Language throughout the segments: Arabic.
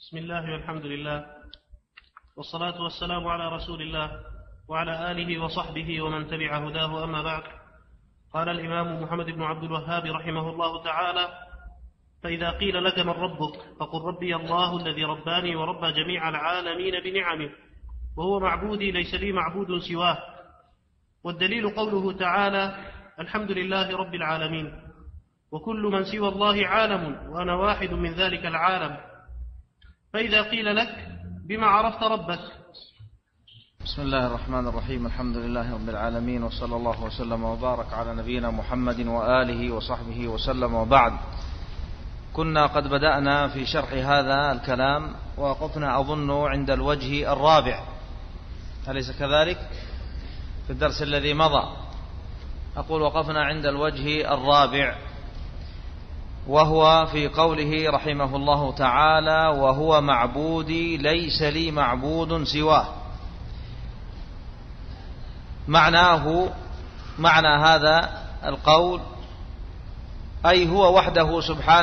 بسم الله والحمد لله والصلاة والسلام على رسول الله وعلى آله وصحبه ومن تبع هداه، أما بعد. قال الإمام محمد بن عبد الوهاب رحمه الله تعالى: فإذا قيل لك من ربك فقل ربي الله الذي رباني وربى جميع العالمين بنعمه، وهو معبودي ليس لي معبود سواه. والدليل قوله تعالى: الحمد لله رب العالمين، وكل من سوى الله عالم وأنا واحد من ذلك العالم. فإذا قيل لك بما عرفت ربك؟ بسم الله الرحمن الرحيم. الحمد لله رب العالمين، وصلى الله وسلم وبارك على نبينا محمد وآله وصحبه وسلم، وبعد. كنا قد بدأنا في شرح هذا الكلام ووقفنا أظن عند الوجه الرابع، أليس كذلك؟ في الدرس الذي مضى أقول وقفنا عند الوجه الرابع، وهو في قوله رحمه الله تعالى: وهو معبودي ليس لي معبود سواه. معنى هذا القول أي هو وحده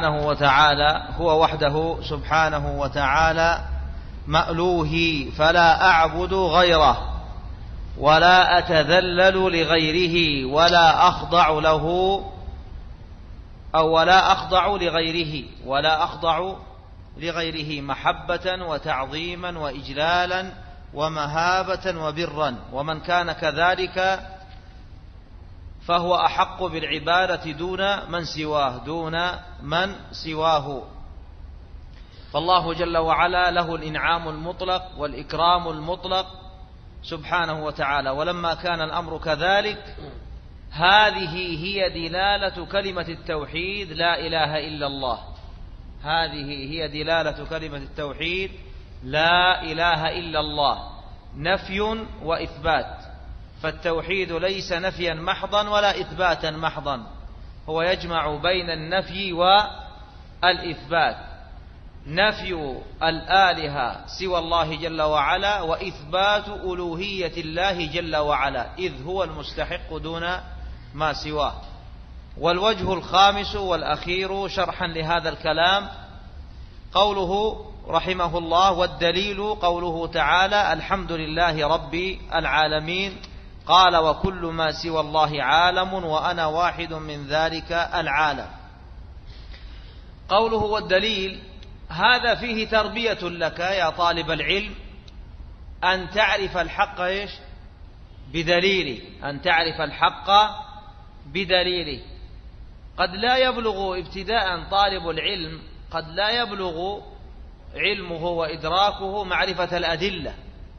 سبحانه وتعالى مألوهي، فلا أعبد غيره ولا أتذلل لغيره ولا أخضع لغيره محبة وتعظيما وإجلالا ومهابة وبرا. ومن كان كذلك فهو أحق بالعبادة دون من سواه. فالله جل وعلا له الإنعام المطلق والإكرام المطلق سبحانه وتعالى. ولما كان الأمر كذلك، هذه هي دلالة كلمة التوحيد لا إله إلا الله. هذه هي دلالة كلمة التوحيد لا إله إلا الله، نفي وإثبات. فالتوحيد ليس نفيا محضا ولا إثباتا محضا، هو يجمع بين النفي والإثبات. نفي الآلهة سوى الله جل وعلا، وإثبات ألوهية الله جل وعلا، إذ هو المستحق دون ما سواه. والوجه الخامس والأخير شرحا لهذا الكلام قوله رحمه الله: والدليل قوله تعالى: الحمد لله رب العالمين. قال: وكل ما سوى الله عالم وأنا واحد من ذلك العالم. قوله والدليل، هذا فيه تربية لك يا طالب العلم أن تعرف الحق بدليله، أن تعرف الحق بدليله. قد لا يبلغ ابتداء طالب العلم، قد لا يبلغ علمه وإدراكه معرفة الأدلة،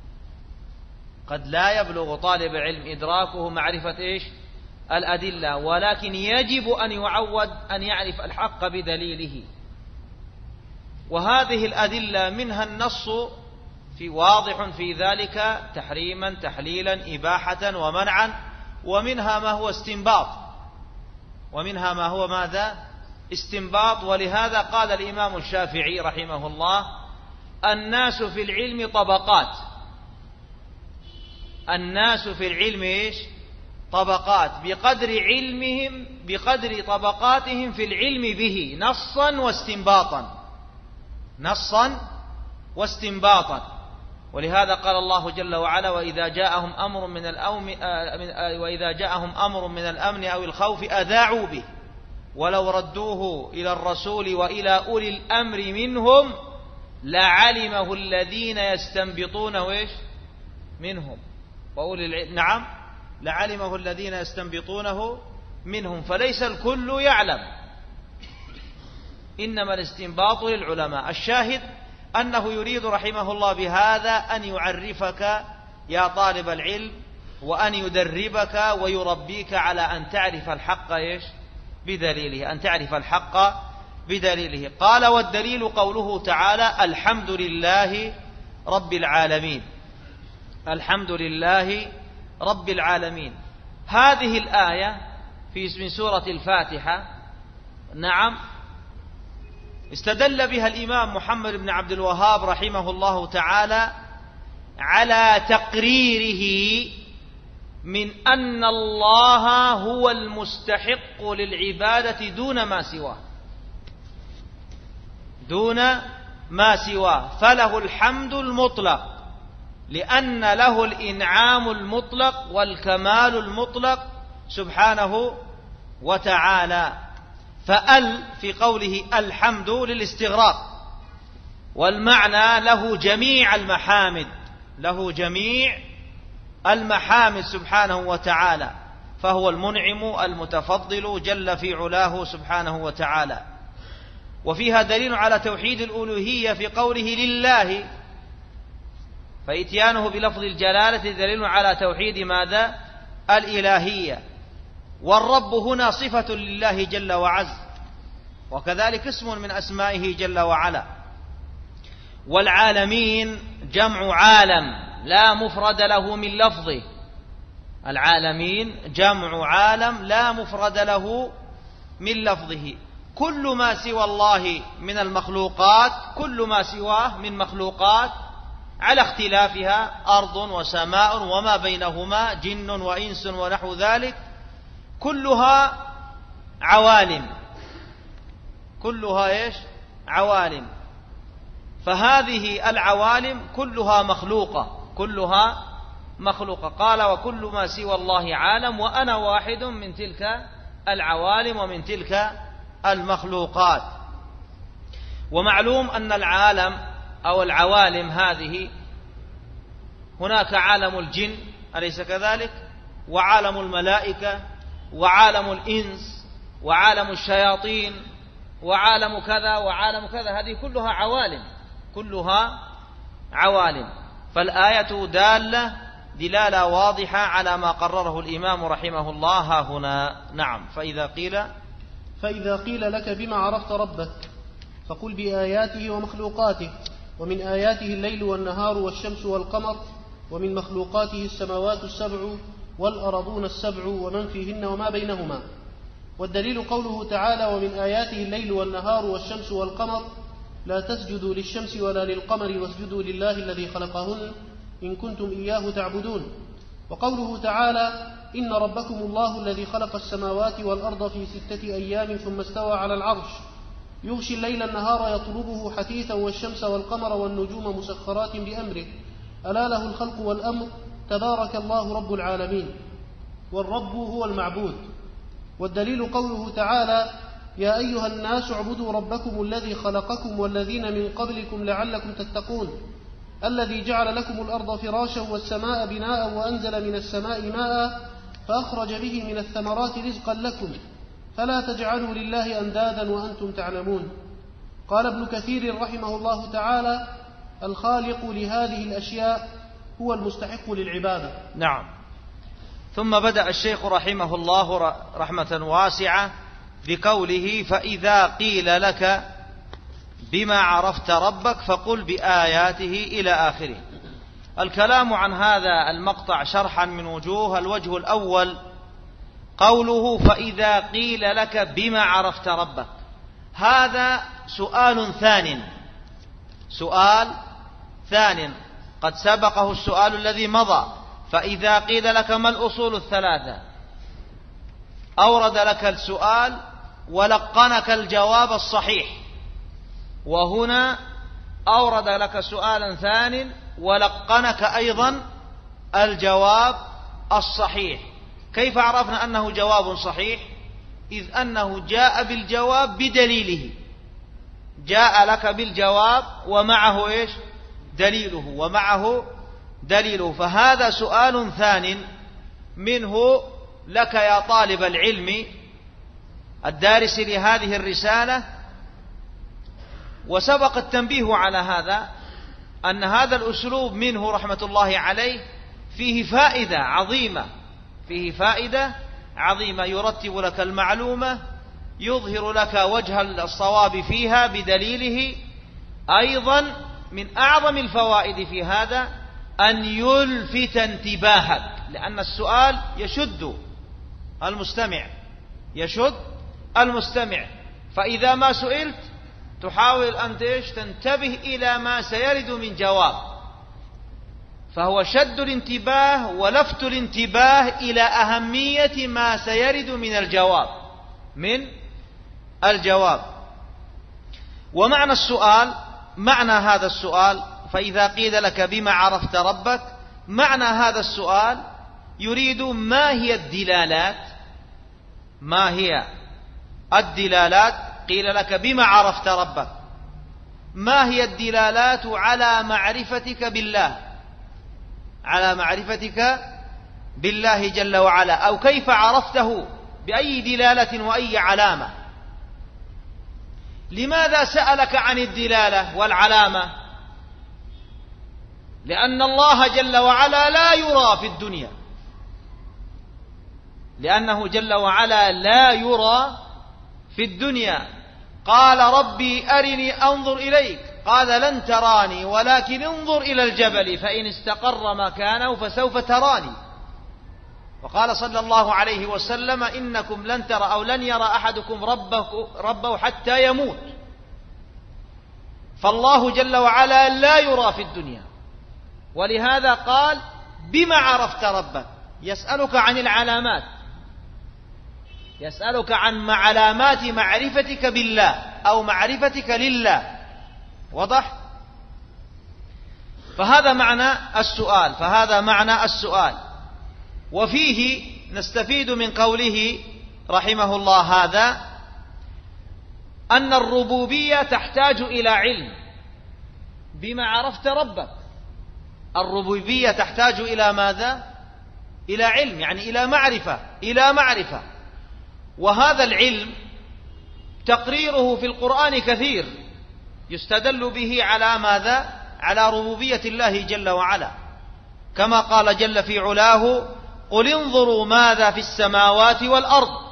قد لا يبلغ طالب علم إدراكه معرفة الأدلة، ولكن يجب أن يعود أن يعرف الحق بدليله. وهذه الأدلة منها النص في واضح في ذلك تحريما تحليلا إباحة ومنعا، ومنها ما هو استنباط، ومنها ما هو ماذا؟ استنباط. ولهذا قال الإمام الشافعي رحمه الله: الناس في العلم طبقات. الناس في العلم طبقات، بقدر علمهم، بقدر طبقاتهم في العلم به نصا واستنباطا. ولهذا قال الله جل وعلا: وإذا جاءهم أمر من الأمن أو الخوف أذاعوا به ولو ردوه إلى الرسول وإلى أولي الأمر منهم لعلمه الذين يستنبطونه منهم لعلمه الذين يستنبطونه منهم. فليس الكل يعلم، إنما الاستنباط للعلماء. الشاهد أنه يريد رحمه الله بهذا أن يعرفك يا طالب العلم، وأن يدربك ويربيك على أن تعرف الحق بدليله، أن تعرف الحق بدليله. قال: والدليل قوله تعالى: الحمد لله رب العالمين. الحمد لله رب العالمين. هذه الآية من سورة الفاتحة، استدل بها الإمام محمد بن عبد الوهاب رحمه الله تعالى على تقريره من أن الله هو المستحق للعبادة دون ما سواه، دون ما سواه فله الحمد المطلق، لأن له الإنعام المطلق والكمال المطلق سبحانه وتعالى. فأل في قوله الحمد للاستغراق، والمعنى له جميع المحامد، له جميع المحامد سبحانه وتعالى، فهو المنعم المتفضل جل في علاه سبحانه وتعالى. وفيها دليل على توحيد الألوهية في قوله لله، فإتيانه بلفظ الجلالة دليل على توحيد ماذا؟ الإلهية. والرب هنا صفة لله جل وعز، وكذلك اسم من أسمائه جل وعلا. والعالمين جمع عالم لا مفرد له من لفظه، العالمين جمع عالم لا مفرد له من لفظه. كل ما سوى الله من المخلوقات، كل ما سواه من مخلوقات على اختلافها، أرض وسماء وما بينهما، جن وإنس ونحو ذلك، كلها عوالم، كلها إيش؟ عوالم. فهذه العوالم كلها مخلوقة، كلها مخلوقة. قال وكل ما سوى الله عالم، وأنا واحد من تلك العوالم ومن تلك المخلوقات. ومعلوم أن العالم أو العوالم هذه، هناك عالم الجن أليس كذلك؟ وعالم الملائكة وعالم الإنس وعالم الشياطين وعالم كذا وعالم كذا، هذه كلها عوالم، كلها عوالم. فالآية دالة دلالة واضحة على ما قرره الإمام رحمه الله هنا. نعم. فإذا قيل لك بما عرفت ربك فقل بآياته ومخلوقاته، ومن آياته الليل والنهار والشمس والقمر، ومن مخلوقاته السماوات السبع والأرضون السبع ومن فيهن وما بينهما. والدليل قوله تعالى ومن آياته الليل والنهار والشمس والقمر، لا تسجدوا للشمس ولا للقمر واسجدوا لله الذي خلقهن إن كنتم إياه تعبدون. وقوله تعالى إن ربكم الله الذي خلق السماوات والأرض في 6 أيام ثم استوى على العرش يغشي الليل النهار يطلبه حثيثا والشمس والقمر والنجوم مسخرات بأمره ألا له الخلق والأمر تبارك الله رب العالمين. والرب هو المعبود. والدليل قوله تعالى يا أيها الناس اعبدوا ربكم الذي خلقكم والذين من قبلكم لعلكم تتقون الذي جعل لكم الأرض فراشا والسماء بناء وأنزل من السماء ماء فأخرج به من الثمرات رزقا لكم فلا تجعلوا لله أندادا وأنتم تعلمون. قال ابن كثير رحمه الله تعالى الخالق لهذه الأشياء هو المستحق للعبادة. نعم. ثم بدأ الشيخ رحمه الله رحمة واسعة بقوله فإذا قيل لك بما عرفت ربك فقل بآياته إلى آخره. الكلام عن هذا المقطع شرحا من وجوه. الوجه الأول قوله فإذا قيل لك بما عرفت ربك، هذا سؤال ثان قد سبقه السؤال الذي مضى. فإذا قيل لك ما الأصول الثلاثة، أورد لك السؤال ولقنك الجواب الصحيح، وهنا أورد لك سؤالا ثان ولقنك أيضا الجواب الصحيح. كيف عرفنا أنه جواب صحيح؟ إذ أنه جاء بالجواب بدليله، جاء لك بالجواب ومعه إيش؟ دليله. فهذا سؤال ثان منه لك يا طالب العلم الدارس لهذه الرسالة. وسبق التنبيه على هذا أن هذا الأسلوب منه رحمة الله عليه فيه فائدة عظيمة، يرتب لك المعلومة، يظهر لك وجه الصواب فيها بدليله. أيضا من أعظم الفوائد في هذا أن يلفت انتباهك، لأن السؤال يشد المستمع، فإذا ما سئلت تحاول أن تنتبه إلى ما سيرد من جواب، فهو شد الانتباه ولفت الانتباه إلى أهمية ما سيرد من الجواب. ومعنى السؤال معنى هذا السؤال، فإذا قيل لك بما عرفت ربك، معنى هذا السؤال يريد ما هي الدلالات، ما هي الدلالات، قيل لك بما عرفت ربك، ما هي الدلالات على معرفتك بالله، على معرفتك بالله جل وعلا، أو كيف عرفته، بأي دلالة وأي علامة. لماذا سألك عن الدلالة والعلامة؟ لأن الله جل وعلا لا يرى في الدنيا، لأنه جل وعلا لا يرى في الدنيا. قال ربي أرني أنظر إليك، قال لن تراني ولكن انظر إلى الجبل فإن استقر مكانه فسوف تراني. وقال صلى الله عليه وسلم إنكم لن ترى أو لن يرى أحدكم ربه حتى يموت. فالله جل وعلا لا يرى في الدنيا، ولهذا قال بما عرفت ربك، يسألك عن العلامات، يسألك عن علامات معرفتك بالله أو معرفتك لله. واضح؟ فهذا معنى السؤال، فهذا معنى السؤال. وفيه نستفيد من قوله رحمه الله هذا أن الربوبية تحتاج إلى علم. بما عرفت ربك، الربوبية تحتاج إلى ماذا؟ إلى علم، يعني إلى معرفة، إلى معرفة. وهذا العلم تقريره في القرآن كثير، يستدل به على ماذا؟ على ربوبية الله جل وعلا، كما قال جل في علاه قل انظروا ماذا في السماوات والأرض.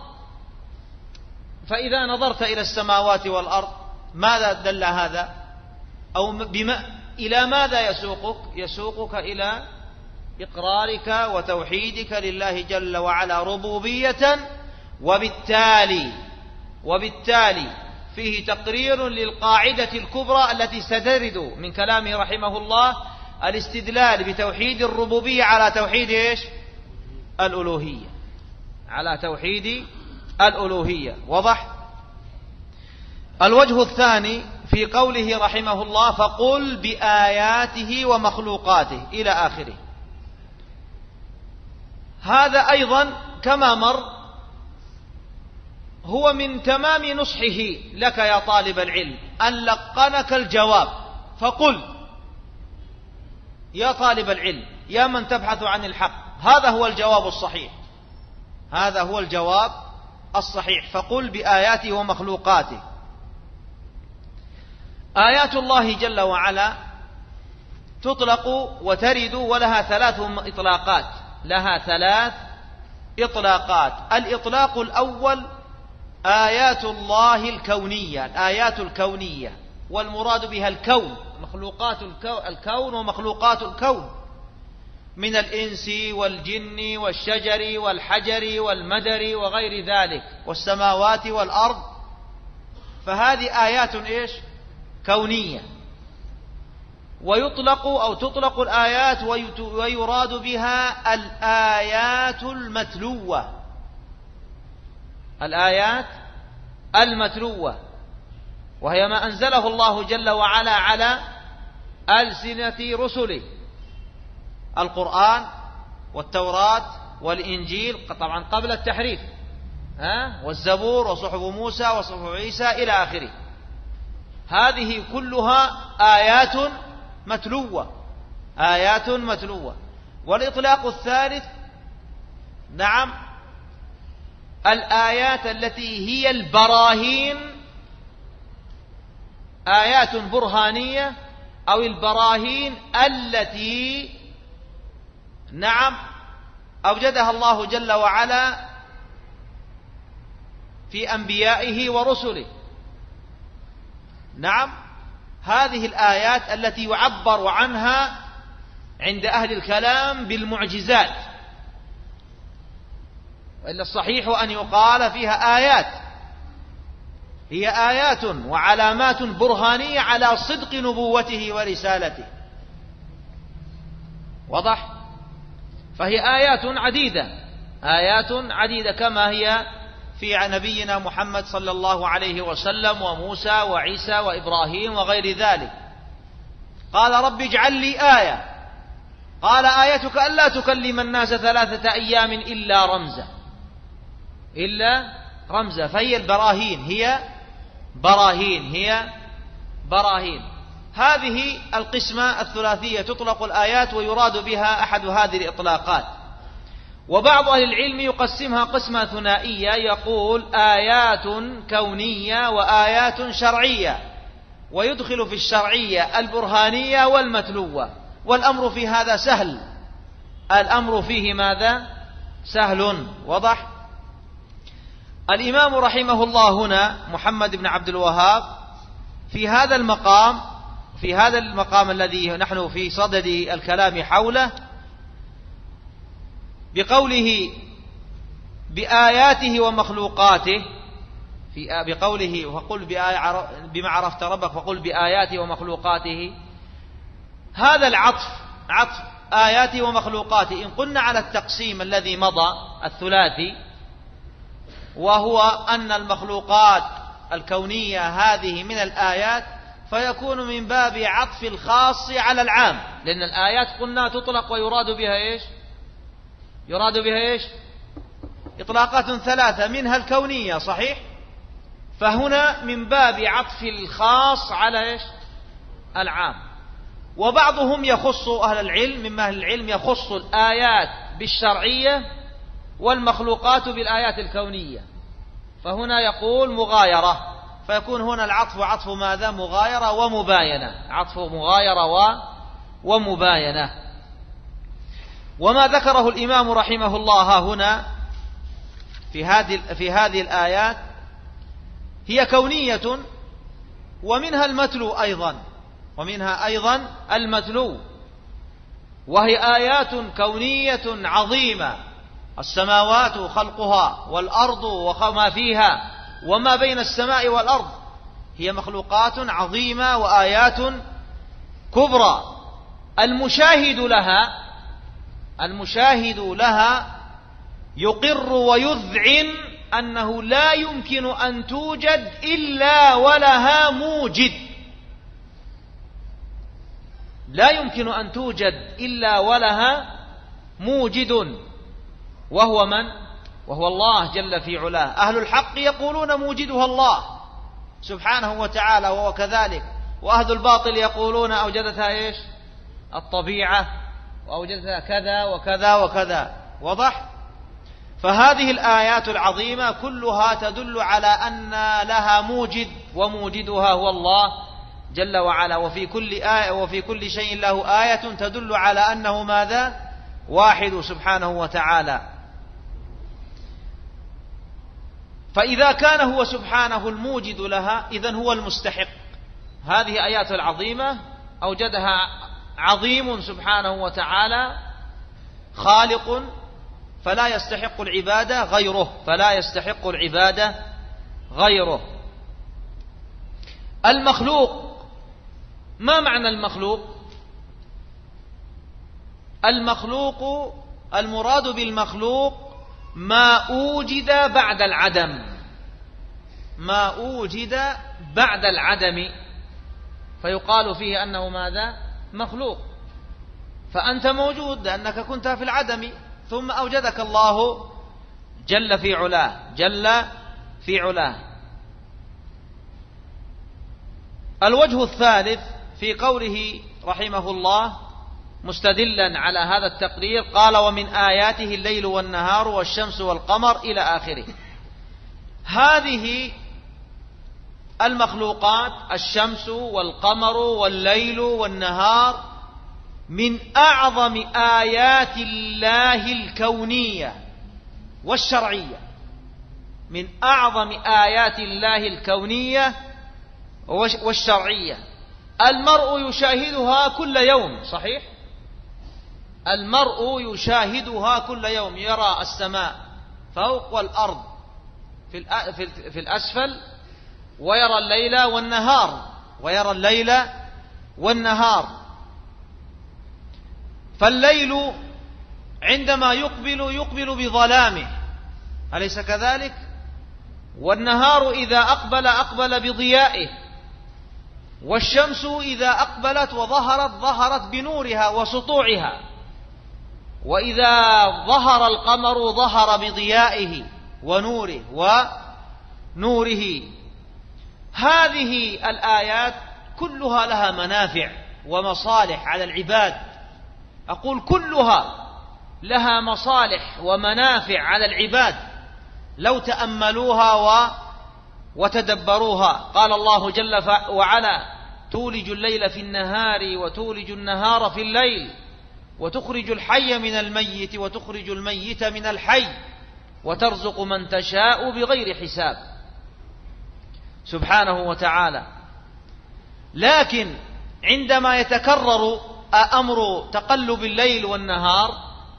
فإذا نظرت إلى السماوات والأرض ماذا دل هذا؟ أو إلى ماذا يسوقك؟ يسوقك إلى إقرارك وتوحيدك لله جل وعلا ربوبية، وبالتالي فيه تقرير للقاعدة الكبرى التي سترد من كلامه رحمه الله، الاستدلال بتوحيد الربوبية على توحيد إيش؟ الألوهية، على توحيد الألوهية. وضح؟ الوجه الثاني في قوله رحمه الله فقل بآياته ومخلوقاته إلى آخره. هذا أيضا كما مر هو من تمام نصحه لك يا طالب العلم أن لقنك الجواب. فقل يا طالب العلم، يا من تبحث عن الحق، هذا هو الجواب الصحيح، هذا هو الجواب الصحيح. فقل بآياته ومخلوقاته. آيات الله جل وعلا تطلق وترد ولها 3 إطلاقات، لها 3 إطلاقات. الإطلاق الأول آيات الله الكونية، الآيات الكونية، والمراد بها الكون، مخلوقات الكون ومخلوقات الكون من الإنس والجن والشجر والحجر والمدر وغير ذلك، والسماوات والأرض. فهذه آيات إيش؟ كونية. ويطلق أو تطلق الآيات ويراد بها الآيات المتلوة، الآيات المتلوة، وهي ما أنزله الله جل وعلا على ألسنة رسله، القرآن والتوراة والإنجيل طبعا قبل التحريف، والزبور وصحف موسى وصحف عيسى إلى آخره. هذه كلها آيات متلوة، آيات متلوة. والإطلاق الثالث نعم الآيات التي هي البراهين، آيات برهانية أو البراهين التي نعم أوجدها الله جل وعلا في أنبيائه ورسله. نعم هذه الآيات التي يعبر عنها عند أهل الكلام بالمعجزات، وإلا الصحيح أن يقال فيها آيات، هي آيات وعلامات برهانية على صدق نبوته ورسالته. وضح؟ فهي آيات عديدة، آيات عديدة كما هي في نبينا محمد صلى الله عليه وسلم وموسى وعيسى وإبراهيم وغير ذلك. قال رب اجعل لي آية، قال آيتك ألا تكلم الناس 3 أيام إلا رمزا. فهي البراهين، هي براهين. هذه القسمة الثلاثية تطلق الآيات ويراد بها أحد هذه الإطلاقات. وبعض أهل العلم يقسمها قسمة ثنائية، يقول آيات كونية وآيات شرعية، ويدخل في الشرعية البرهانية والمتلوة. والأمر في هذا سهل، الأمر فيه ماذا؟ سهل. وضح. الإمام رحمه الله هنا محمد بن عبد الوهاب في هذا المقام الذي نحن في صدد الكلام حوله، بقوله بآياته ومخلوقاته، بقوله وقل بما عرفت ربك فقل بآياته ومخلوقاته، هذا العطف عطف آياته ومخلوقاته. إن قلنا على التقسيم الذي مضى الثلاثي، وهو أن المخلوقات الكونية هذه من الآيات، فيكون من باب عطف الخاص على العام، لأن الآيات قلنا تطلق ويراد بها إيش؟ يراد بها إيش؟ إطلاقات 3 منها الكونية، صحيح؟ فهنا من باب عطف الخاص على إيش؟ العام. وبعضهم يخص أهل العلم، مما أهل العلم يخص الآيات بالشرعية والمخلوقات بالآيات الكونية، فهنا يقول مغايرة، فيكون هنا العطف عطف ماذا؟ مغايرة ومباينة، عطف مغايرة ومباينة. وما ذكره الإمام رحمه الله هنا في هذه الآيات هي كونية، ومنها المتلو أيضا، المتلو، وهي آيات كونية عظيمة، السماوات خلقها والأرض وما فيها وما بين السماء والأرض، هي مخلوقات عظيمة وآيات كبرى. المشاهد لها يقر ويذعن أنه لا يمكن أن توجد إلا ولها موجد، لا يمكن أن توجد إلا ولها موجد، وهو من؟ وهو الله جل في علاه. أهل الحق يقولون موجدها الله سبحانه وتعالى وهو كذلك، وأهل الباطل يقولون أوجدتها إيش؟ الطبيعة، وأوجدتها كذا وكذا وكذا. وضح. فهذه الآيات العظيمة كلها تدل على أن لها موجد، وموجدها هو الله جل وعلا. وفي كل شيء له آية تدل على أنه ماذا؟ واحد سبحانه وتعالى. فإذا كان هو سبحانه الموجد لها، إذن هو المستحق. هذه آيات العظيمة أوجدها عظيم سبحانه وتعالى، خالق، فلا يستحق العبادة غيره. المخلوق، ما معنى المخلوق؟ المراد بالمخلوق ما أوجد بعد العدم، فيقال فيه أنه ماذا؟ مخلوق. فأنت موجود لأنك كنت في العدم، ثم أوجدك الله جل في علاه. الوجه الثالث في قوله رحمه الله مستدلا على هذا التقرير، قال ومن آياته الليل والنهار والشمس والقمر إلى آخره. هذه المخلوقات، الشمس والقمر والليل والنهار، من أعظم آيات الله الكونية والشرعية، من أعظم آيات الله الكونية والشرعية. المرء يشاهدها كل يوم، صحيح؟ المرء يشاهدها كل يوم، يرى السماء فوق والأرض في الأسفل، ويرى الليل والنهار. فالليل عندما يقبل بظلامه، أليس كذلك؟ والنهار إذا أقبل بضيائه، والشمس إذا أقبلت وظهرت ظهرت بنورها وسطوعها، وإذا ظهر القمر ظهر بضيائه ونوره. هذه الآيات كلها لها منافع ومصالح على العباد. أقول كلها لها مصالح ومنافع على العباد لو تأملوها وتدبروها. قال الله جل وعلا: تولج الليل في النهار وتولج النهار في الليل وتخرج الحي من الميت وتخرج الميت من الحي وترزق من تشاء بغير حساب، سبحانه وتعالى. لكن عندما يتكرر أمر تقلب الليل والنهار،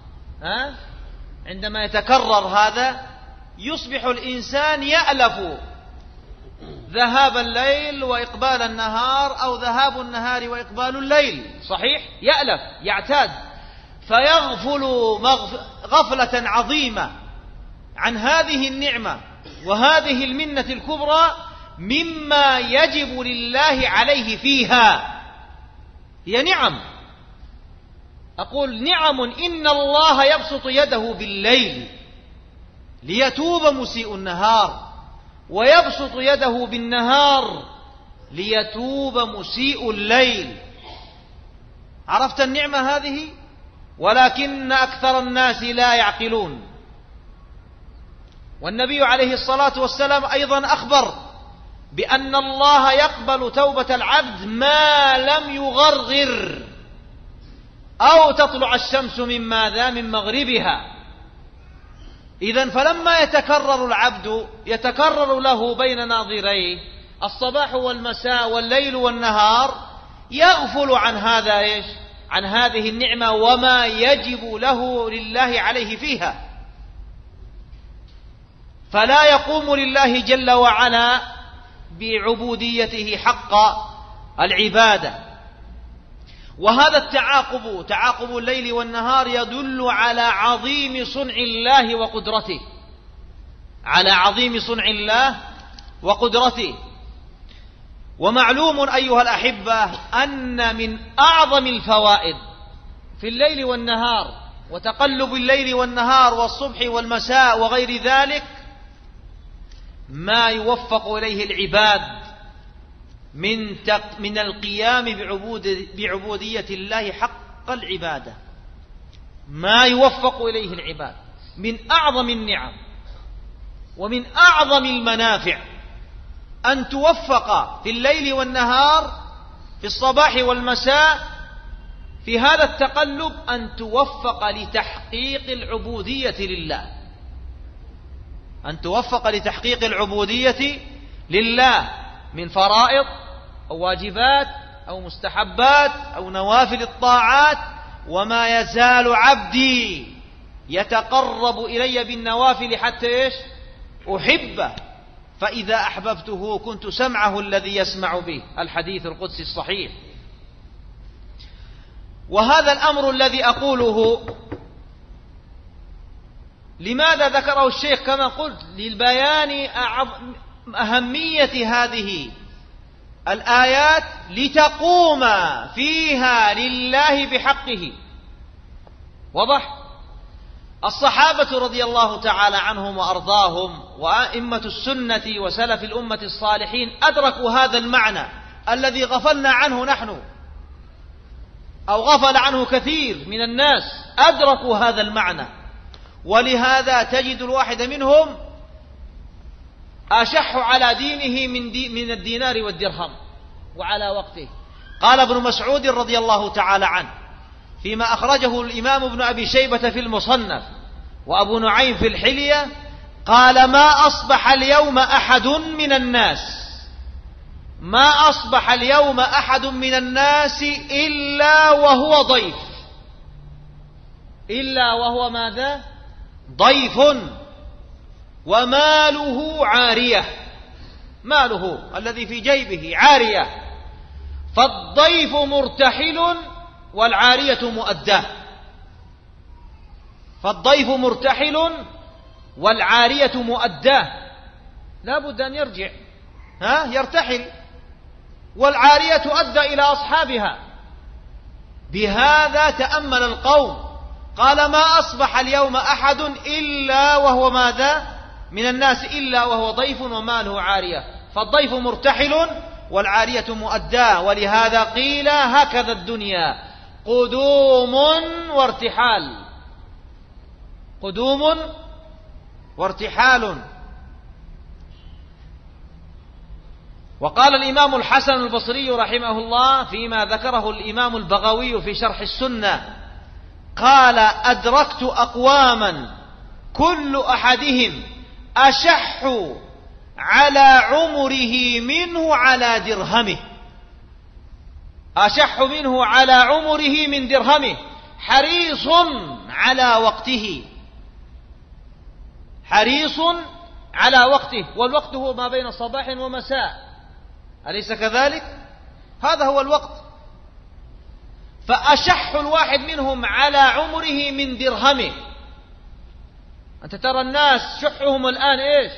عندما يتكرر هذا يصبح الإنسان يألف ذهاب الليل وإقبال النهار، أو ذهاب النهار وإقبال الليل. صحيح؟ يألف، يعتاد، فيغفل غفلة عظيمة عن هذه النعمة وهذه المنة الكبرى مما يجب لله عليه فيها. هي نعم، أقول نعم. إن الله يبسط يده بالليل ليتوب مسيء النهار، ويبسط يده بالنهار ليتوب مسيء الليل. عرفت النعمة هذه؟ ولكن أكثر الناس لا يعقلون. والنبي عليه الصلاة والسلام أيضا أخبر بأن الله يقبل توبة العبد ما لم يغرغر أو تطلع الشمس من ماذا؟ من مغربها. إذن فلما يتكرر العبد يتكرر له بين ناظريه الصباح والمساء والليل والنهار، يغفل عن هذا إيش؟ عن هذه النعمة وما يجب له لله عليه فيها، فلا يقوم لله جل وعلا بعبوديته حق العبادة. وهذا التعاقب، تعاقب الليل والنهار، يدل على عظيم صنع الله وقدرته، على عظيم صنع الله وقدرته. ومعلوم أيها الأحبة أن من أعظم الفوائد في الليل والنهار وتقلب الليل والنهار والصبح والمساء وغير ذلك ما يوفق إليه العباد من القيام بعبودية الله حق العبادة، ما يوفق إليه العباد من أعظم النعم ومن أعظم المنافع أن توفق في الليل والنهار، في الصباح والمساء، في هذا التقلب أن توفق لتحقيق العبودية لله، أن توفق لتحقيق العبودية لله من فرائض أو واجبات أو مستحبات أو نوافل الطاعات. وما يزال عبدي يتقرب إلي بالنوافل حتى إيش؟ أحبه، فإذا أحببته كنت سمعه الذي يسمع به، الحديث القدسي الصحيح. وهذا الأمر الذي أقوله لماذا ذكره الشيخ كما قلت؟ للبيان أهمية هذه الآيات لتقوم فيها لله بحقه. وضح؟ الصحابة رضي الله تعالى عنهم وأرضاهم وأئمة السنة وسلف الأمة الصالحين أدركوا هذا المعنى الذي غفلنا عنه نحن، أو غفل عنه كثير من الناس. أدركوا هذا المعنى، ولهذا تجد الواحد منهم أشح على دينه من الدينار والدرهم وعلى وقته. قال ابن مسعود رضي الله تعالى عنه فيما أخرجه الإمام ابن أبي شيبة في المصنف وأبو نعيم في الحلية، قال: ما أصبح اليوم أحد من الناس، ما أصبح اليوم أحد من الناس إلا وهو ضيف، إلا وهو ماذا؟ ضيف، وماله عارية، ماله الذي في جيبه عارية، فالضيف مرتحل والعارية مؤداه، فالضيف مرتحل والعارية مؤداه، لا بد أن يرجع، يرتحل، والعارية تؤدى إلى أصحابها. بهذا تأمل القوم، قال ما أصبح اليوم أحد إلا وهو ماذا من الناس إلا وهو ضيف وماله عارية، فالضيف مرتحل والعارية مؤداة. ولهذا قيل هكذا الدنيا قدوم وارتحال، قدوم وارتحال. وقال الإمام الحسن البصري رحمه الله فيما ذكره الإمام البغوي في شرح السنة، قال أدركت أقواما كل أحدهم أشح على عمره منه على درهمه، أشح منه على عمره من درهمه، حريص على وقته، حريص على وقته، والوقت هو ما بين صباح ومساء، أليس كذلك؟ هذا هو الوقت. فأشح الواحد منهم على عمره من درهمه. أنت ترى الناس شحهم الآن إيش؟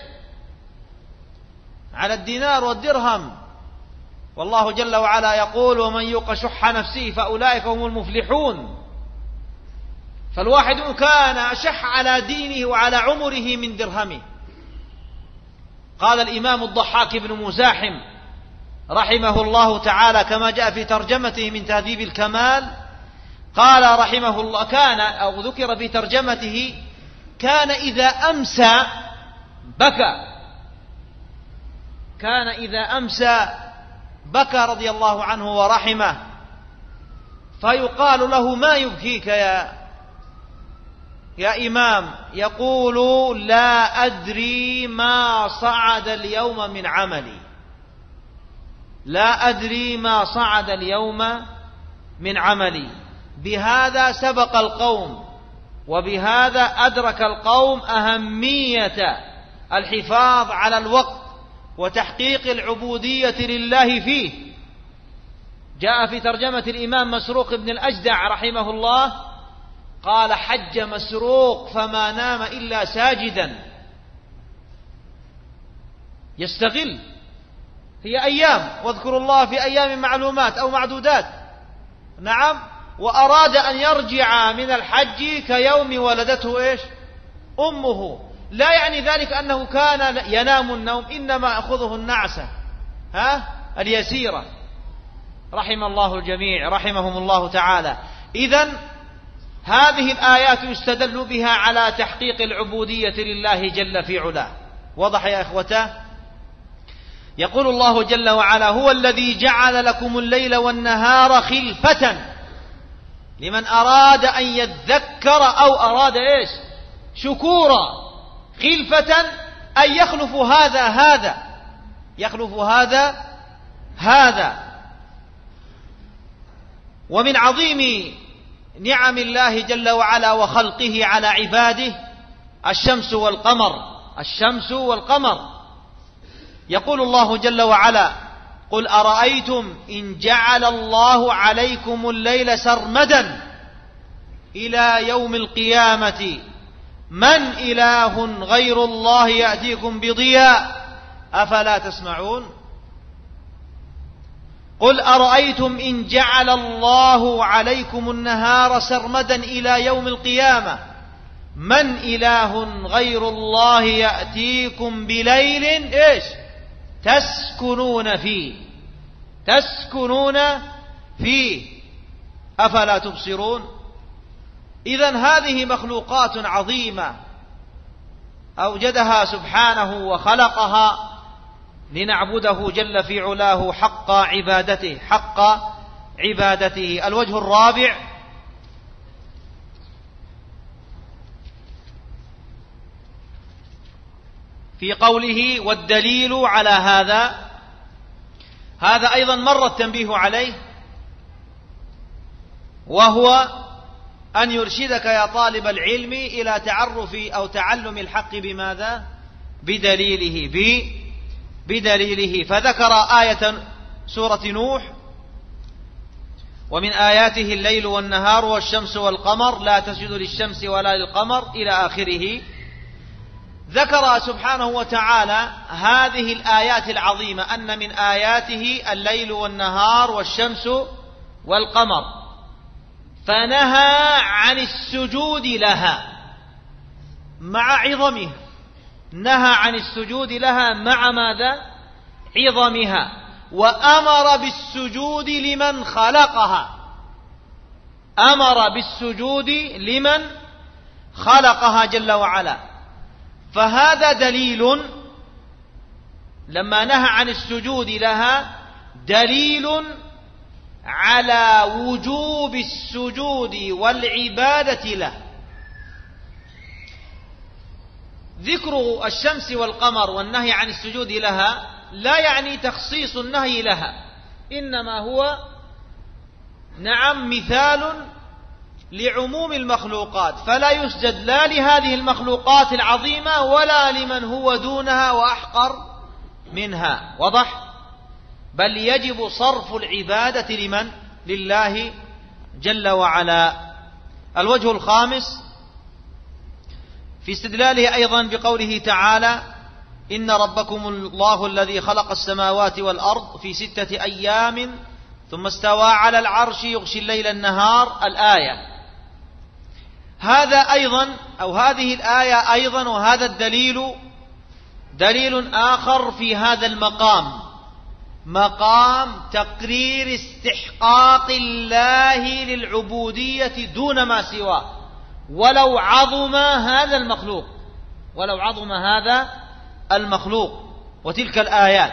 على الدينار والدرهم. والله جل وعلا يقول ومن يوق شح نفسه فأولئك هم المفلحون. فالواحد كان أشح على دينه وعلى عمره من درهمه. قال الإمام الضحاك بن مزاحم رحمه الله تعالى كما جاء في ترجمته من تهذيب الكمال، قال رحمه الله كان أو ذكر في ترجمته كان إذا أمسى بكى، كان إذا أمسى بكى رضي الله عنه ورحمه، فيقال له ما يبكيك يا إمام؟ يقول لا أدري ما صعد اليوم من عملي، لا أدري ما صعد اليوم من عملي. بهذا سبق القوم، وبهذا أدرك القوم أهمية الحفاظ على الوقت وتحقيق العبودية لله فيه. جاء في ترجمة الإمام مسروق بن الأجدع رحمه الله قال حج مسروق فما نام إلا ساجدا، يستغل، هي أيام واذكروا الله في أيام معلومات أو معدودات، نعم، وأراد أن يرجع من الحج كيوم ولدته إيش؟ أمه. لا يعني ذلك أنه كان ينام النوم، إنما أخذه النعسة اليسيرة. رحم الله الجميع رحمهم الله تعالى. إذن هذه الآيات يستدل بها على تحقيق العبودية لله جل في علاه. واضح يا إخوته؟ يقول الله جل وعلا هو الذي جعل لكم الليل والنهار خلفة لمن أراد أن يذكر أو أراد إيش؟ شكورا. خلفة أن يخلف هذا يخلف هذا. ومن عظيم نعم الله جل وعلا وخلقه على عباده الشمس والقمر. يقول الله جل وعلا قل أرأيتم إن جعل الله عليكم الليل سرمدا إلى يوم القيامة من إله غير الله يأتيكم بضياء أفلا تسمعون. قل أرأيتم إن جعل الله عليكم النهار سرمدا إلى يوم القيامة من إله غير الله يأتيكم بليل إيش؟ تسكنون فيه أفلا تبصرون. إذن هذه مخلوقات عظيمة أوجدها سبحانه وخلقها لنعبده جل في علاه حق عبادته. الوجه الرابع في قوله والدليل على هذا أيضا مر التنبيه عليه، وهو أن يرشدك يا طالب العلم إلى تعرف أو تعلم الحق بماذا؟ بدليله. فذكر آية سورة نوح ومن آياته الليل والنهار والشمس والقمر لا تسجدوا للشمس ولا للقمر إلى آخره. ذكر سبحانه وتعالى هذه الآيات العظيمة أن من آياته الليل والنهار والشمس والقمر، فنهى عن السجود لها مع عظمها، نهى عن السجود لها مع ماذا؟ عظمها، وأمر بالسجود لمن خلقها، أمر بالسجود لمن خلقها جل وعلا. فهذا دليل، لما نهى عن السجود لها دليل على وجوب السجود والعبادة له. ذكر الشمس والقمر والنهي عن السجود لها لا يعني تخصيص النهي لها، إنما هو مثال لعموم المخلوقات، فلا يسجد لا لهذه المخلوقات العظيمة ولا لمن هو دونها وأحقر منها، وضح؟ بل يجب صرف العبادة لمن؟ لله جل وعلا. الوجه الخامس في استدلاله أيضا بقوله تعالى: إن ربكم الله الذي خلق السماوات والأرض في 6 أيام ثم استوى على العرش يغشي الليل النهار، الآية. هذا أيضا أو هذه الآية أيضا وهذا الدليل دليل آخر في هذا المقام، مقام تقرير استحقاق الله للعبودية دون ما سواه، ولو عظم هذا المخلوق، ولو عظم هذا المخلوق. وتلك الآيات،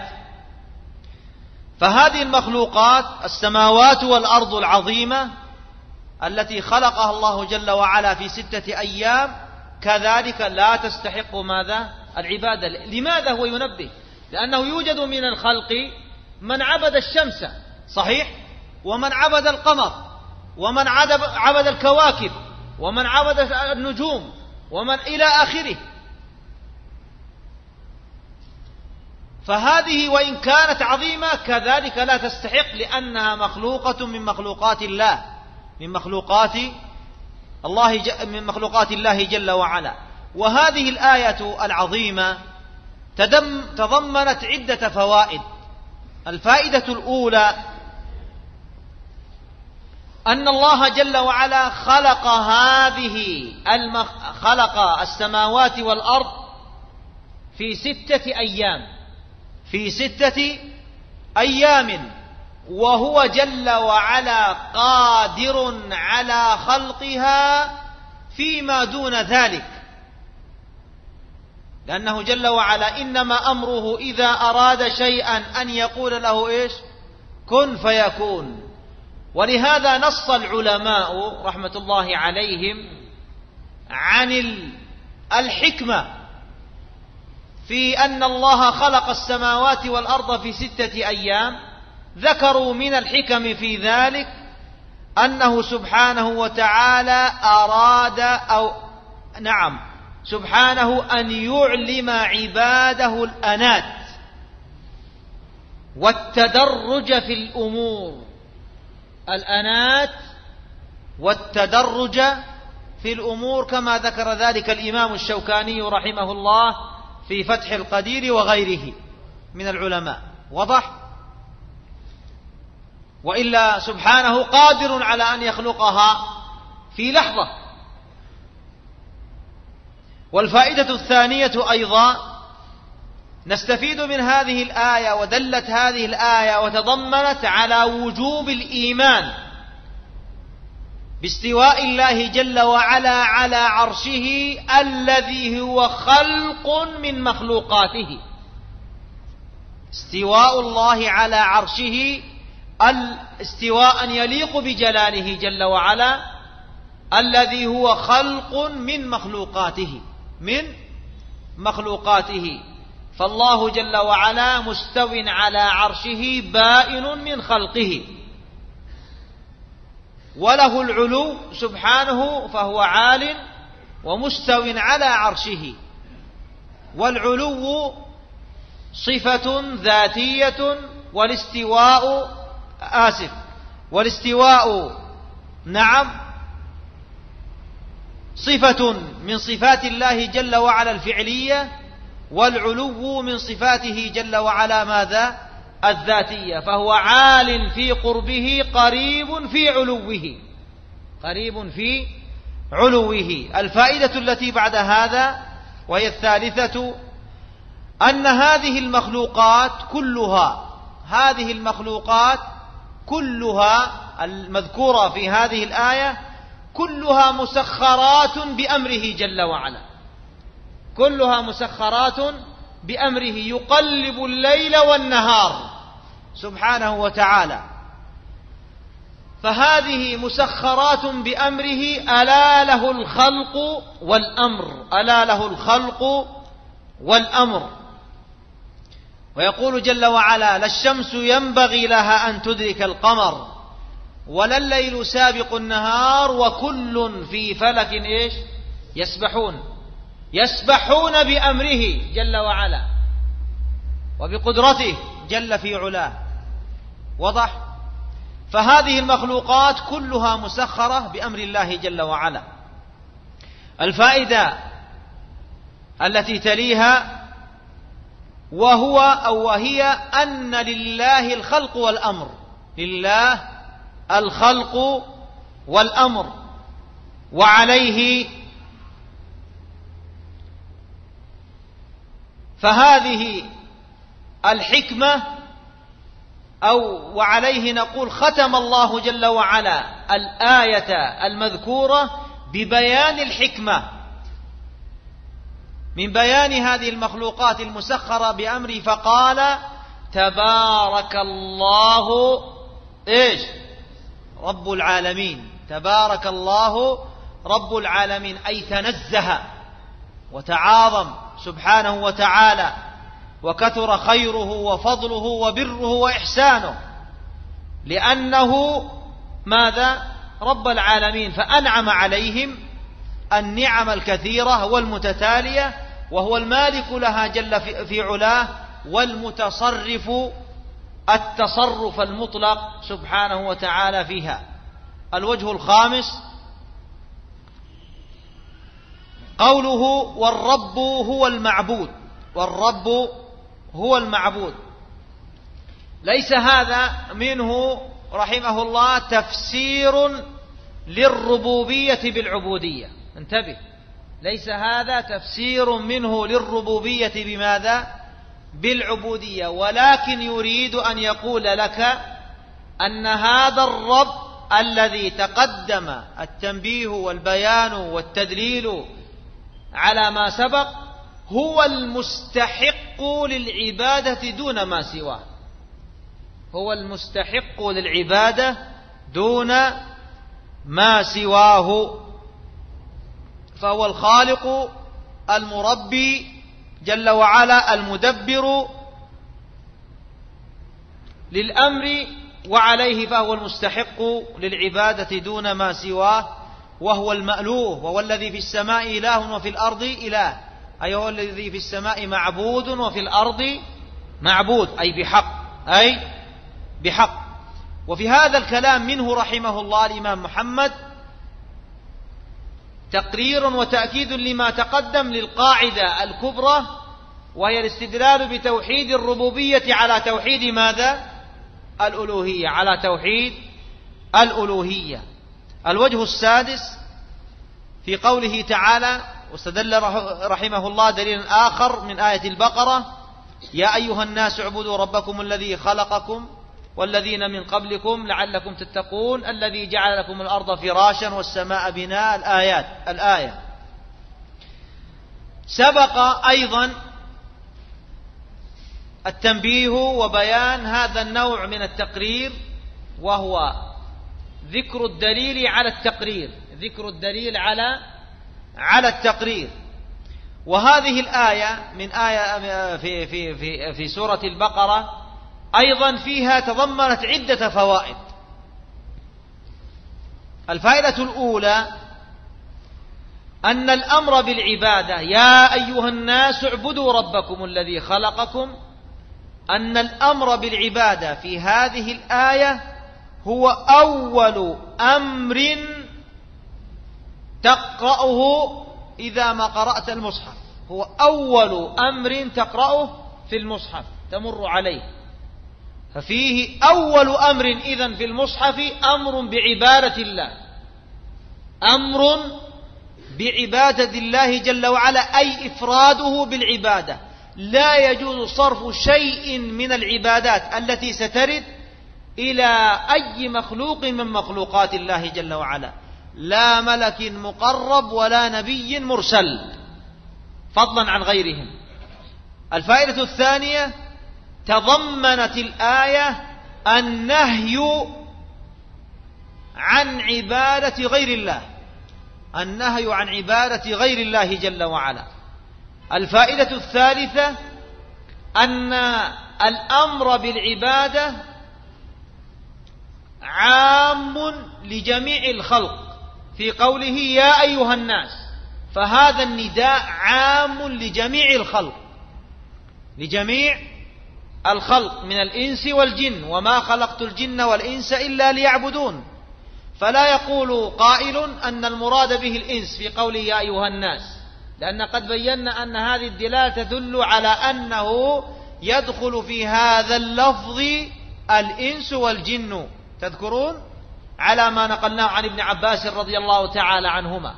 فهذه المخلوقات السماوات والأرض العظيمة التي خلقها الله جل وعلا في 6 أيام كذلك لا تستحق ماذا؟ العبادة. لماذا هو ينبه؟ لأنه يوجد من الخلق من عبد الشمس، صحيح، ومن عبد القمر، ومن عبد الكواكب، ومن عبد النجوم، ومن إلى آخره. فهذه وإن كانت عظيمة كذلك لا تستحق، لأنها مخلوقة من مخلوقات الله، من مخلوقات الله جل وعلا. وهذه الآية العظيمة تضمنت عدة فوائد. الفائدة الأولى أن الله جل وعلا خلق السماوات والأرض في 6 أيام، في 6 أيام، وهو جل وعلا قادر على خلقها فيما دون ذلك، لأنه جل وعلا إنما أمره إذا أراد شيئا أن يقول له إيش؟ كن فيكون. ولهذا نص العلماء رحمة الله عليهم عن الحكمة في أن الله خلق السماوات والأرض في 6 أيام. ذكروا من الحكم في ذلك أنه سبحانه وتعالى أراد سبحانه أن يعلم عباده الأنات والتدرج في الأمور، الأنات والتدرج في الأمور، كما ذكر ذلك الإمام الشوكاني رحمه الله في فتح القدير وغيره من العلماء، وضح؟ وإلا سبحانه قادر على أن يخلقها في لحظة. والفائدة الثانية أيضا نستفيد من هذه الآية، ودلت هذه الآية وتضمنت على وجوب الإيمان باستواء الله جل وعلا على عرشه الذي هو خلق من مخلوقاته. استواء الله على عرشه استواء يليق بجلاله جل وعلا، الذي هو خلق من مخلوقاته. فالله جل وعلا مستو على عرشه بائن من خلقه، وله العلو سبحانه، فهو عال ومستو على عرشه. والعلو صفة ذاتية، والاستواء صفة من صفات الله جل وعلا الفعلية، والعلو من صفاته جل وعلا ماذا؟ الذاتية. فهو عال في قربه قريب في علوه، قريب في علوه. الفائدة التي بعد هذا وهي الثالثة، أن هذه المخلوقات كلها المذكورة في هذه الآية كلها مسخرات بأمره جل وعلا، كلها مسخرات بأمره، يقلب الليل والنهار سبحانه وتعالى. فهذه مسخرات بأمره، ألا له الخلق والأمر، ألا له الخلق والأمر. ويقول جل وعلا: لا الشمس ينبغي لها أن تدرك القمر ولا الليل سابق النهار وكل في فلك إيش؟ يسبحون بأمره جل وعلا وبقدرته جل في علاه. وضح؟ فهذه المخلوقات كلها مسخرة بأمر الله جل وعلا. الفائدة التي تليها وهي أن لله الخلق والأمر، لله الخلق والأمر، وعليه فهذه الحكمة وعليه نقول ختم الله جل وعلا الآية المذكورة ببيان الحكمة من بيان هذه المخلوقات المسخرة بأمره، فقال: تبارك الله إيش؟ رب العالمين. تبارك الله رب العالمين، أي تنزه وتعاظم سبحانه وتعالى، وكثر خيره وفضله وبره وإحسانه، لأنه ماذا؟ رب العالمين، فأنعم عليهم النعم الكثيرة والمتتالية، وهو المالك لها جل في علاه، والمتصرف التصرف المطلق سبحانه وتعالى فيها. الوجه الخامس قوله: والرب هو المعبود. والرب هو المعبود، ليس هذا منه رحمه الله تفسير للربوبية بالعبودية. انتبه، ليس هذا تفسير منه للربوبية بماذا؟ بالعبودية، ولكن يريد أن يقول لك أن هذا الرب الذي تقدم التنبيه والبيان والتدليل على ما سبق هو المستحق للعبادة دون ما سواه، هو المستحق للعبادة دون ما سواه. فهو الخالق المربي جل وعلا، المدبر للأمر، وعليه فهو المستحق للعبادة دون ما سواه، وهو المألوه، وهو الذي في السماء إله وفي الأرض إله، أي هو الذي في السماء معبود وفي الأرض معبود، أي بحق. وفي هذا الكلام منه رحمه الله الإمام محمد تقرير وتأكيد لما تقدم للقاعدة الكبرى، وهي الاستدلال بتوحيد الربوبية على توحيد ماذا؟ الألوهية، على توحيد الألوهية. الوجه السادس في قوله تعالى، واستدل رحمه الله دليلا آخر من آية البقرة: يا أيها الناس اعبدوا ربكم الذي خلقكم والذين من قبلكم لعلكم تتقون الذي جعل لكم الأرض فراشا والسماء بناء. الآية سبق أيضا التنبيه وبيان هذا النوع من التقرير، وهو ذكر الدليل على التقرير، ذكر الدليل على التقرير. وهذه الآية من آية في سورة البقرة أيضا فيها تضمنت عدة فوائد. الفائدة الأولى أن الأمر بالعبادة، يا أيها الناس اعبدوا ربكم الذي خلقكم، أن الأمر بالعبادة في هذه الآية هو أول أمر تقرأه إذا ما قرأت المصحف، هو أول أمر تقرأه في المصحف تمر عليه، ففيه أول أمر إذن في المصحف أمر بعبادة الله، أمر بعبادة الله جل وعلا، أي إفراده بالعبادة. لا يجوز صرف شيء من العبادات التي سترد إلى أي مخلوق من مخلوقات الله جل وعلا، لا ملك مقرب ولا نبي مرسل، فضلا عن غيرهم. الفائدة الثانية، تضمنت الآية النهي عن عبادة غير الله، النهي عن عبادة غير الله جل وعلا. الفائدة الثالثة، أن الأمر بالعبادة عام لجميع الخلق في قوله يا أيها الناس، فهذا النداء عام لجميع الخلق، لجميع الخلق من الإنس والجن، وما خلقت الجن والإنس إلا ليعبدون. فلا يقول قائل أن المراد به الإنس في قوله يا أيها الناس، لأن قد بينا أن هذه الدلالة تدل على أنه يدخل في هذا اللفظ الإنس والجن، تذكرون على ما نقلناه عن ابن عباس رضي الله تعالى عنهما.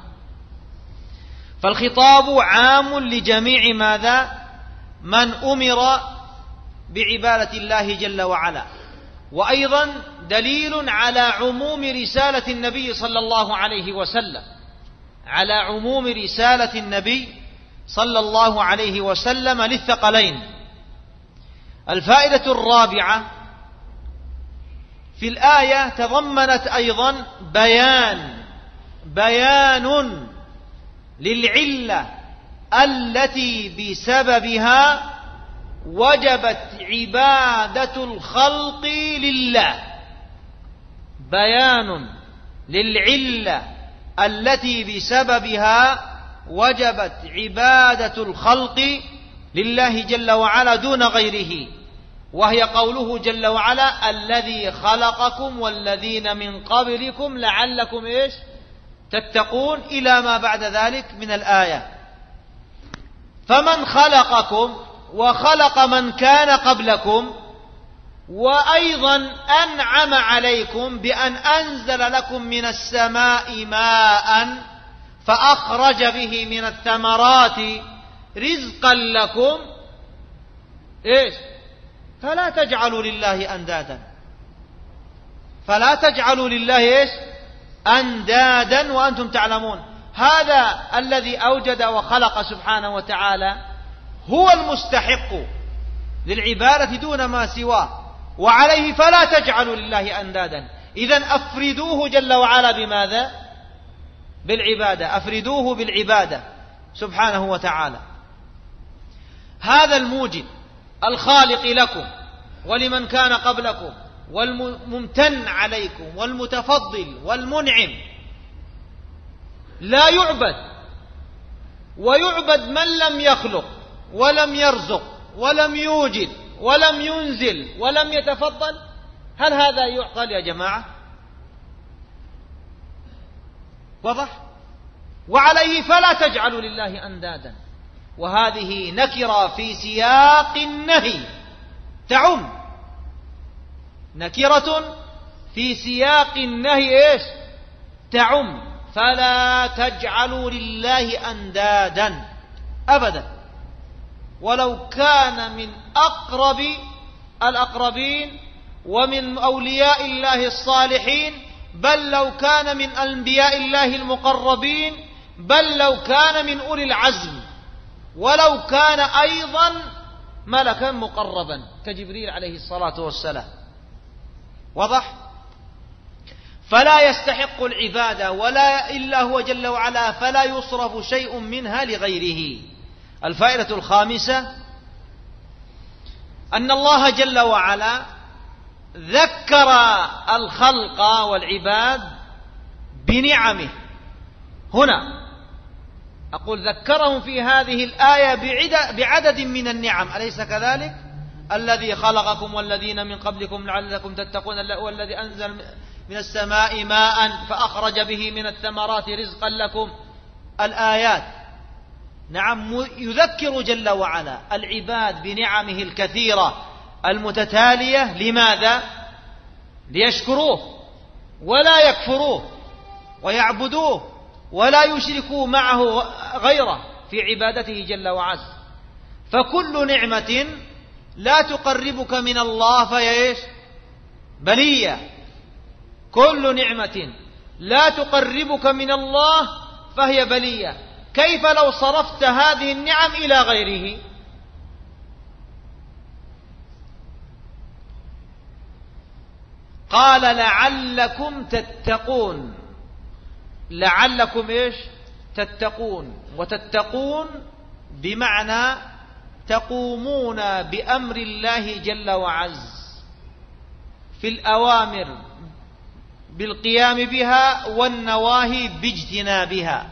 فالخطاب عام لجميع ماذا؟ من أمر بعبادة الله جل وعلا. وأيضا دليل على عموم رسالة النبي صلى الله عليه وسلم، على عموم رسالة النبي صلى الله عليه وسلم للثقلين. الفائدة الرابعة، في الآية تضمنت أيضا بيان للعلة التي بسببها وجبت عبادة الخلق لله، بيان للعلة التي بسببها وجبت عبادة الخلق لله جل وعلا دون غيره، وهي قوله جل وعلا الذي خلقكم والذين من قبلكم لعلكم تتقون، إلى ما بعد ذلك من الآية. فمن خلقكم وخلق من كان قبلكم، وأيضا أنعم عليكم بأن أنزل لكم من السماء ماء فأخرج به من الثمرات رزقا لكم، فلا تجعلوا لله أندادا، فلا تجعلوا لله أندادا وأنتم تعلمون. هذا الذي أوجد وخلق سبحانه وتعالى هو المستحق للعبادة دون ما سواه، وعليه فلا تجعلوا لله أندادا. إذن أفردوه جل وعلا بماذا؟ بالعبادة، أفردوه بالعبادة سبحانه وتعالى. هذا الموجد الخالق لكم ولمن كان قبلكم والممتن عليكم والمتفضل والمنعم لا يعبد، ويعبد من لم يخلق ولم يرزق ولم يوجد ولم ينزل ولم يتفضل. هل هذا يعقل يا جماعة؟ واضح؟ وعليه فلا تجعلوا لله أندادا، وهذه نكرة في سياق النهي تعم، نكرة في سياق النهي تعم، فلا تجعلوا لله أندادا أبدا، ولو كان من أقرب الأقربين ومن أولياء الله الصالحين، بل لو كان من أنبياء الله المقربين، بل لو كان من أولي العزم، ولو كان أيضا ملكا مقربا كجبريل عليه الصلاة والسلام. واضح؟ فلا يستحق العبادة ولا إلا هو جل وعلا، فلا يصرف شيء منها لغيره. الفائدة الخامسة، أن الله جل وعلا ذكر الخلق والعباد بنعمه هنا، أقول ذكرهم في هذه الآية بعدد من النعم، أليس كذلك؟ الذي خلقكم والذين من قبلكم لعلكم تتقون، والذي أنزل من السماء ماء فأخرج به من الثمرات رزقا لكم. الآيات نعم يذكر جل وعلا العباد بنعمه الكثيرة المتتالية. لماذا؟ ليشكروه ولا يكفروه ويعبدوه ولا يشركوا معه غيره في عبادته جل وعز. فكل نعمة لا تقربك من الله فهي إيش؟ بلية. كل نعمة لا تقربك من الله فهي بلية. كيف لو صرفت هذه النعم إلى غيره؟ قال لعلكم تتقون. لعلكم إيش؟ تتقون. وتتقون بمعنى تقومون بأمر الله جل وعز في الأوامر بالقيام بها والنواهي باجتنابها.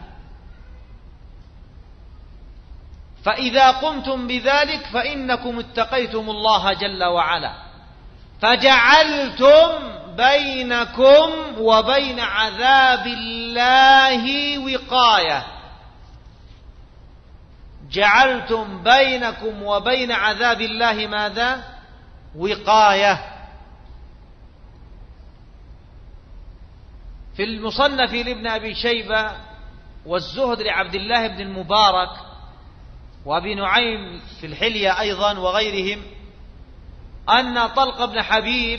فإذا قمتم بذلك فإنكم اتقيتم الله جل وعلا، فجعلتم بينكم وبين عذاب الله وقاية. جعلتم بينكم وبين عذاب الله ماذا؟ وقاية. في المصنف لابن أبي شيبة والزهد لعبد الله بن المبارك وأبي نعيم في الحلية أيضا وغيرهم أن طلق بن حبيب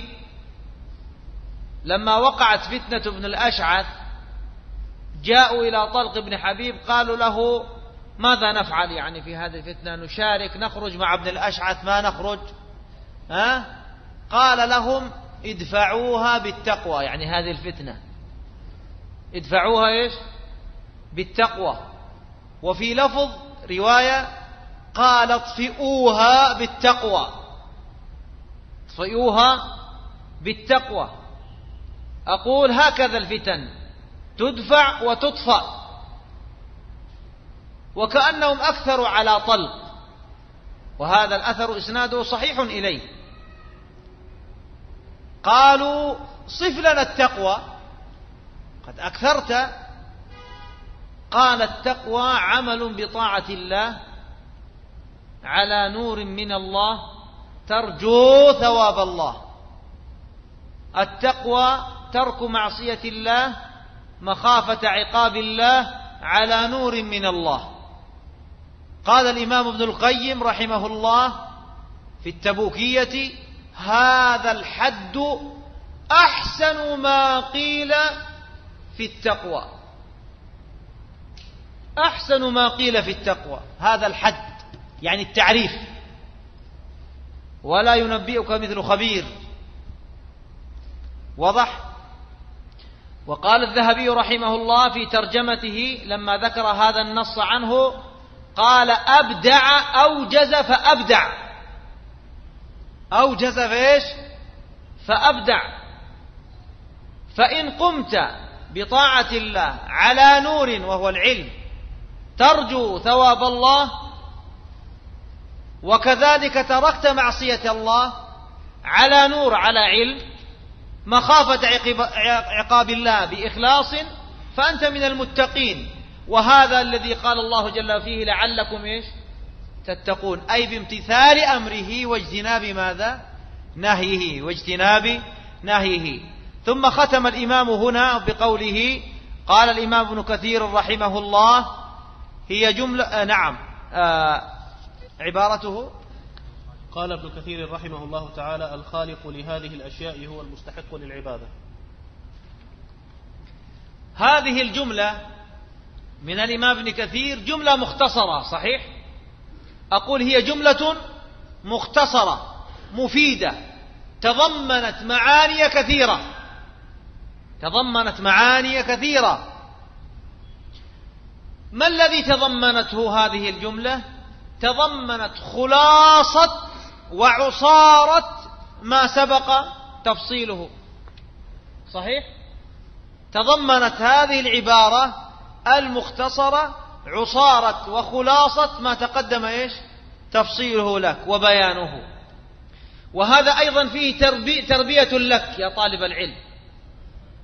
لما وقعت فتنة ابن الأشعث جاءوا إلى طلق بن حبيب قالوا له ماذا نفعل يعني في هذه الفتنة؟ نشارك، نخرج مع ابن الأشعث، ما نخرج؟ قال لهم ادفعوها بالتقوى، يعني هذه الفتنة ادفعوها إيش؟ بالتقوى. وفي لفظ رواية قال اطفئوها بالتقوى، اطفئوها بالتقوى. أقول هكذا الفتن تدفع وتطفأ، وكأنهم أكثروا على طلق، وهذا الأثر إسناده صحيح إليه. قالوا صف لنا التقوى، قد أكثرت. قال التقوى عمل بطاعة الله على نور من الله ترجو ثواب الله. التقوى ترك معصية الله مخافة عقاب الله على نور من الله. قال الإمام ابن القيم رحمه الله في التبوكية هذا الحد أحسن ما قيل في التقوى، أحسن ما قيل في التقوى هذا الحد، يعني التعريف. ولا ينبئك مثل خبير. وضح. وقال الذهبي رحمه الله في ترجمته لما ذكر هذا النص عنه قال أبدع أوجز فأبدع. أوجز فإيش؟ فأبدع. فإن قمت بطاعة الله على نور وهو العلم ترجو ثواب الله، وكذلك تركت معصية الله على نور على علم مخافة عقاب الله بإخلاص، فأنت من المتقين. وهذا الذي قال الله جل فيه لعلكم إيش؟ تتقون، أي بامتثال أمره واجتناب ماذا؟ نهيه، واجتناب نهيه. ثم ختم الإمام هنا بقوله قال الإمام ابن كثير رحمه الله هي جملة عبارته قال ابن كثير رحمه الله تعالى الخالق لهذه الأشياء هو المستحق للعبادة. هذه الجملة من الإمام ابن كثير جملة مختصرة، صحيح؟ أقول هي جملة مختصرة مفيدة تضمنت معاني كثيرة، تضمنت معاني كثيرة. ما الذي تضمنته هذه الجملة؟ تضمنت خلاصة وعصارة ما سبق تفصيله، صحيح؟ تضمنت هذه العبارة المختصرة عصارة وخلاصة ما تقدم إيش؟ تفصيله لك وبيانه. وهذا أيضا فيه تربية لك يا طالب العلم،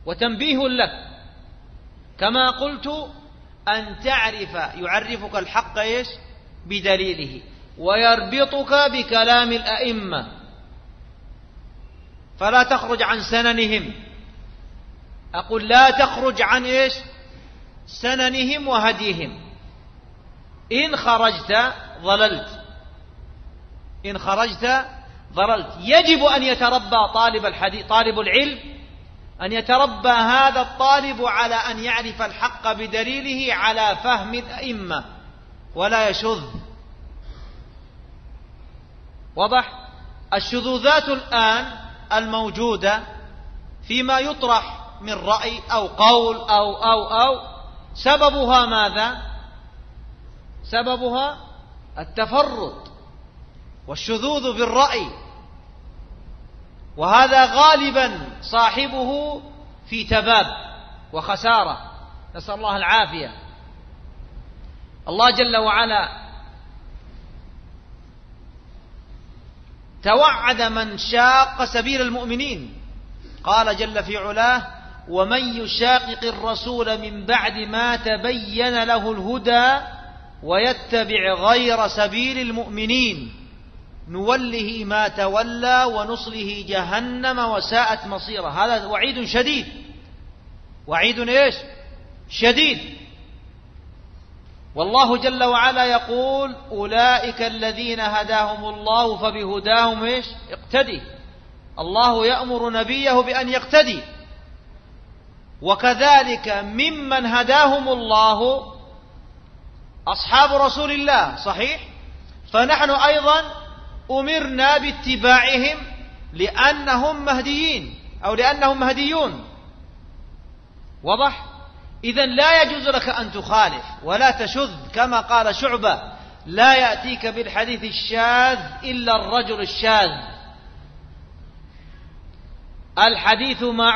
وتنبيه لك كما قلت أن تعرف يعرفك الحق إيش بدليله، ويربطك بكلام الأئمة، فلا تخرج عن سننهم. أقول لا تخرج عن إيش سننهم وهديهم. إن خرجت ضللت، إن خرجت ضللت. يجب أن يتربى طالب الحديث، طالب العلم، أن يتربى هذا الطالب على أن يعرف الحق بدليله على فهم الأئمة ولا يشذ. واضح؟ الشذوذات الآن الموجودة فيما يطرح من رأي أو قول أو سببها ماذا؟ سببها التفرط والشذوذ بالرأي، وهذا غالبا صاحبه في تباب وخسارة، نسأل الله العافية. الله جل وعلا توعد من شاق سبيل المؤمنين، قال جل في علاه: ومن يشاقق الرسول من بعد ما تبين له الهدى ويتبع غير سبيل المؤمنين نوله ما تولى ونصله جهنم وساءت مصيره. هذا وعيد شديد، وعيد ايش شديد. والله جل وعلا يقول: أولئك الذين هداهم الله فبهداهم ايش اقتدي. الله يأمر نبيه بأن يقتدي، وكذلك ممن هداهم الله أصحاب رسول الله، صحيح؟ فنحن أيضا أمرنا باتباعهم لأنهم مهديين أو لأنهم مهديون. واضح؟ إذن لا يجوز لك أن تخالف ولا تشذ، كما قال شعبة: لا يأتيك بالحديث الشاذ إلا الرجل الشاذ. الحديث ما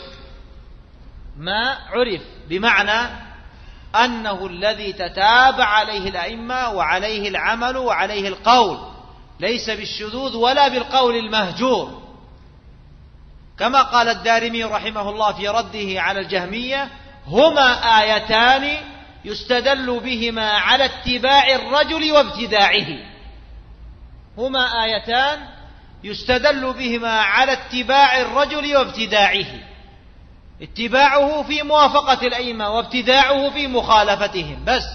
عرف بمعنى أنه الذي تتابع عليه الأئمة وعليه العمل وعليه القول، ليس بالشذوذ ولا بالقول المهجور، كما قال الدارمي رحمه الله في رده على الجهمية: هما آيتان يستدل بهما على اتباع الرجل وابتداعه. هما آيتان يستدل بهما على اتباع الرجل وابتداعه، اتباعه في موافقة الأئمة وابتداعه في مخالفتهم بس.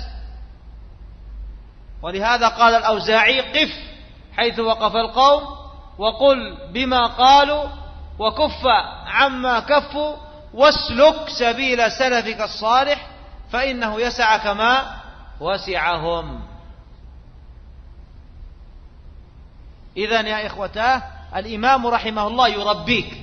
ولهذا قال الأوزاعي: قف حيث وقف القوم وقل بما قالوا وكف عما كفوا واسلك سبيل سلفك الصالح فإنه يسعك ما وسعهم. إذن يا إخوتاه، الإمام رحمه الله يربيك.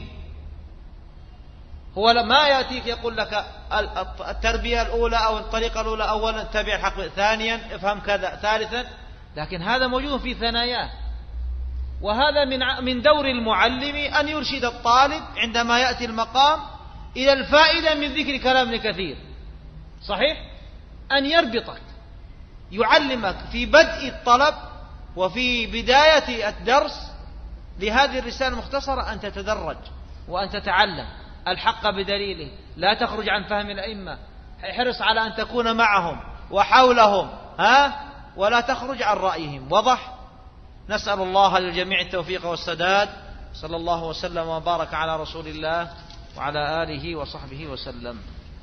هو ما يأتيك يقول لك التربية الأولى أو الطريقة الأولى: أولا اتبع الحق، ثانيا افهم كذا، ثالثا، لكن هذا موجود في ثناياه. وهذا من دور المعلم أن يرشد الطالب عندما يأتي المقام إلى الفائدة من ذكر كلام ابن كثير، صحيح؟ أن يربطك، يعلمك في بدء الطلب وفي بداية الدرس لهذه الرسالة المختصرة أن تتدرج وأن تتعلم الحق بدليله، لا تخرج عن فهم الأئمة، احرص على أن تكون معهم وحولهم، ولا تخرج عن رأيهم. وضح؟ نسأل الله للجميع التوفيق والسداد. صلى الله وسلم وبارك على رسول الله وعلى آله وصحبه وسلم.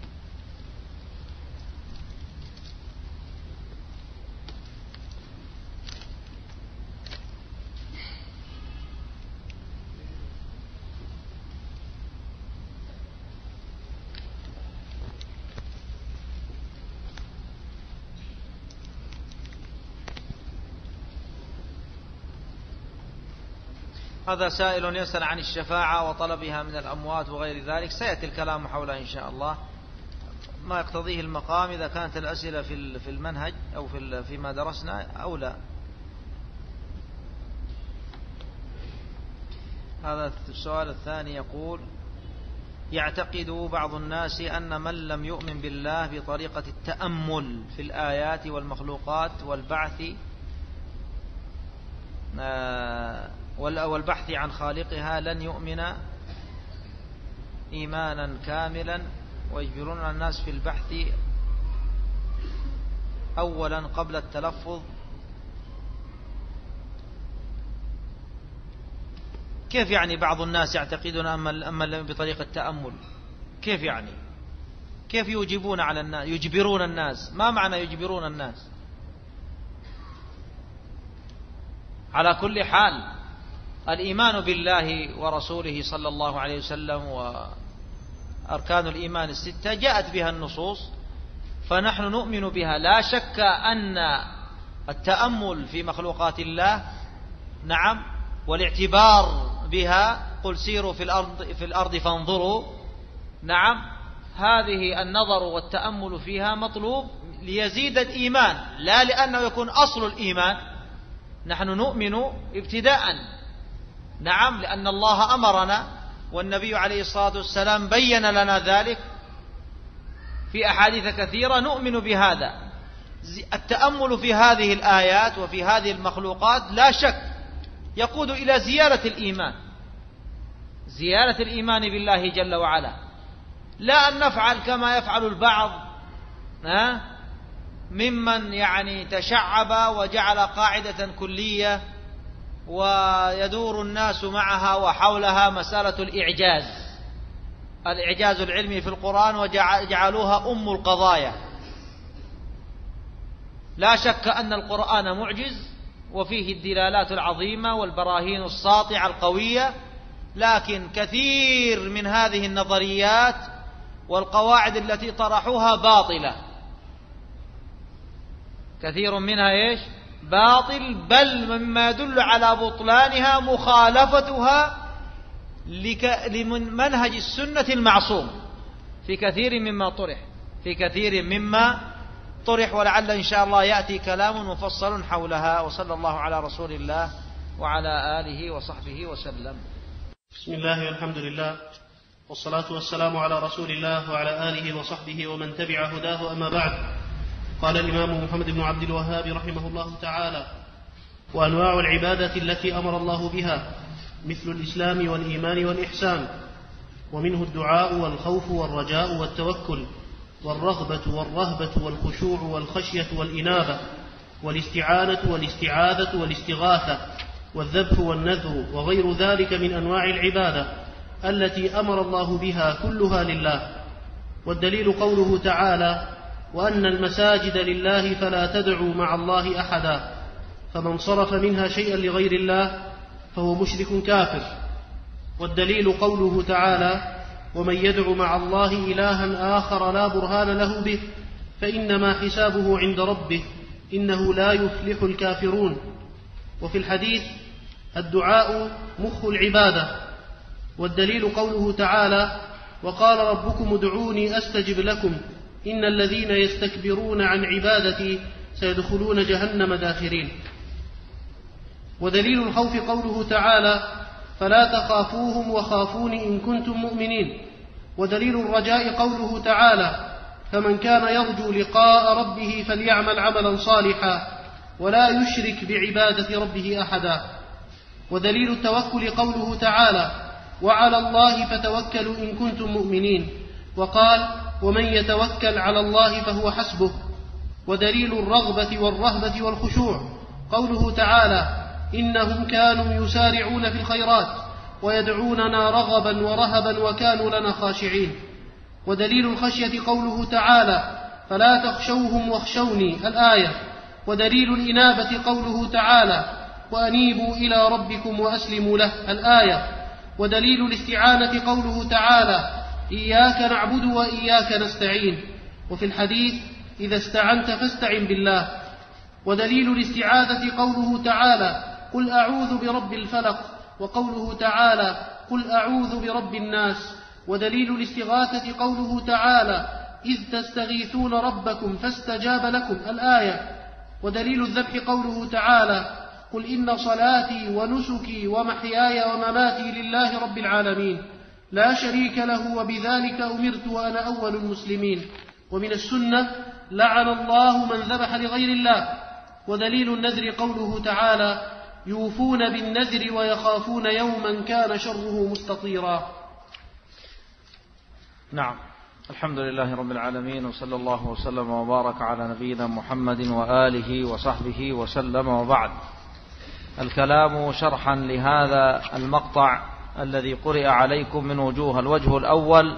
هذا سائل يسأل عن الشفاعة وطلبها من الأموات وغير ذلك، سيأتي الكلام حولها إن شاء الله، ما يقتضيه المقام إذا كانت الأسئلة في المنهج أو فيما درسنا أو لا. هذا السؤال الثاني يقول: يعتقد بعض الناس أن من لم يؤمن بالله بطريقة التأمل في الآيات والمخلوقات والبحث عن خالقها لن يؤمن إيمانا كاملا ويجبرون الناس في البحث أولا قبل التلفظ. كيف يعني بعض الناس يعتقدون أما بطريقة التأمل؟ كيف يعني؟ كيف يجبرون الناس؟ ما معنى يجبرون الناس؟ على كل حال الإيمان بالله ورسوله صلى الله عليه وسلم وأركان الإيمان الستة جاءت بها النصوص، فنحن نؤمن بها. لا شك أن التأمل في مخلوقات الله نعم والاعتبار بها، قل سيروا في الأرض فانظروا، نعم هذه النظر والتأمل فيها مطلوب ليزيد الإيمان، لا لأنه يكون أصل الإيمان. نحن نؤمن ابتداء نعم لأن الله أمرنا والنبي عليه الصلاة والسلام بين لنا ذلك في أحاديث كثيرة، نؤمن بهذا. التأمل في هذه الآيات وفي هذه المخلوقات لا شك يقود إلى زيادة الإيمان، زيادة الإيمان بالله جل وعلا، لا أن نفعل كما يفعل البعض ممن يعني تشعب وجعل قاعدة كلية ويدور الناس معها وحولها مسألة الإعجاز العلمي في القرآن وجعلوها أم القضايا. لا شك أن القرآن معجز وفيه الدلالات العظيمة والبراهين الساطعة القوية، لكن كثير من هذه النظريات والقواعد التي طرحوها باطلة، كثير منها باطل، بل مما يدل على بطلانها مخالفتها لمنهج السنة المعصوم في كثير مما طرح، ولعل إن شاء الله يأتي كلام مفصل حولها. وصلى الله على رسول الله وعلى آله وصحبه وسلم. بسم الله والحمد لله والصلاة والسلام على رسول الله وعلى آله وصحبه ومن تبع هداه، أما بعد. قال الإمام محمد بن عبد الوهاب رحمه الله تعالى: وأنواع العبادة التي أمر الله بها مثل الإسلام والإيمان والإحسان، ومنه الدعاء والخوف والرجاء والتوكل والرغبة والرهبة والخشوع والخشية والإنابة والاستعانة والاستعاذة والاستغاثة والذبح والنذر وغير ذلك من أنواع العبادة التي أمر الله بها كلها لله. والدليل قوله تعالى: وأن المساجد لله فلا تدعوا مع الله أحدا، فمن صرف منها شيئا لغير الله فهو مشرك كافر. والدليل قوله تعالى: ومن يدع مع الله إلها آخر لا برهان له به فإنما حسابه عند ربه إنه لا يفلح الكافرون. وفي الحديث: الدعاء مخ العبادة. والدليل قوله تعالى: وقال ربكم ادعوني أستجب لكم إن الذين يستكبرون عن عبادتي سيدخلون جهنم داخرين. ودليل الخوف قوله تعالى: فلا تخافوهم وخافون إن كنتم مؤمنين. ودليل الرجاء قوله تعالى: فمن كان يرجو لقاء ربه فليعمل عملا صالحا ولا يشرك بعبادة ربه أحدا. ودليل التوكل قوله تعالى: وعلى الله فتوكلوا إن كنتم مؤمنين، وقال: ومن يتوكل على الله فهو حسبه. ودليل الرغبة والرهبة والخشوع قوله تعالى: إنهم كانوا يسارعون في الخيرات ويدعوننا رغبا ورهبا وكانوا لنا خاشعين. ودليل الخشية قوله تعالى: فلا تخشوهم واخشوني الآية. ودليل الإنابة قوله تعالى: وأنيبوا إلى ربكم وأسلموا له الآية. ودليل الاستعانة قوله تعالى: إياك نعبد وإياك نستعين. وفي الحديث: إذا استعنت فاستعن بالله. ودليل الاستعاذة قوله تعالى: قل أعوذ برب الفلق. وقوله تعالى: قل أعوذ برب الناس. ودليل الاستغاثة قوله تعالى: إذ تستغيثون ربكم فاستجاب لكم الآية. ودليل الذبح قوله تعالى: قل إن صلاتي ونسكي ومحياي ومماتي لله رب العالمين لا شريك له وبذلك أمرت وأنا أول المسلمين. ومن السنة: لعن الله من ذبح لغير الله. ودليل النذر قوله تعالى: يوفون بالنذر ويخافون يوما كان شره مستطيرا. نعم. الحمد لله رب العالمين، وصلى الله وسلم وبارك على نبينا محمد وآله وصحبه وسلم، وبعد. الكلام شرحا لهذا المقطع الذي قرئ عليكم من وجوه. الوجه الأول: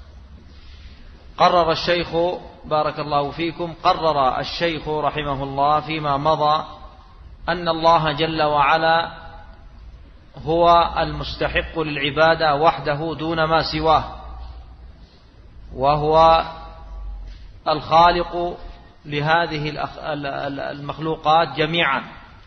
قرر الشيخ بارك الله فيكم قرر الشيخ رحمه الله فيما مضى أن الله جل وعلا هو المستحق للعبادة وحده دون ما سواه، وهو الخالق لهذه المخلوقات جميعا.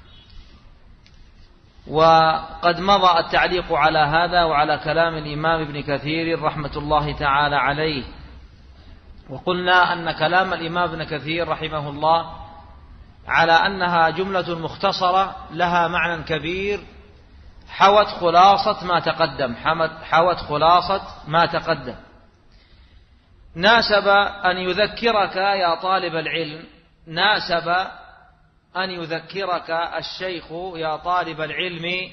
وقد مضى التعليق على هذا وعلى كلام الإمام ابن كثير رحمة الله تعالى عليه، وقلنا أن كلام الإمام ابن كثير رحمه الله على أنها جملة مختصرة لها معنى كبير، حوت خلاصة ما تقدم. ناسب أن يذكرك يا طالب العلم، ناسب أن يذكرك الشيخ يا طالب العلم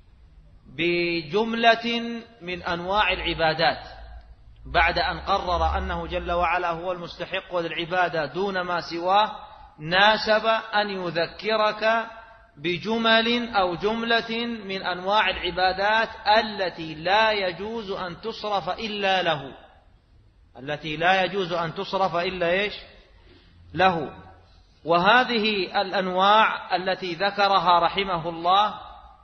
بجملة من أنواع العبادات، بعد أن قرر أنه جل وعلا هو المستحق للعبادة دون ما سواه، ناسب أن يذكرك بجمل أو جملة من أنواع العبادات التي لا يجوز أن تصرف إلا له، التي لا يجوز أن تصرف إلا إيش؟ له. وهذه الأنواع التي ذكرها رحمه الله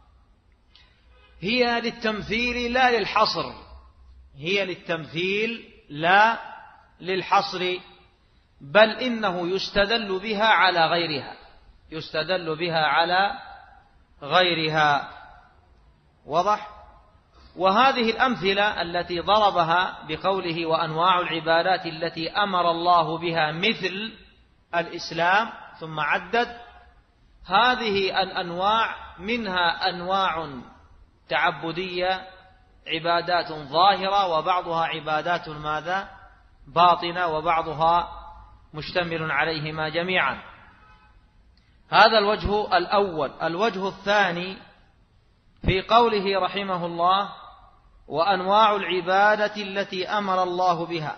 هي للتمثيل لا للحصر، هي للتمثيل لا للحصر، بل إنه يستدل بها على غيرها، يستدل بها على غيرها. واضح؟ وهذه الأمثلة التي ضربها بقوله وأنواع العبادات التي أمر الله بها مثل الإسلام، ثم عدد هذه الأنواع منها أنواع تعبدية، عبادات ظاهرة، وبعضها عبادات ماذا؟ باطنة، وبعضها مشتمل عليهما جميعا. هذا الوجه الأول. الوجه الثاني في قوله رحمه الله وأنواع العبادة التي أمر الله بها،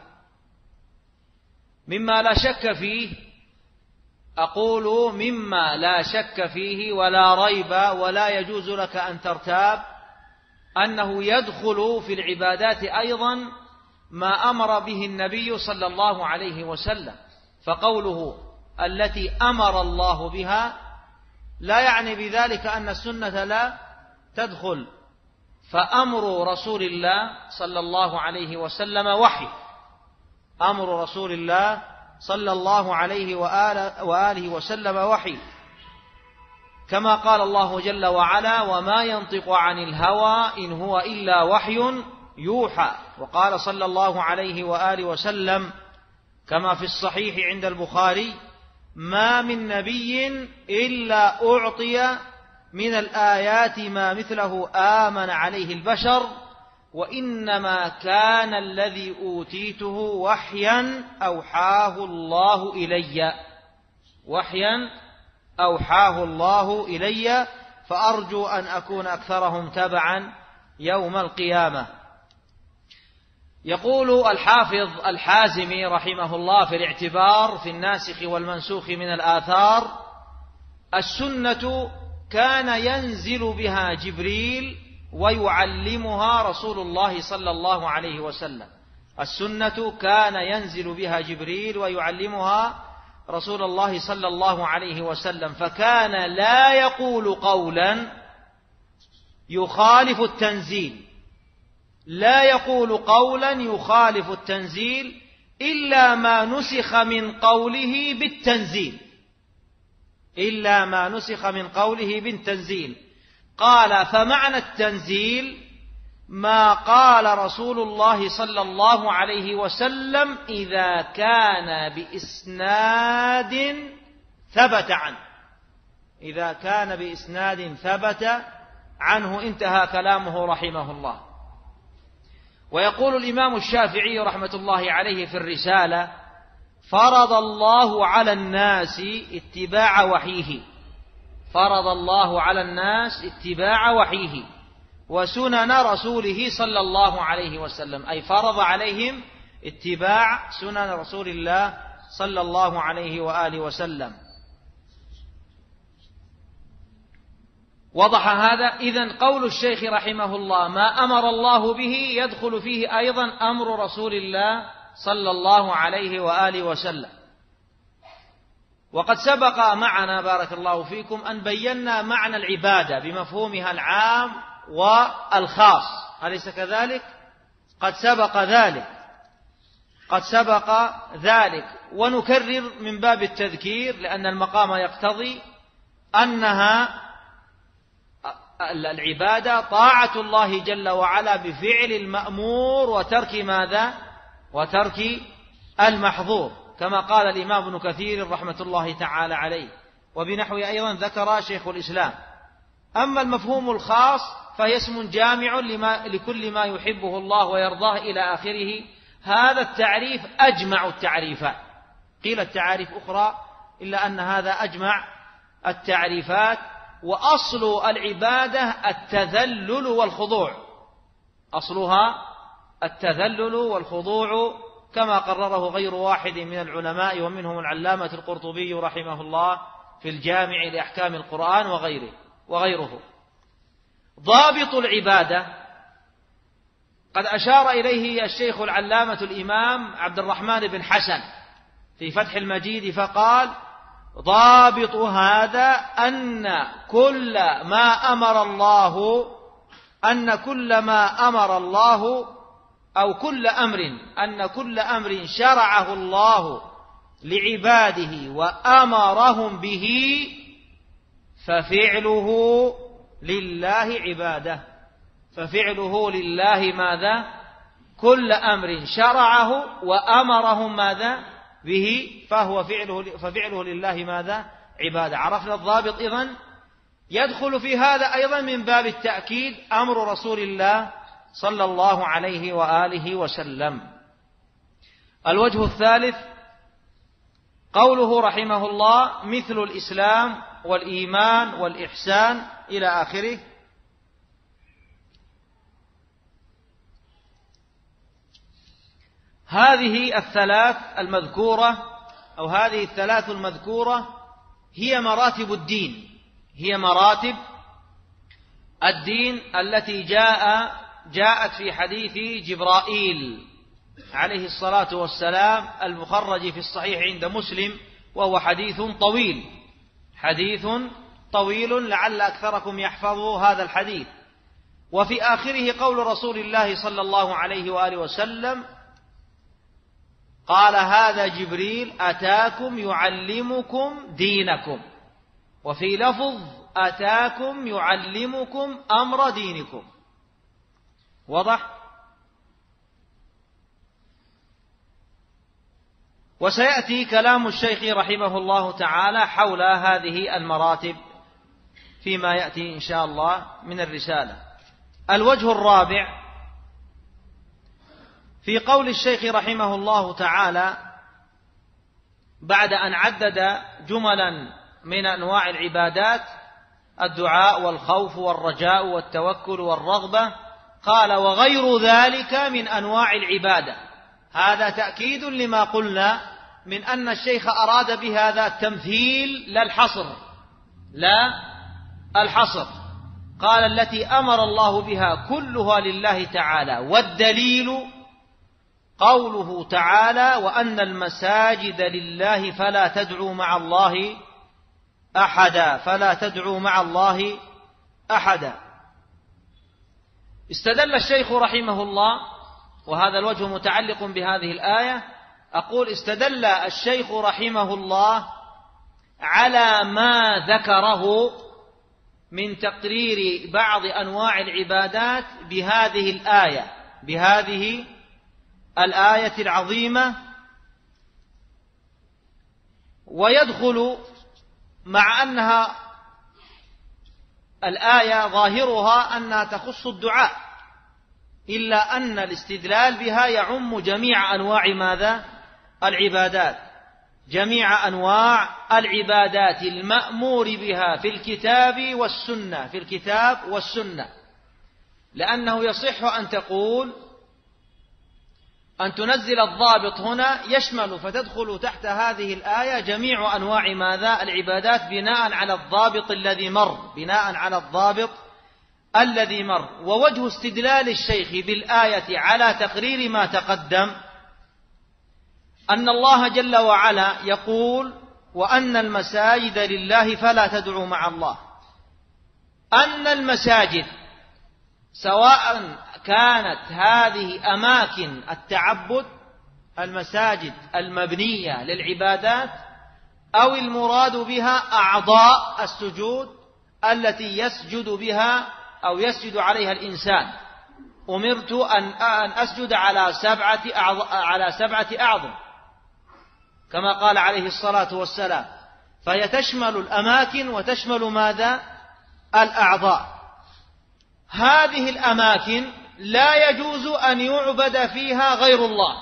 مما لا شك فيه، أقول مما لا شك فيه ولا ريب ولا يجوز لك أن ترتاب، أنه يدخل في العبادات أيضا ما أمر به النبي صلى الله عليه وسلم. فقوله التي أمر الله بها لا يعني بذلك أن السنة لا تدخل، فأمر رسول الله صلى الله عليه وسلم وحي، أمر رسول الله صلى الله عليه وآله وسلم وحي، كما قال الله جل وعلا وما ينطق عن الهوى إن هو إلا وحي يوحى. وقال صلى الله عليه وآله وسلم كما في الصحيح عند البخاري ما من نبي إلا أعطي من الآيات ما مثله آمن عليه البشر، وإنما كان الذي أوتيته وحيا أوحاه الله إلي، وحيا أوحاه الله إلي، فأرجو أن أكون أكثرهم تبعا يوم القيامة. يقول الحافظ الحازمي رحمه الله في الاعتبار في الناسخ والمنسوخ من الآثار: السنة كان ينزل بها جبريل ويعلمها رسول الله صلى الله عليه وسلم. السنة كان ينزل بها جبريل ويعلمها رسول الله صلى الله عليه وسلم، فكان لا يقول قولا يخالف التنزيل، لا يقول قولا يخالف التنزيل إلا ما نسخ من قوله بالتنزيل، إلا ما نسخ من قوله بالتنزيل. قال فمعنى التنزيل ما قال رسول الله صلى الله عليه وسلم إذا كان بإسناد ثبت عنه، إذا كان بإسناد ثبت عنه. انتهى كلامه رحمه الله. ويقول الإمام الشافعي رحمة الله عليه في الرسالة: فرض الله على الناس اتباع وحيه، فرض الله على الناس اتباع وحيه وسنن رسوله صلى الله عليه وسلم، أي فرض عليهم اتباع سنن رسول الله صلى الله عليه وآله وسلم. وضح هذا؟ إذن قول الشيخ رحمه الله ما أمر الله به يدخل فيه أيضا أمر رسول الله صلى الله عليه وآله وسلم. وقد سبق معنا بارك الله فيكم أن بينا معنى العبادة بمفهومها العام والخاص، أليس كذلك؟ قد سبق ذلك ونكرر من باب التذكير، لأن المقام يقتضي أنها العبادة طاعة الله جل وعلا بفعل المأمور وترك ماذا؟ وترك المحظور، كما قال الإمام ابن كثير رحمة الله تعالى عليه، وبنحوه أيضا ذكر شيخ الإسلام. أما المفهوم الخاص فهي اسم جامع لكل ما يحبه الله ويرضاه إلى آخره. هذا التعريف أجمع التعريفات، قيل التعاريف أخرى إلا أن هذا أجمع التعريفات. وأصل العبادة التذلل والخضوع، أصلها التذلل والخضوع كما قرره غير واحد من العلماء، ومنهم العلامة القرطبي رحمه الله في الجامع لأحكام القرآن وغيره. ضابط العبادة قد أشار إليه الشيخ العلامة الإمام عبد الرحمن بن حسن في فتح المجيد فقال: ضابط هذا أن كل ما أمر الله أو كل أمر شرعه الله لعباده وأمرهم به ففعله لله عبادة. ففعله لله ماذا؟ كل أمر شرعه وأمرهم ماذا؟ به ففعله لله ماذا؟ عبادة. عرفنا الضابط إذن. يدخل في هذا أيضا من باب التأكيد أمر رسول الله صلى الله عليه وآله وسلم. الوجه الثالث قوله رحمه الله: مثل الإسلام والإيمان والإحسان إلى آخره. هذه الثلاث المذكورة هي مراتب الدين، التي جاءت في حديث جبرائيل عليه الصلاة والسلام المخرج في الصحيح عند مسلم، وهو حديث طويل لعل أكثركم يحفظوا هذا الحديث. وفي آخره قول رسول الله صلى الله عليه وآله وسلم: قال: هذا جبريل أتاكم يعلمكم دينكم، وفي لفظ: أتاكم يعلمكم أمر دينكم. واضح؟ وسيأتي كلام الشيخ رحمه الله تعالى حول هذه المراتب فيما يأتي إن شاء الله من الرسالة. الوجه الرابع في قول الشيخ رحمه الله تعالى بعد أن عدد جملا من أنواع العبادات: الدعاء والخوف والرجاء والتوكل والرغبة، قال: وغير ذلك من أنواع العبادة. هذا تأكيد لما قلنا من أن الشيخ أراد بهذا التمثيل لا الحصر. قال: التي أمر الله بها كلها لله تعالى، والدليل قوله تعالى: وأن المساجد لله فلا تدعوا مع الله أحدا. استدل الشيخ رحمه الله، وهذا الوجه متعلق بهذه الآية، أقول استدل الشيخ رحمه الله على ما ذكره من تقرير بعض أنواع العبادات بهذه الآية العظيمة. ويدخل مع أنها الآية ظاهرها أنها تخص الدعاء، إلا أن الاستدلال بها يعم جميع أنواع العبادات، جميع أنواع العبادات المأمور بها في الكتاب والسنة، لأنه يصح أن تقول أن تنزل الضابط هنا يشمل، فتدخل تحت هذه الآية جميع أنواع ماذا؟ العبادات، بناء على الضابط الذي مر، بناء على الضابط الذي مر. ووجه استدلال الشيخ بالآية على تقرير ما تقدم أن الله جل وعلا يقول: وأن المساجد لله فلا تدعوا مع الله. أن المساجد سواء كانت هذه أماكن التعبد، المساجد المبنية للعبادات، أو المراد بها أعضاء السجود التي يسجد بها أو يسجد عليها الإنسان. أمرت أن أسجد على سبعة أعظم كما قال عليه الصلاة والسلام، فهي تشمل الأماكن وتشمل ماذا؟ الأعضاء. هذه الأماكن لا يجوز أن يعبد فيها غير الله،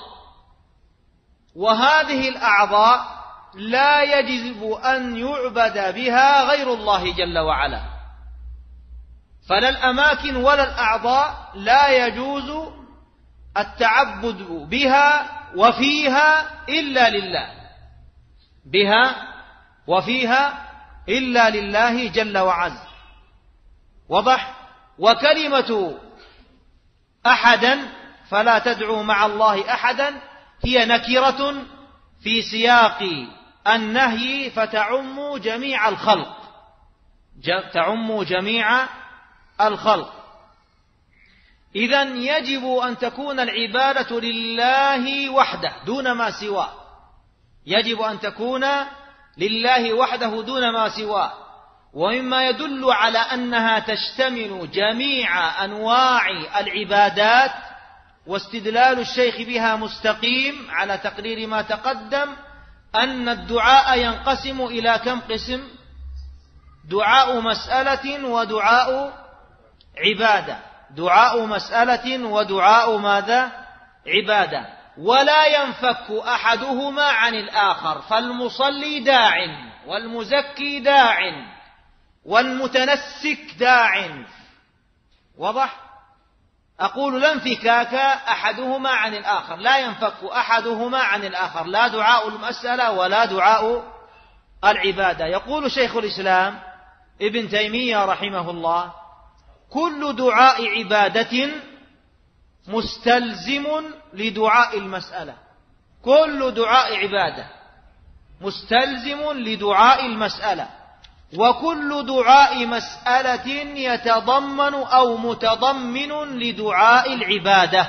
وهذه الأعضاء لا يجب أن يعبد بها غير الله جل وعلا. فلا الأماكن ولا الأعضاء لا يجوز التعبد بها وفيها إلا لله، بها وفيها إلا لله جل وعز. وضح؟ وكلمة أحدا، فلا تدعوا مع الله أحدا، هي نكرة في سياق النهي فتعم جميع الخلق، تعم جميع الخلق. إذن يجب أن تكون العبادة لله وحده دون ما سواه، يجب أن تكون لله وحده دون ما سواه. ومما يدل على أنها تشتمل جميع أنواع العبادات واستدلال الشيخ بها مستقيم على تقرير ما تقدم، أن الدعاء ينقسم إلى كم قسم؟ دعاء مسألة ودعاء عبادة، دعاء مسألة ودعاء ماذا؟ عبادة. ولا ينفك أحدهما عن الآخر، فالمصلي داع، والمزكي داع، والمتنسك داع. وضح؟ أقول لا انفكاك أحدهما عن الآخر، لا ينفك أحدهما عن الآخر، لا دعاء المسألة ولا دعاء العبادة. يقول شيخ الإسلام ابن تيمية رحمه الله: كل دعاء عبادة مستلزم لدعاء المسألة، كل دعاء عبادة مستلزم لدعاء المسألة، وكل دعاء مسألة يتضمن أو متضمن لدعاء العبادة.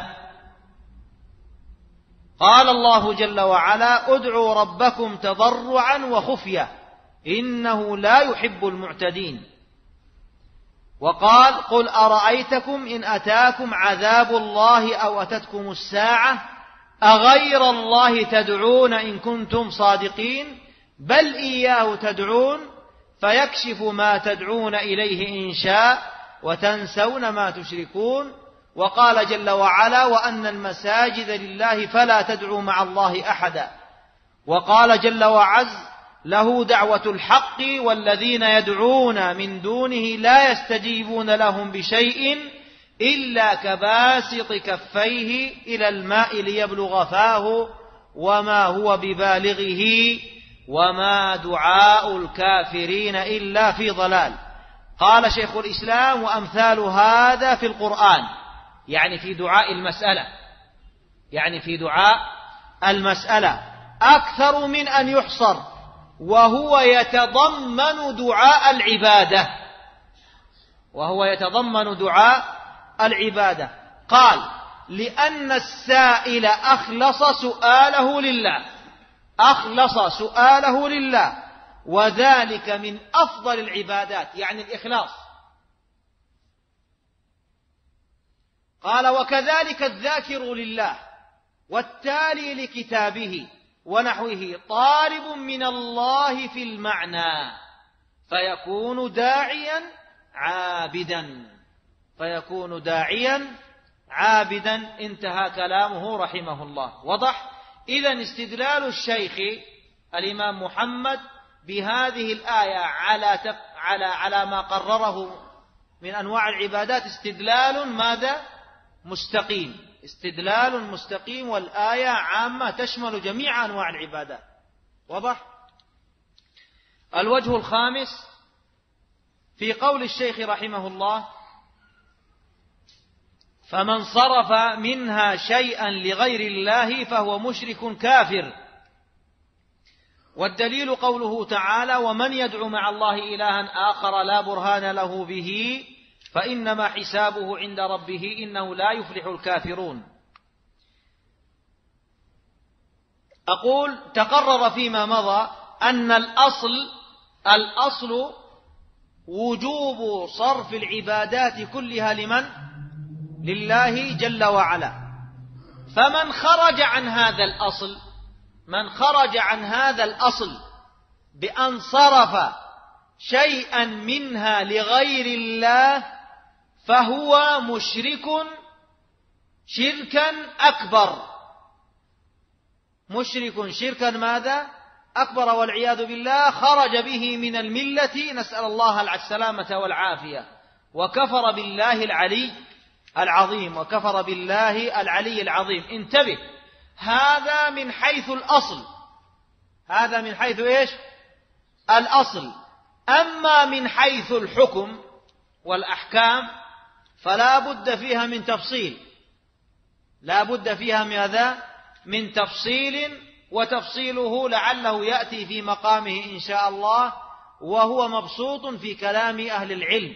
قال الله جل وعلا: ادعوا ربكم تضرعا وخفية إنه لا يحب المعتدين. وقال: قل أرأيتكم إن أتاكم عذاب الله أو أتتكم الساعة أغير الله تدعون إن كنتم صادقين بل إياه تدعون فيكشف ما تدعون إليه إن شاء وتنسون ما تشركون. وقال جل وعلا: وأن المساجد لله فلا تدعوا مع الله أحدا. وقال جل وعز: له دعوة الحق والذين يدعون من دونه لا يستجيبون لهم بشيء إلا كباسط كفيه إلى الماء ليبلغ فاه وما هو ببالغه وما دعاء الكافرين إلا في ضلال. قال شيخ الإسلام: وأمثال هذا في القرآن، يعني في دعاء المسألة، يعني في دعاء المسألة أكثر من أن يحصر، وهو يتضمن دعاء العبادة، وهو يتضمن دعاء العبادة. قال: لأن السائل أخلص سؤاله لله، أخلص سؤاله لله، وذلك من أفضل العبادات، يعني الإخلاص. قال: وكذلك الذاكر لله والتالي لكتابه ونحوه طالب من الله في المعنى فيكون داعيا عابدا، فيكون داعيا عابدا. انتهى كلامه رحمه الله. وضح؟ إذن استدلال الشيخ الإمام محمد بهذه الآية على ما قرره من أنواع العبادات استدلال ماذا؟ مستقيم. استدلال مستقيم، والآية عامة تشمل جميع أنواع العبادات. واضح؟ الوجه الخامس في قول الشيخ رحمه الله: فمن صرف منها شيئا لغير الله فهو مشرك كافر. والدليل قوله تعالى: ومن يدعو مع الله إلها آخر لا برهان له به فإنما حسابه عند ربه إنه لا يفلح الكافرون. أقول: تقرر فيما مضى أن الأصل وجوب صرف العبادات كلها لمن؟ لله جل وعلا. فمن خرج عن هذا الأصل بأن صرف شيئا منها لغير الله فهو مشرك شركا أكبر. مشرك شركا ماذا؟ أكبر، والعياذ بالله، خرج به من الملة، نسأل الله السلامة والعافية، وكفر بالله العلي العظيم، وكفر بالله العلي العظيم. انتبه، هذا من حيث الأصل، هذا من حيث إيش؟ الأصل. أما من حيث الحكم والأحكام فلا بد فيها من تفصيل، لا بد فيها من تفصيل، وتفصيله لعله يأتي في مقامه إن شاء الله، وهو مبسوط في كلام أهل العلم.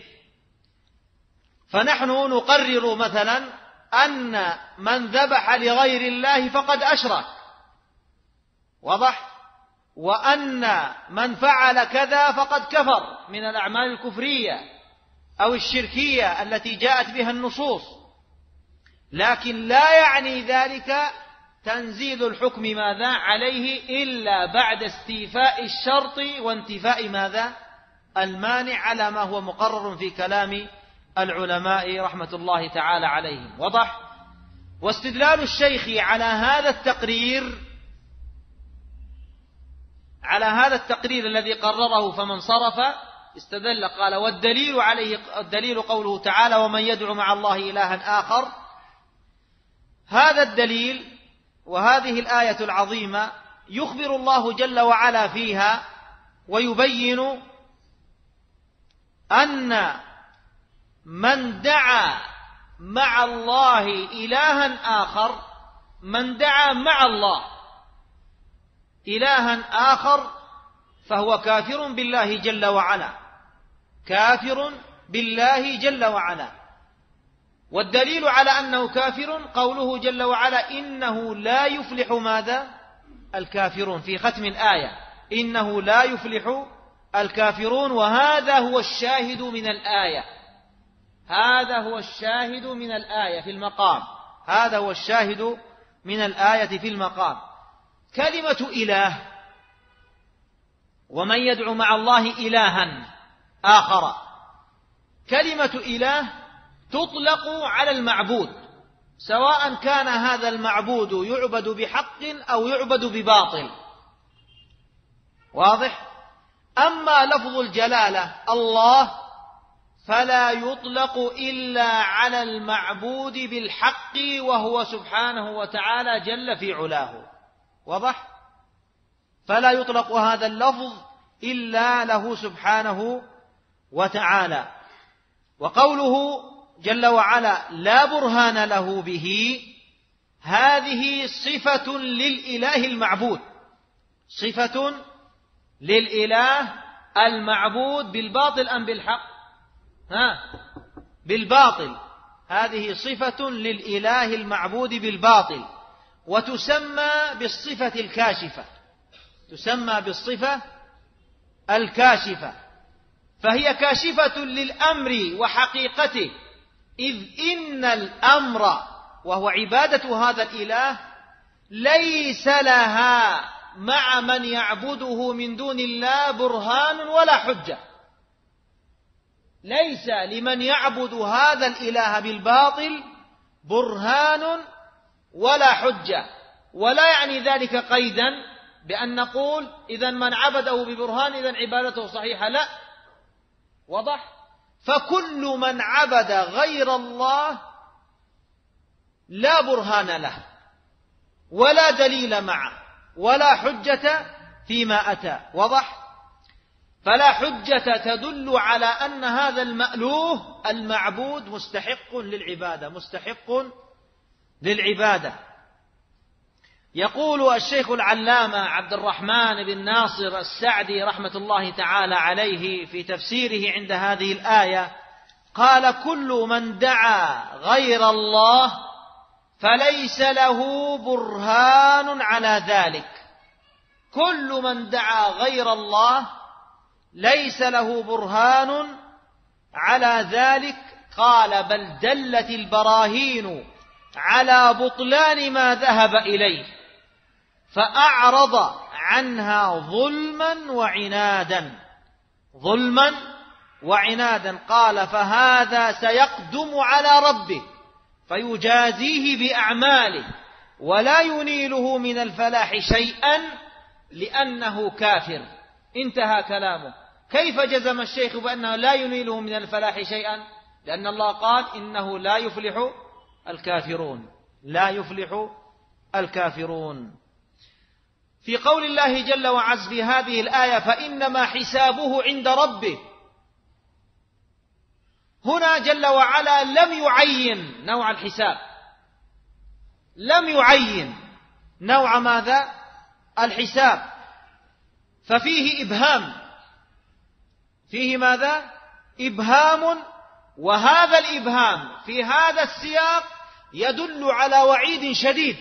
فنحن نقرر مثلا أن من ذبح لغير الله فقد أشرك، واضح؟ وأن من فعل كذا فقد كفر من الأعمال الكفرية أو الشركية التي جاءت بها النصوص، لكن لا يعني ذلك تنزيل الحكم ماذا عليه إلا بعد استيفاء الشرط وانتفاء ماذا؟ المانع، على ما هو مقرر في كلام العلماء رحمة الله تعالى عليهم. وضح؟ واستدلال الشيخ على هذا التقرير الذي قرره فمن صرف استدل، قال: والدليل عليه الدليل قوله تعالى: ومن يدعو مع الله إلها آخر. هذا الدليل وهذه الآية العظيمة يخبر الله جل وعلا فيها ويبين أن من دعا مع الله إلها آخر، من دعا مع الله إلها آخر فهو كافر بالله جل وعلا، كافر بالله جل وعلا. والدليل على أنه كافر قوله جل وعلا: إنه لا يفلح ماذا؟ الكافرون، في ختم الآية: إنه لا يفلح الكافرون. وهذا هو الشاهد من الآية، هذا هو الشاهد من الآية في المقام، هذا هو الشاهد من الآية في المقام. كلمة إله، ومن يدعو مع الله إلها آخر، كلمة إله تطلق على المعبود، سواء كان هذا المعبود يعبد بحق أو يعبد بباطل. واضح؟ أما لفظ الجلالة الله فلا يطلق إلا على المعبود بالحق، وهو سبحانه وتعالى جل في علاه. واضح؟ فلا يطلق هذا اللفظ إلا له سبحانه وتعالى. وقوله جل وعلا: لا برهان له به، هذه صفة للإله المعبود، صفة للإله المعبود بالباطل أم بالحق؟ بالباطل. هذه صفة للإله المعبود بالباطل، وتسمى بالصفة الكاشفة، تسمى بالصفة الكاشفة، فهي كاشفة للأمر وحقيقته، إذ إن الأمر وهو عبادة هذا الإله ليس لها مع من يعبده من دون الله برهان ولا حجة، ليس لمن يعبد هذا الإله بالباطل برهان ولا حجة. ولا يعني ذلك قيدا بأن نقول إذا من عبده ببرهان إذا عبادته صحيحة، لا. وضح؟ فكل من عبد غير الله لا برهان له ولا دليل معه ولا حجة فيما أتى. وضح؟ فلا حجة تدل على أن هذا المألوه المعبود مستحق للعبادة. يقول الشيخ العلامة عبد الرحمن بن ناصر السعدي رحمة الله تعالى عليه في تفسيره عند هذه الآية، قال: كل من دعا غير الله فليس له برهان على ذلك. كل من دعا غير الله ليس له برهان على ذلك. قال: بل دلت البراهين على بطلان ما ذهب إليه فأعرض عنها ظلما وعنادا. قال: فهذا سيقدم على ربه فيجازيه بأعماله ولا ينيله من الفلاح شيئا لأنه كافر. انتهى كلامه. كيف جزم الشيخ بأنه لا ينيله من الفلاح شيئا؟ لأن الله قال: إنه لا يفلح الكافرون. في قول الله جل وعز في هذه الآية: فإنما حسابه عند ربه، هنا جل وعلا لم يعين نوع الحساب، لم يعين نوع ماذا؟ الحساب. ففيه إبهام، فيه ماذا؟ إبهام. وهذا الإبهام في هذا السياق يدل على وعيد شديد.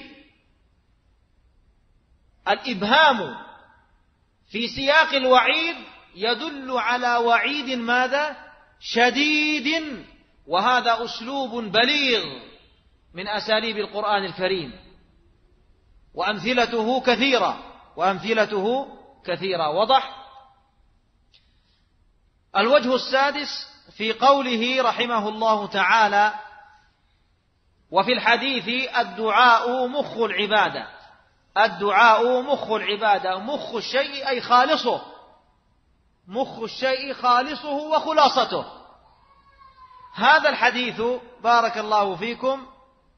الإبهام في سياق الوعيد يدل على وعيد ماذا؟ شديد. وهذا أسلوب بليغ من أساليب القرآن الكريم، وأمثلته كثيرة. وضح؟ الوجه السادس في قوله رحمه الله تعالى: وفي الحديث الدعاء مخ العبادة. الدعاء مخ العبادة، مخ الشيء أي خالصه، مخ الشيء خالصه وخلاصته. هذا الحديث بارك الله فيكم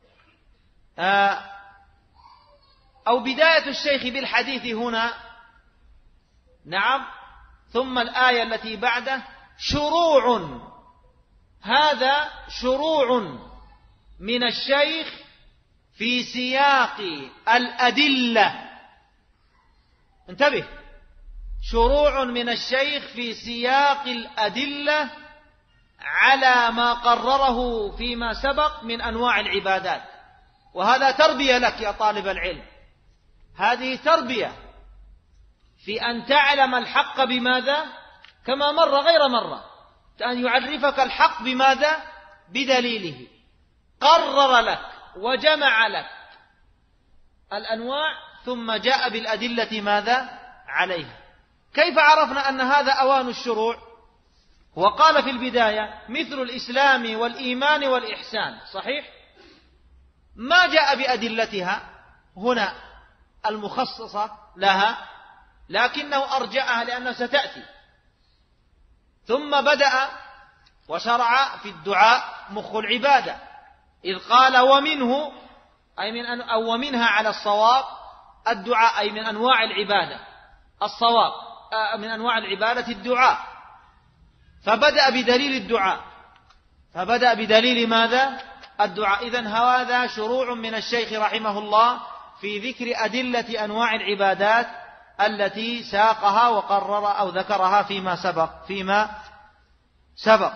أو بداية الشيخ بالحديث هنا، نعم، ثم الآية التي بعده شروع. هذا شروع من الشيخ في سياق الأدلة. انتبه، شروع من الشيخ في سياق الأدلة على ما قرره فيما سبق من أنواع العبادات. وهذا تربية لك يا طالب العلم، هذه تربية في أن تعلم الحق بماذا؟ كما مر غير مرة، أن يعرفك الحق بماذا؟ بدليله. قرر لك وجمع لك الأنواع ثم جاء بالأدلة ماذا؟ عليها. كيف عرفنا أن هذا أوان الشروع؟ وقال في البداية: مثل الإسلام والإيمان والإحسان. صحيح؟ ما جاء بأدلتها هنا المخصصة لها، لكنه أرجعها لأنها ستأتي. ثم بدأ وشرع في الدعاء مخ العبادة، إذ قال: ومنه أي من أو ومنها على الصواب الدعاء، أي من أنواع العبادة الصواب، من أنواع العبادة الدعاء. فبدأ بدليل الدعاء، فبدأ بدليل ماذا؟ الدعاء. إذن هذا شروع من الشيخ رحمه الله في ذكر أدلة أنواع العبادات التي ساقها وقرر أو ذكرها فيما سبق.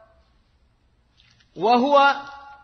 وهو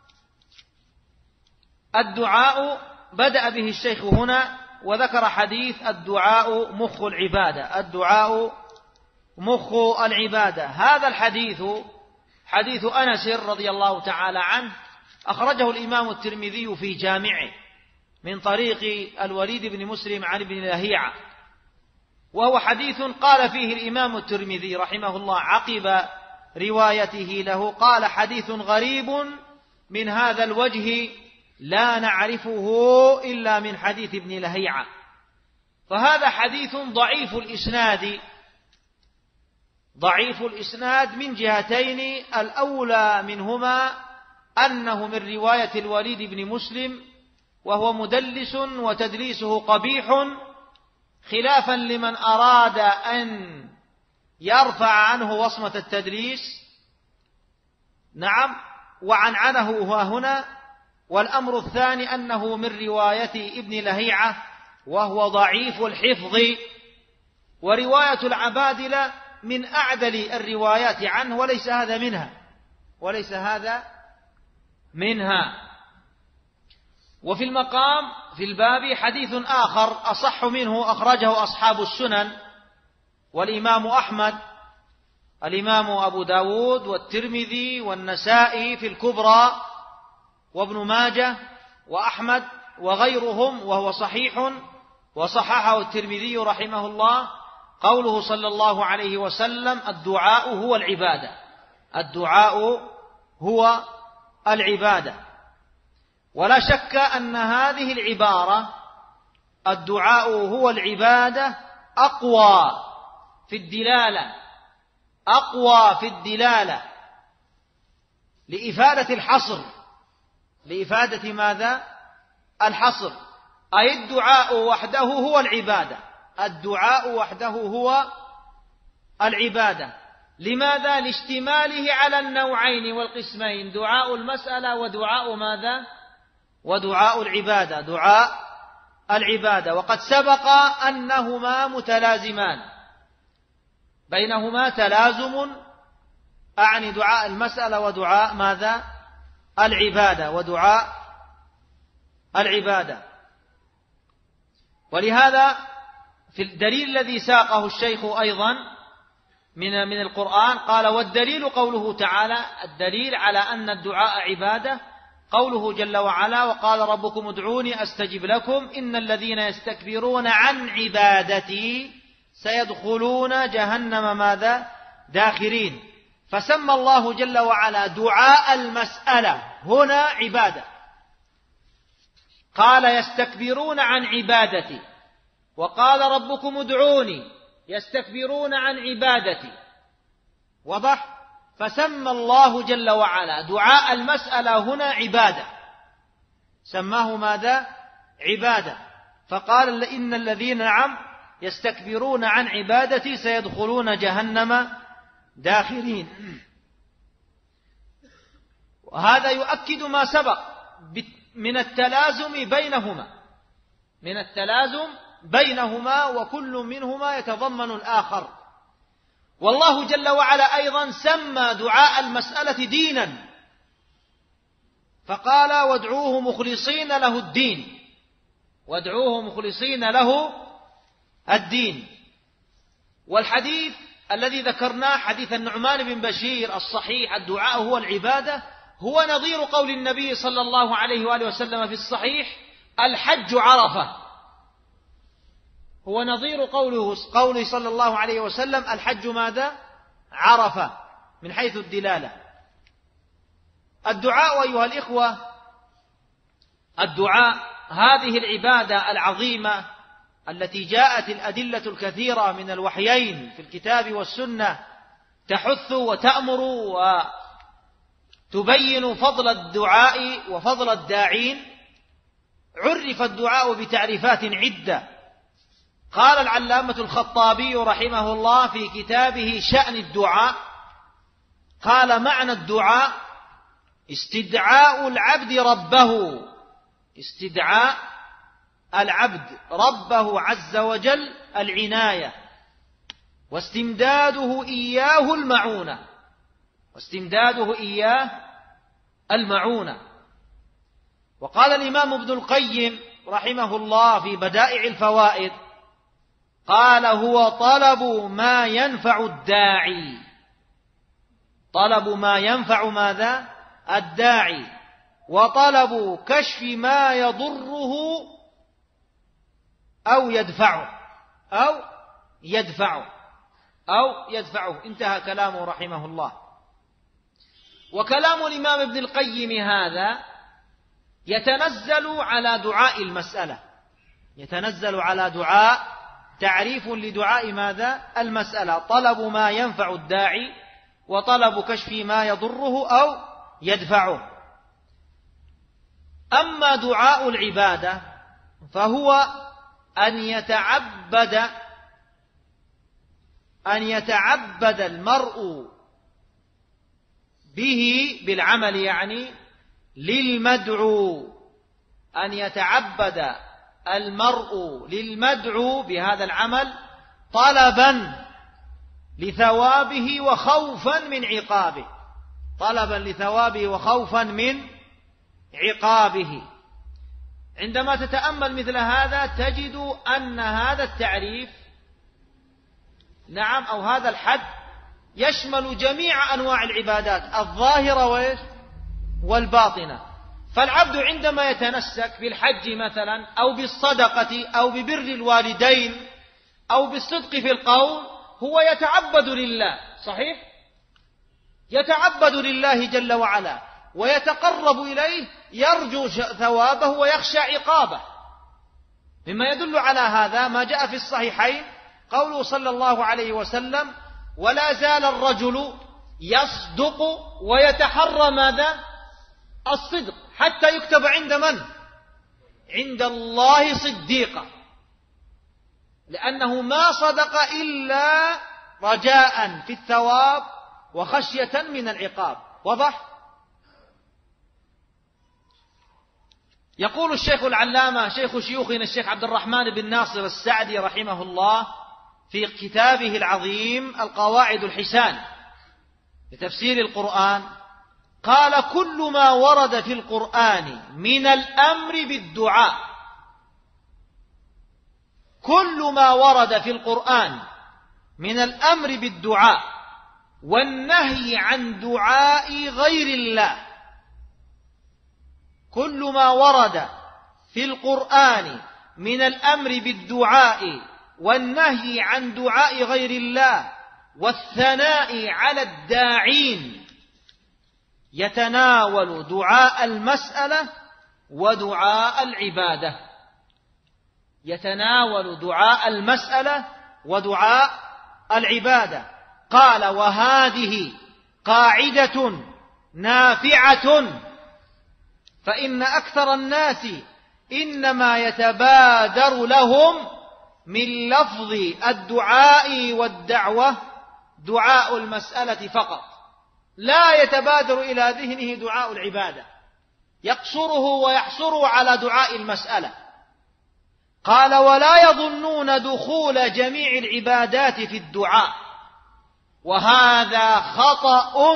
الدعاء بدأ به الشيخ هنا وذكر حديث الدعاء مخ العبادة. الدعاء مخ العبادة. هذا الحديث حديث أنس رضي الله تعالى عنه، أخرجه الإمام الترمذي في جامعه من طريق الوليد بن مسلم عن ابن لهيعة، وهو حديث قال فيه الإمام الترمذي رحمه الله عقب روايته له، قال: حديث غريب من هذا الوجه لا نعرفه إلا من حديث ابن لهيعة. فهذا حديث ضعيف الإسناد من جهتين: الأولى منهما أنه من رواية الوليد بن مسلم وهو مدلس وتدليسه قبيح، خلافا لمن أراد أن يرفع عنه وصمة التدليس. نعم، وعنعنه هنا. والأمر الثاني أنه من رواية ابن لهيعة وهو ضعيف الحفظ، ورواية العبادلة من أعدل الروايات عنه، وليس هذا منها. وفي المقام في الباب حديث آخر أصح منه أخرجه أصحاب السنن والإمام أحمد، الإمام أبو داود والترمذي والنسائي في الكبرى وابن ماجه وأحمد وغيرهم، وهو صحيح وصححه الترمذي رحمه الله، قوله صلى الله عليه وسلم: الدعاء هو العبادة. الدعاء هو العبادة. ولا شك أن هذه العبارة الدعاء هو العبادة أقوى في الدلالة لإفادة الحصر. لإفادة ماذا؟ الحصر. أي الدعاء وحده هو العبادة. الدعاء وحده هو العبادة. لماذا؟ لاشتماله على النوعين والقسمين: دعاء المسألة ودعاء ماذا؟ ودعاء العبادة. دعاء العبادة. وقد سبق أنهما متلازمان، بينهما تلازم، أعني دعاء المسألة ودعاء ماذا؟ العبادة. ودعاء العبادة. ولهذا في الدليل الذي ساقه الشيخ أيضا من القرآن قال: والدليل قوله تعالى. الدليل على أن الدعاء عبادة قوله جل وعلا: وقال ربكم ادعوني أستجب لكم إن الذين يستكبرون عن عبادتي سيدخلون جهنم ماذا؟ داخرين. فسمى الله جل وعلا دعاء المسألة هنا عبادة. قال: يستكبرون عن عبادتي، وقال ربكم ادعوني يستكبرون عن عبادتي. وضح؟ فسمى الله جل وعلا دعاء المسألة هنا عبادة، سماه ماذا؟ عبادة. فقال: إن الذين نعم يستكبرون عن عبادتي سيدخلون جهنم داخرين. وهذا يؤكد ما سبق من التلازم بينهما، وكل منهما يتضمن الآخر. والله جل وعلا أيضا سمى دعاء المسألة دينا، فقال: وادعوه مخلصين له الدين. وادعوه مخلصين له الدين. والحديث الذي ذكرناه حديث النعمان بن بشير الصحيح: الدعاء هو العبادة، هو نظير قول النبي صلى الله عليه وآله وسلم في الصحيح: الحج عرفة. هو نظير قوله صلى الله عليه وسلم: الحج ماذا؟ عرفة، من حيث الدلالة. الدعاء أيها الإخوة، الدعاء هذه العبادة العظيمة التي جاءت الأدلة الكثيرة من الوحيين في الكتاب والسنة تحث وتأمر وتبين فضل الدعاء وفضل الداعين. عرف الدعاء بتعريفات عدة. قال العلامة الخطابي رحمه الله في كتابه شأن الدعاء، قال: معنى الدعاء استدعاء العبد ربه، استدعاء العبد ربه عز وجل العناية، واستمداده إياه المعونة. وقال الإمام ابن القيم رحمه الله في بدائع الفوائد، قال: هو طلب ما ينفع الداعي. طلب ما ينفع ماذا؟ الداعي. وطلب كشف ما يضره أو يدفعه. انتهى كلامه رحمه الله. وكلام الإمام ابن القيم هذا يتنزل على دعاء المسألة، يتنزل على دعاء، تعريف لدعاء ماذا؟ المسألة: طلب ما ينفع الداعي، وطلب كشف ما يضره أو يدفعه. أما دعاء العبادة فهو أن يتعبد المرء به بالعمل، يعني للمدعو، أن يتعبد المرء للمدعو بهذا العمل طلبا لثوابه وخوفا من عقابه، طلبا لثوابه وخوفا من عقابه. عندما تتأمل مثل هذا تجد أن هذا التعريف أو هذا الحد يشمل جميع أنواع العبادات الظاهرة والباطنة. فالعبد عندما يتنسك بالحج مثلا أو بالصدقة أو ببر الوالدين أو بالصدق في القول هو يتعبد لله، صحيح؟ يتعبد لله جل وعلا ويتقرب إليه، يرجو ثوابه ويخشى عقابه. مما يدل على هذا ما جاء في الصحيحين قوله صلى الله عليه وسلم: ولا زال الرجل يصدق ويتحرى ماذا؟ الصدق، حتى يكتب عند من؟ عند الله صديقا، لأنه ما صدق إلا رجاء في الثواب وخشية من العقاب. وضح؟ يقول الشيخ العلامة شيخ شيوخنا الشيخ عبد الرحمن بن ناصر السعدي رحمه الله في كتابه العظيم القواعد الحسان لتفسير القرآن، قال: كل ما ورد في القرآن من الأمر بالدعاء، كل ما ورد في القرآن من الأمر بالدعاء والنهي عن دعاء غير الله، كل ما ورد في القرآن من الأمر بالدعاء والنهي عن دعاء غير الله والثناء على الداعين يتناول دعاء المسألة ودعاء العبادة، يتناول دعاء المسألة ودعاء العبادة. قال: وهذه قاعدة نافعة، فإن أكثر الناس إنما يتبادر لهم من لفظ الدعاء والدعوة دعاء المسألة فقط، لا يتبادر إلى ذهنه دعاء العبادة، يقصره ويحصره على دعاء المسألة. قال: ولا يظنون دخول جميع العبادات في الدعاء، وهذا خطأ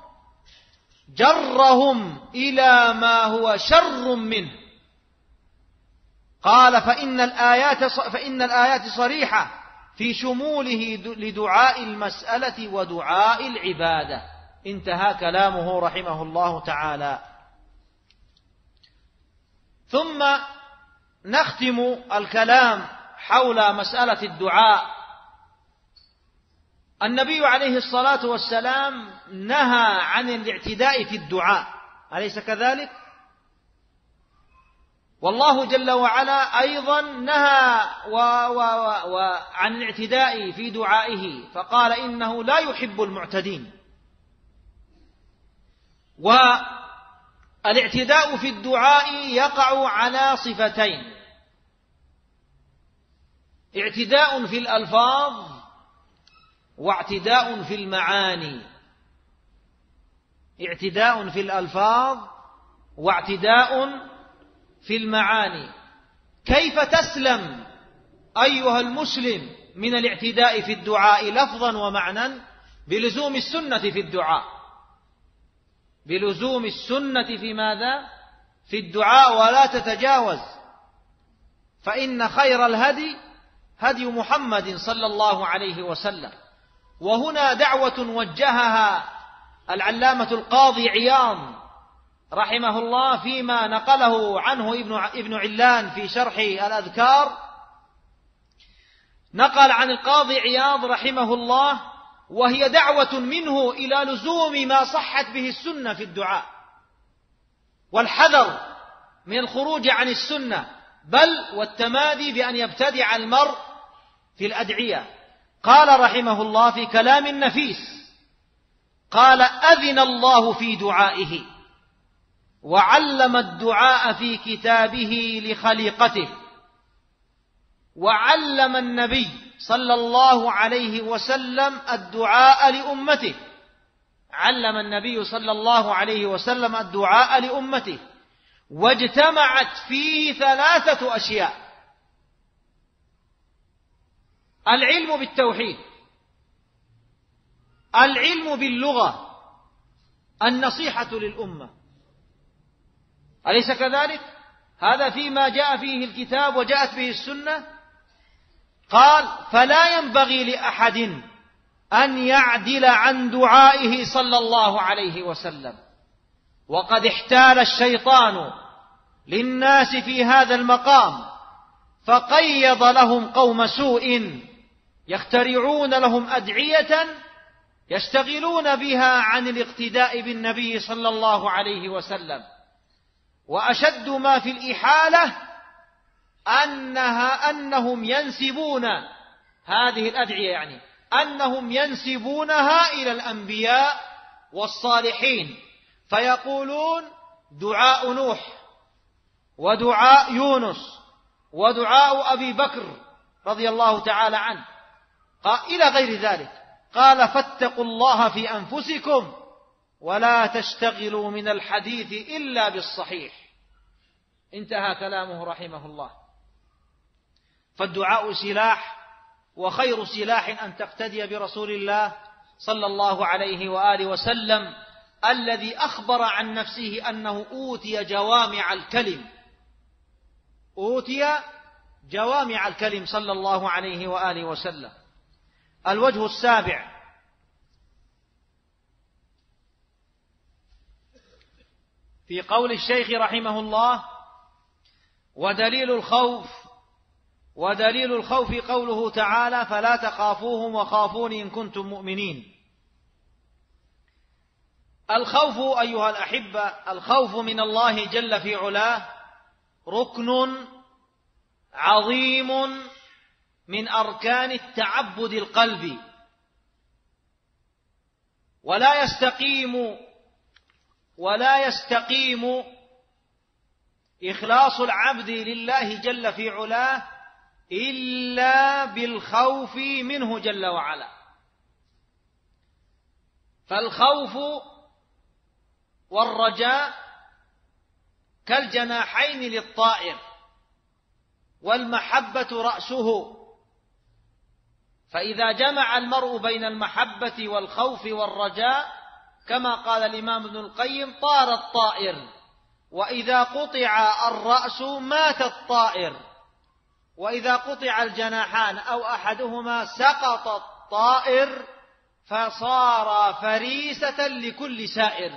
جرهم إلى ما هو شر منه. قال: فإن الآيات صريحة في شموله لدعاء المسألة ودعاء العبادة. انتهى كلامه رحمه الله تعالى. ثم نختم الكلام حول مسألة الدعاء. النبي عليه الصلاة والسلام نهى عن الاعتداء في الدعاء، أليس كذلك؟ والله جل وعلا أيضا نهى عن الاعتداء في دعائه، فقال: إنه لا يحب المعتدين. والاعتداء في الدعاء يقع على صفتين: اعتداء في الألفاظ واعتداء في المعاني. اعتداء في الألفاظ واعتداء في المعاني. كيف تسلم أيها المسلم من الاعتداء في الدعاء لفظا ومعنى؟ بلزوم السنة في الدعاء، بلزوم السنة في ماذا؟ في الدعاء، ولا تتجاوز، فإن خير الهدي هدي محمد صلى الله عليه وسلم. وهنا دعوة وجهها العلامة القاضي عياض رحمه الله فيما نقله عنه ابن علان في شرح الأذكار. نقل عن القاضي عياض رحمه الله، وهي دعوة منه إلى لزوم ما صحت به السنة في الدعاء، والحذر من الخروج عن السنة، بل والتمادي بأن يبتدع المرء في الأدعية. قال رحمه الله في كلام نفيس، قال: أذن الله في دعائه وعلم الدعاء في كتابه لخليقته، وعلم النبي صلى الله عليه وسلم الدعاء لأمته، علم النبي صلى الله عليه وسلم الدعاء لأمته، واجتمعت فيه 3 أشياء: العلم بالتوحيد، العلم باللغة، النصيحة للأمة. أليس كذلك؟ هذا فيما جاء فيه الكتاب وجاءت به السنة. قال: فلا ينبغي لأحد أن يعدل عن دعائه صلى الله عليه وسلم. وقد احتال الشيطان للناس في هذا المقام، فقيض لهم قوم سوء يخترعون لهم أدعية يشتغلون بها عن الاقتداء بالنبي صلى الله عليه وسلم. وأشد ما في الإحالة أنهم ينسبون هذه الأدعية، يعني أنهم ينسبونها إلى الأنبياء والصالحين، فيقولون دعاء نوح ودعاء يونس ودعاء أبي بكر رضي الله تعالى عنه إلى غير ذلك. قال: فاتقوا الله في أنفسكم ولا تشتغلوا من الحديث إلا بالصحيح. انتهى كلامه رحمه الله. فالدعاء سلاح، وخير سلاح أن تقتدي برسول الله صلى الله عليه وآله وسلم، الذي أخبر عن نفسه أنه أوتي جوامع الكلم، أوتي جوامع الكلم صلى الله عليه وآله وسلم. الوجه السابع: في قول الشيخ رحمه الله: ودليل الخوف قوله تعالى: فلا تخافوهم وخافون إن كنتم مؤمنين. الخوف أيها الأحبة، الخوف من الله جل في علاه ركن عظيم من أركان التعبد القلبي، ولا يستقيم إخلاص العبد لله جل في علاه إلا بالخوف منه جل وعلا. فالخوف والرجاء كالجناحين للطائر، والمحبة رأسه، فإذا جمع المرء بين المحبة والخوف والرجاء كما قال الإمام ابن القيم: طار الطائر، وإذا قطع الرأس مات الطائر، وإذا قطع الجناحان أو أحدهما سقط الطائر فصار فريسة لكل سائر،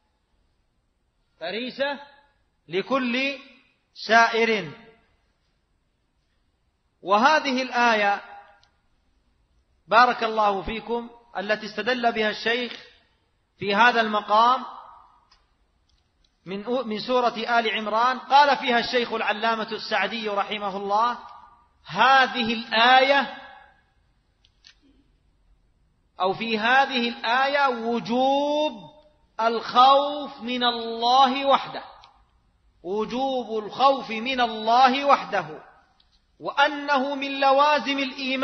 فريسة لكل سائر. وهذه الآية بارك الله فيكم التي استدل بها الشيخ في هذا المقام من سورة آل عمران، قال فيها الشيخ العلامة السعدي رحمه الله: هذه الآية أو في هذه الآية وجوب الخوف من الله وحده، وجوب الخوف من الله وحده، وأنه من لوازم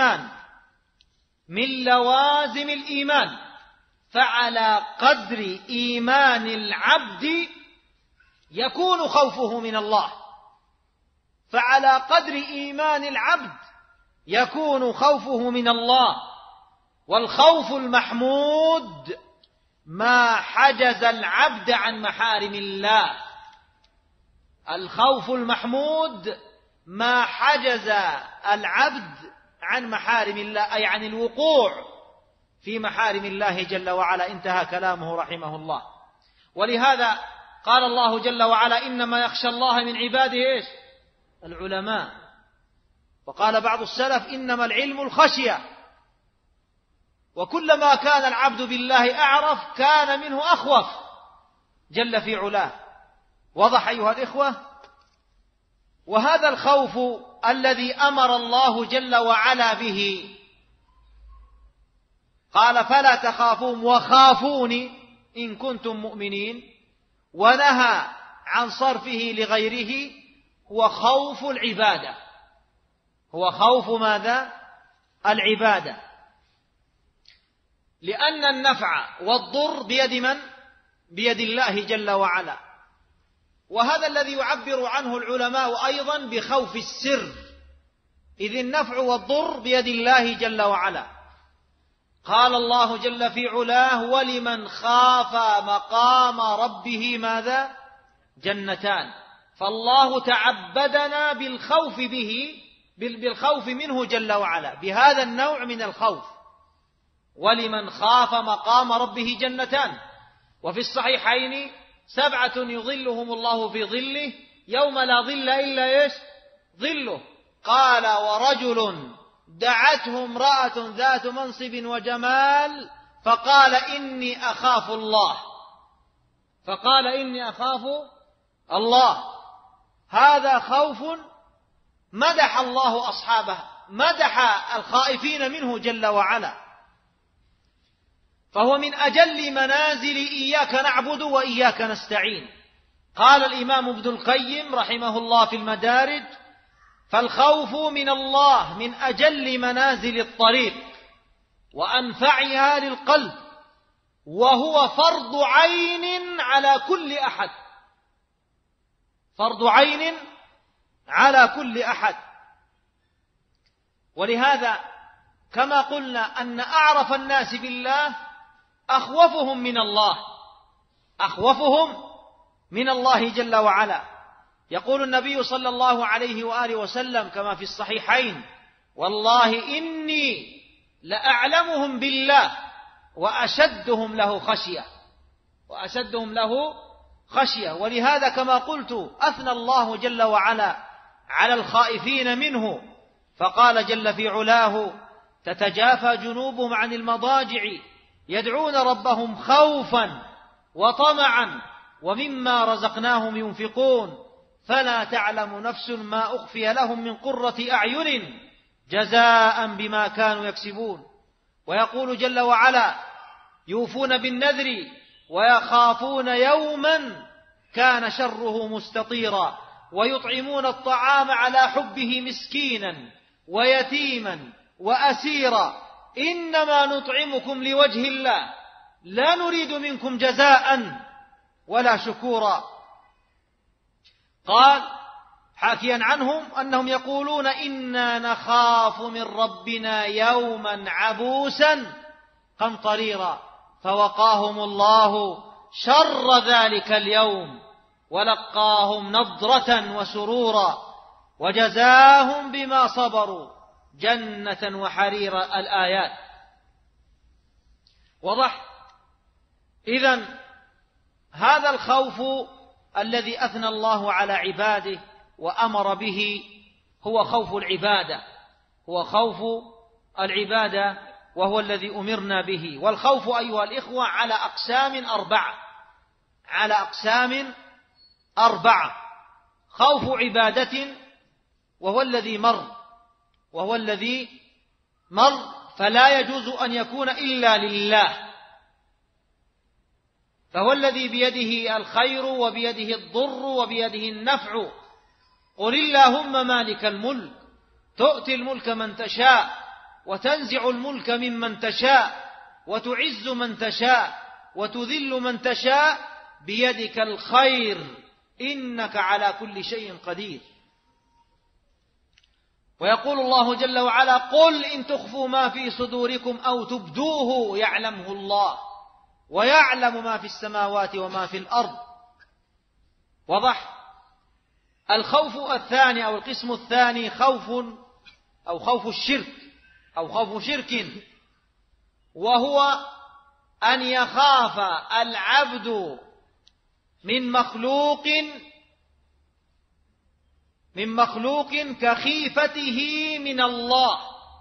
الإيمان، فعلى قدر إيمان العبد يكون خوفه من الله، فعلى قدر إيمان العبد يكون خوفه من الله. والخوف المحمود ما حجز العبد عن محارم الله، الخوف المحمود ما حجز العبد عن محارم الله، أي عن الوقوع في محارم الله جل وعلا. انتهى كلامه رحمه الله. ولهذا قال الله جل وعلا: إنما يخشى الله من عباده إيش؟ العلماء. وقال بعض السلف: إنما العلم الخشية. وكلما كان العبد بالله أعرف كان منه أخوف جل في علاه. وضح أيها الإخوة؟ وهذا الخوف الذي أمر الله جل وعلا به، قال: فلا تخافون وخافوني إن كنتم مؤمنين، ونهى عن صرفه لغيره هو خوف العبادة. هو خوف ماذا؟ العبادة. لأن النفع والضر بيد من؟ بيد الله جل وعلا. وهذا الذي يعبر عنه العلماء أيضا بخوف السر، إذ النفع والضر بيد الله جل وعلا. قال الله جل في علاه: ولمن خاف مقام ربه ماذا؟ جنتان. فالله تعبدنا بالخوف به، بالخوف منه جل وعلا، بهذا النوع من الخوف. ولمن خاف مقام ربه جنتان. وفي الصحيحين: 7 يظلهم الله في ظله يوم لا ظل إلا إيش؟ ظله. قال: ورجل دعته امرأة ذات منصب وجمال فقال: إني أخاف الله. فقال: إني أخاف الله. هذا خوف مدح الله أصحابه، مدح الخائفين منه جل وعلا. فهو من أجل منازل إياك نعبد وإياك نستعين. قال الإمام ابن القيم رحمه الله في المدارج: فالخوف من الله من أجل منازل الطريق وأنفعها للقلب، وهو فرض عين على كل أحد. فرض عين على كل أحد. ولهذا كما قلنا أن أعرف الناس بالله أخوفهم من الله، أخوفهم من الله جل وعلا. يقول النبي صلى الله عليه وآله وسلم كما في الصحيحين: والله إني لأعلمهم بالله وأشدهم له خشية. وأشدهم له خشية. ولهذا كما قلت أثنى الله جل وعلا على الخائفين منه، فقال جل في علاه: تتجافى جنوبهم عن المضاجع يدعون ربهم خوفا وطمعا ومما رزقناهم ينفقون فلا تعلم نفس ما أخفي لهم من قرة أعين جزاء بما كانوا يكسبون. ويقول جل وعلا: يوفون بالنذر ويخافون يوما كان شره مستطيرا ويطعمون الطعام على حبه مسكينا ويتيما وأسيرا إنما نطعمكم لوجه الله لا نريد منكم جزاء ولا شكورا. قال حاكيا عنهم أنهم يقولون: إنا نخاف من ربنا يوما عبوسا قمطريرا فوقاهم الله شر ذلك اليوم ولقاهم نضرة وسرورا وجزاهم بما صبروا جنة وحريرا. الآيات وضح. إذن هذا الخوف الذي أثنى الله على عباده وأمر به هو خوف العبادة، هو خوف العبادة، وهو الذي أمرنا به. والخوف أيها الإخوة على أقسام أربعة، على أقسام أربعة. خوف عبادة وهو الذي مر فلا يجوز أن يكون إلا لله، فهو الذي بيده الخير وبيده الضر وبيده النفع. قل اللهم مالك الملك تؤتي الملك من تشاء وتنزع الملك ممن تشاء وتعز من تشاء وتذل من تشاء بيدك الخير إنك على كل شيء قدير. ويقول الله جل وعلا: قل إن تخفوا ما في صدوركم أو تبدوه يعلمه الله ويعلم ما في السماوات وما في الأرض. وضح. الخوف الثاني أو القسم الثاني خوف الشرك أو خوف شرك، وهو أن يخاف العبد من مخلوق كخيفته من الله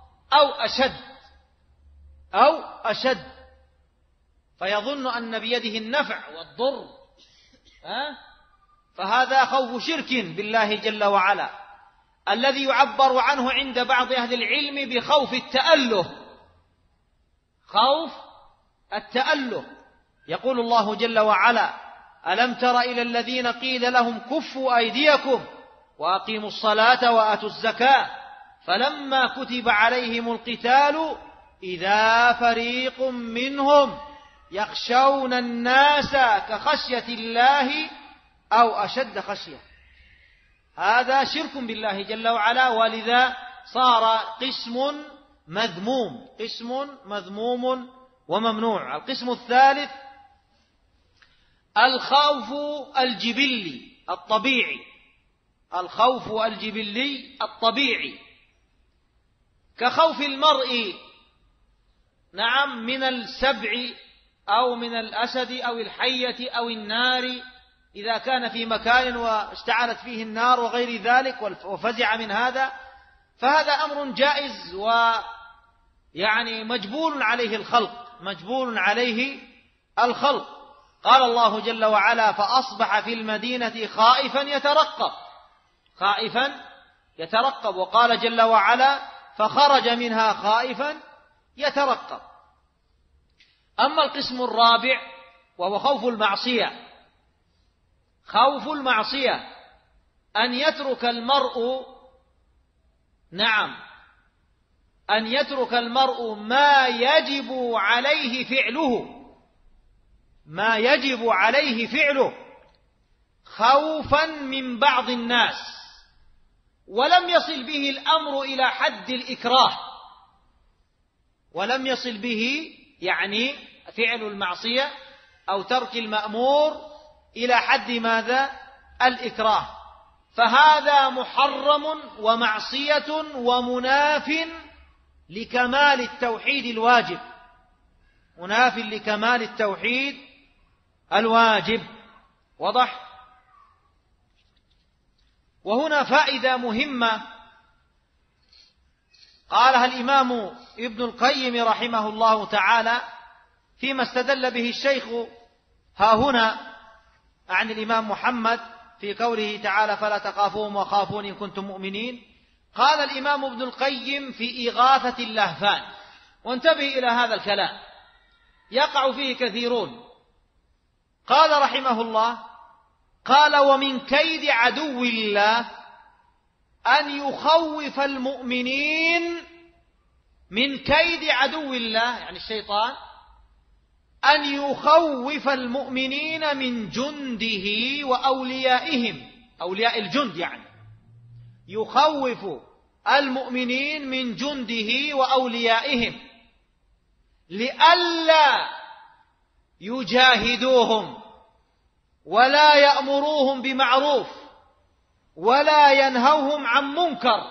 أو أشد، فيظن أن بيده النفع والضر، فهذا خوف شرك بالله جل وعلا، الذي يعبر عنه عند بعض أهل العلم بخوف التأله. خوف التأله. يقول الله جل وعلا: ألم تر إلى الذين قيل لهم كفوا أيديكم وأقيموا الصلاة وآتوا الزكاة فلما كتب عليهم القتال إذا فريق منهم يخشون الناس كخشية الله أو أشد خشية. هذا شرك بالله جل وعلا، ولذا صار قسم مذموم وممنوع. القسم الثالث الخوف الجبلي الطبيعي، الخوف الجبلي الطبيعي كخوف المرء من السبع أو من الأسد أو الحية أو النار إذا كان في مكان واشتعلت فيه النار وغير ذلك وفزع من هذا، فهذا أمر جائز مجبول عليه الخلق. قال الله جل وعلا فأصبح في المدينة خائفا يترقب، وقال جل وعلا فخرج منها خائفا يترقب. أما القسم الرابع وهو خوف المعصية أن يترك المرء ما يجب عليه فعله خوفا من بعض الناس، ولم يصل به الأمر إلى حد الإكراه، ولم يصل به فعل المعصية أو ترك المأمور إلى حد ماذا؟ الإكراه، فهذا محرم ومعصية ومناف لكمال التوحيد الواجب، وضح. وهنا فائدة مهمة قالها الإمام ابن القيم رحمه الله تعالى فيما استدل به الشيخ ها هنا عن الإمام محمد في قوله تعالى فلا تخافوهم وخافون إن كنتم مؤمنين. قال الإمام ابن القيم في إغاثة اللهفان، وانتبه إلى هذا الكلام يقع فيه كثيرون. قال رحمه الله قال ومن كيد عدو الله أن يخوف المؤمنين، من كيد عدو الله الشيطان، أن يخوف المؤمنين من جنده وأوليائهم، أولياء الجند يخوف المؤمنين من جنده وأوليائهم لئلا يجاهدوهم ولا يأمروهم بمعروف ولا ينهوهم عن منكر.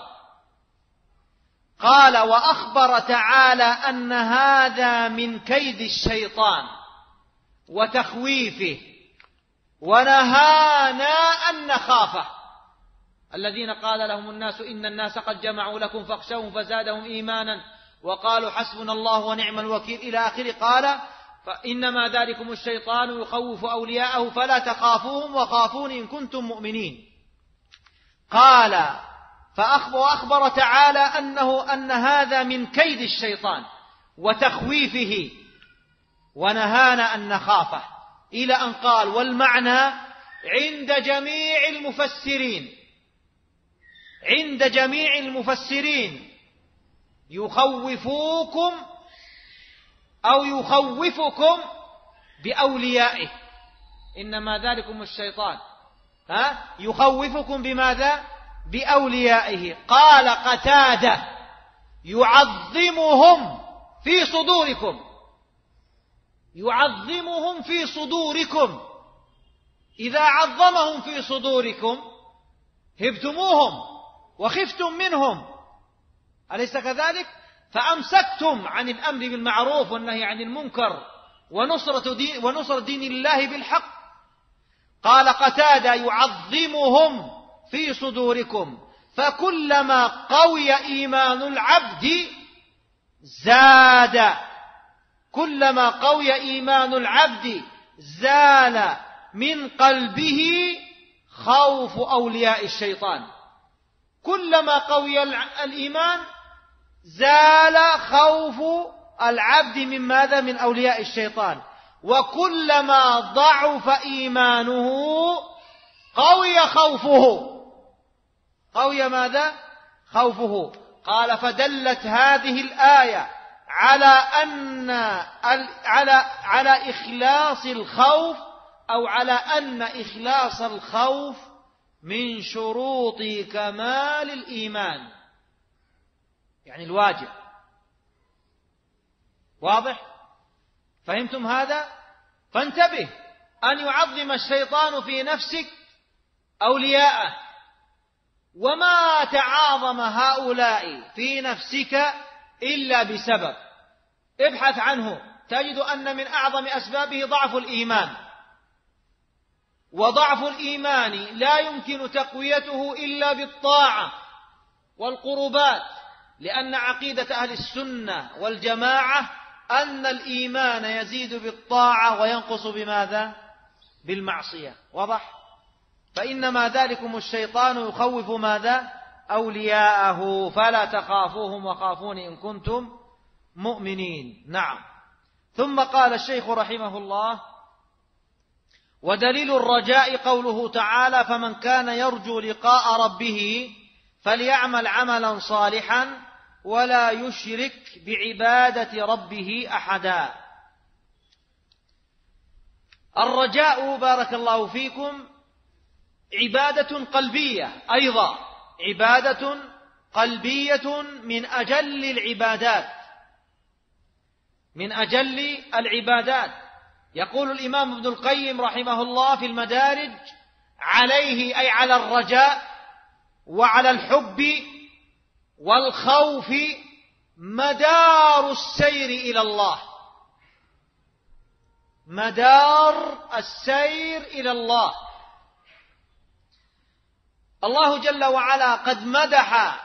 قال وأخبر تعالى أن هذا من كيد الشيطان وتخويفه، ونهانا أن نخافه. الذين قال لهم الناس إن الناس قد جمعوا لكم فاخشوهم فزادهم إيمانا وقالوا حسبنا الله ونعم الوكيل إلى آخره. قال فإنما ذلكم الشيطان يخوف أولياءه فلا تخافوهم وخافون إن كنتم مؤمنين. قال وأخبر تعالى أن هذا من كيد الشيطان وتخويفه ونهانا أن نخافه، إلى أن قال والمعنى عند جميع المفسرين يخوفوكم أو يخوفكم بأوليائه، إنما ذلكم الشيطان يخوفكم بماذا؟ بأوليائه. قال قتادة يعظمهم في صدوركم، إذا عظمهم في صدوركم هبتموهم وخفتم منهم، أليس كذلك؟ فأمسكتم عن الأمر بالمعروف والنهي عن المنكر ونصر دين الله بالحق. قال قتادة يعظمهم في صدوركم، فكلما قوي إيمان العبد زال من قلبه خوف أولياء الشيطان. كلما قوي الإيمان زال خوف العبد من ماذا؟ من أولياء الشيطان. وكلما ضعف إيمانه قوي خوفه. قوي ماذا؟ خوفه. قال فدلت هذه الآية على إخلاص الخوف، أو على أن إخلاص الخوف من شروط كمال الإيمان، يعني الواجب. واضح؟ فهمتم هذا؟ فانتبه أن يعظم الشيطان في نفسك أولياءه، وما تعاظم هؤلاء في نفسك إلا بسبب. ابحث عنه تجد أن من أعظم أسبابه ضعف الإيمان، وضعف الإيمان لا يمكن تقويته إلا بالطاعة والقربات، لأن عقيدة أهل السنة والجماعة أن الإيمان يزيد بالطاعة وينقص بماذا؟ بالمعصية. واضح؟ فإنما ذلكم الشيطان يخوف ماذا؟ أولياءه، فلا تخافوهم وخافوني إن كنتم مؤمنين. نعم. ثم قال الشيخ رحمه الله: ودليل الرجاء قوله تعالى: فمن كان يرجو لقاء ربه فليعمل عملا صالحا ولا يشرك بعبادة ربه أحدا. الرجاء بارك الله فيكم عبادة قلبية، أيضا عبادة قلبية من أجل العبادات، من أجل العبادات. يقول الإمام ابن القيم رحمه الله في المدارج: عليه، أي على الرجاء وعلى الحب والخوف، مدار السير إلى الله، مدار السير إلى الله. الله جل وعلا قد مدح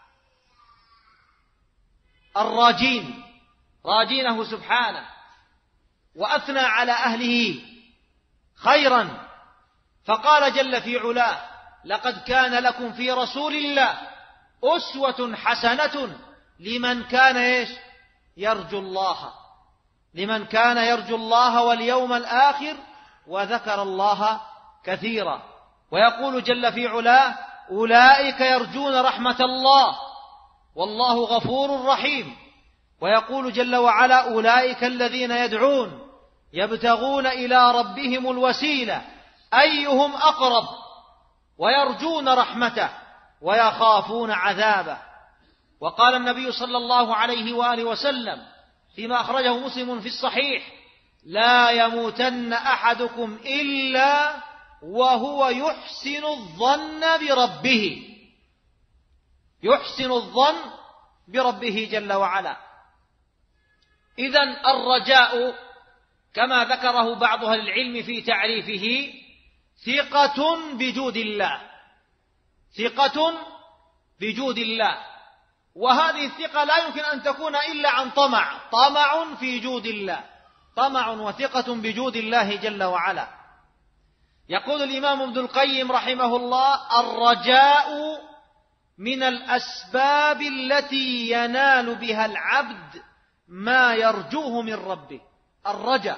الراجين، راجينه سبحانه، وأثنى على أهله خيرا، فقال جل في علاه: لقد كان لكم في رسول الله أسوة حسنة لمن كان يرجو الله، لمن كان يرجو الله واليوم الآخر وذكر الله كثيرا. ويقول جل في علاه: أولئك يرجون رحمة الله والله غفور رحيم. ويقول جل وعلا: أولئك الذين يدعون يبتغون إلى ربهم الوسيلة أيهم أقرب ويرجون رحمته ويخافون عذابه. وقال النبي صلى الله عليه وآله وسلم فيما أخرجه مسلم في الصحيح: لا يموتن أحدكم إلا وهو يحسن الظن بربه، يحسن الظن بربه جل وعلا. إذن الرجاء كما ذكره بعض أهل العلم في تعريفه: ثقة بجود الله، ثقة بجود الله. وهذه الثقة لا يمكن أن تكون إلا عن طمع، طمع في جود الله، طمع وثقة بجود الله جل وعلا. يقول الإمام ابن القيم رحمه الله: الرجاء من الأسباب التي ينال بها العبد ما يرجوه من ربه. الرجاء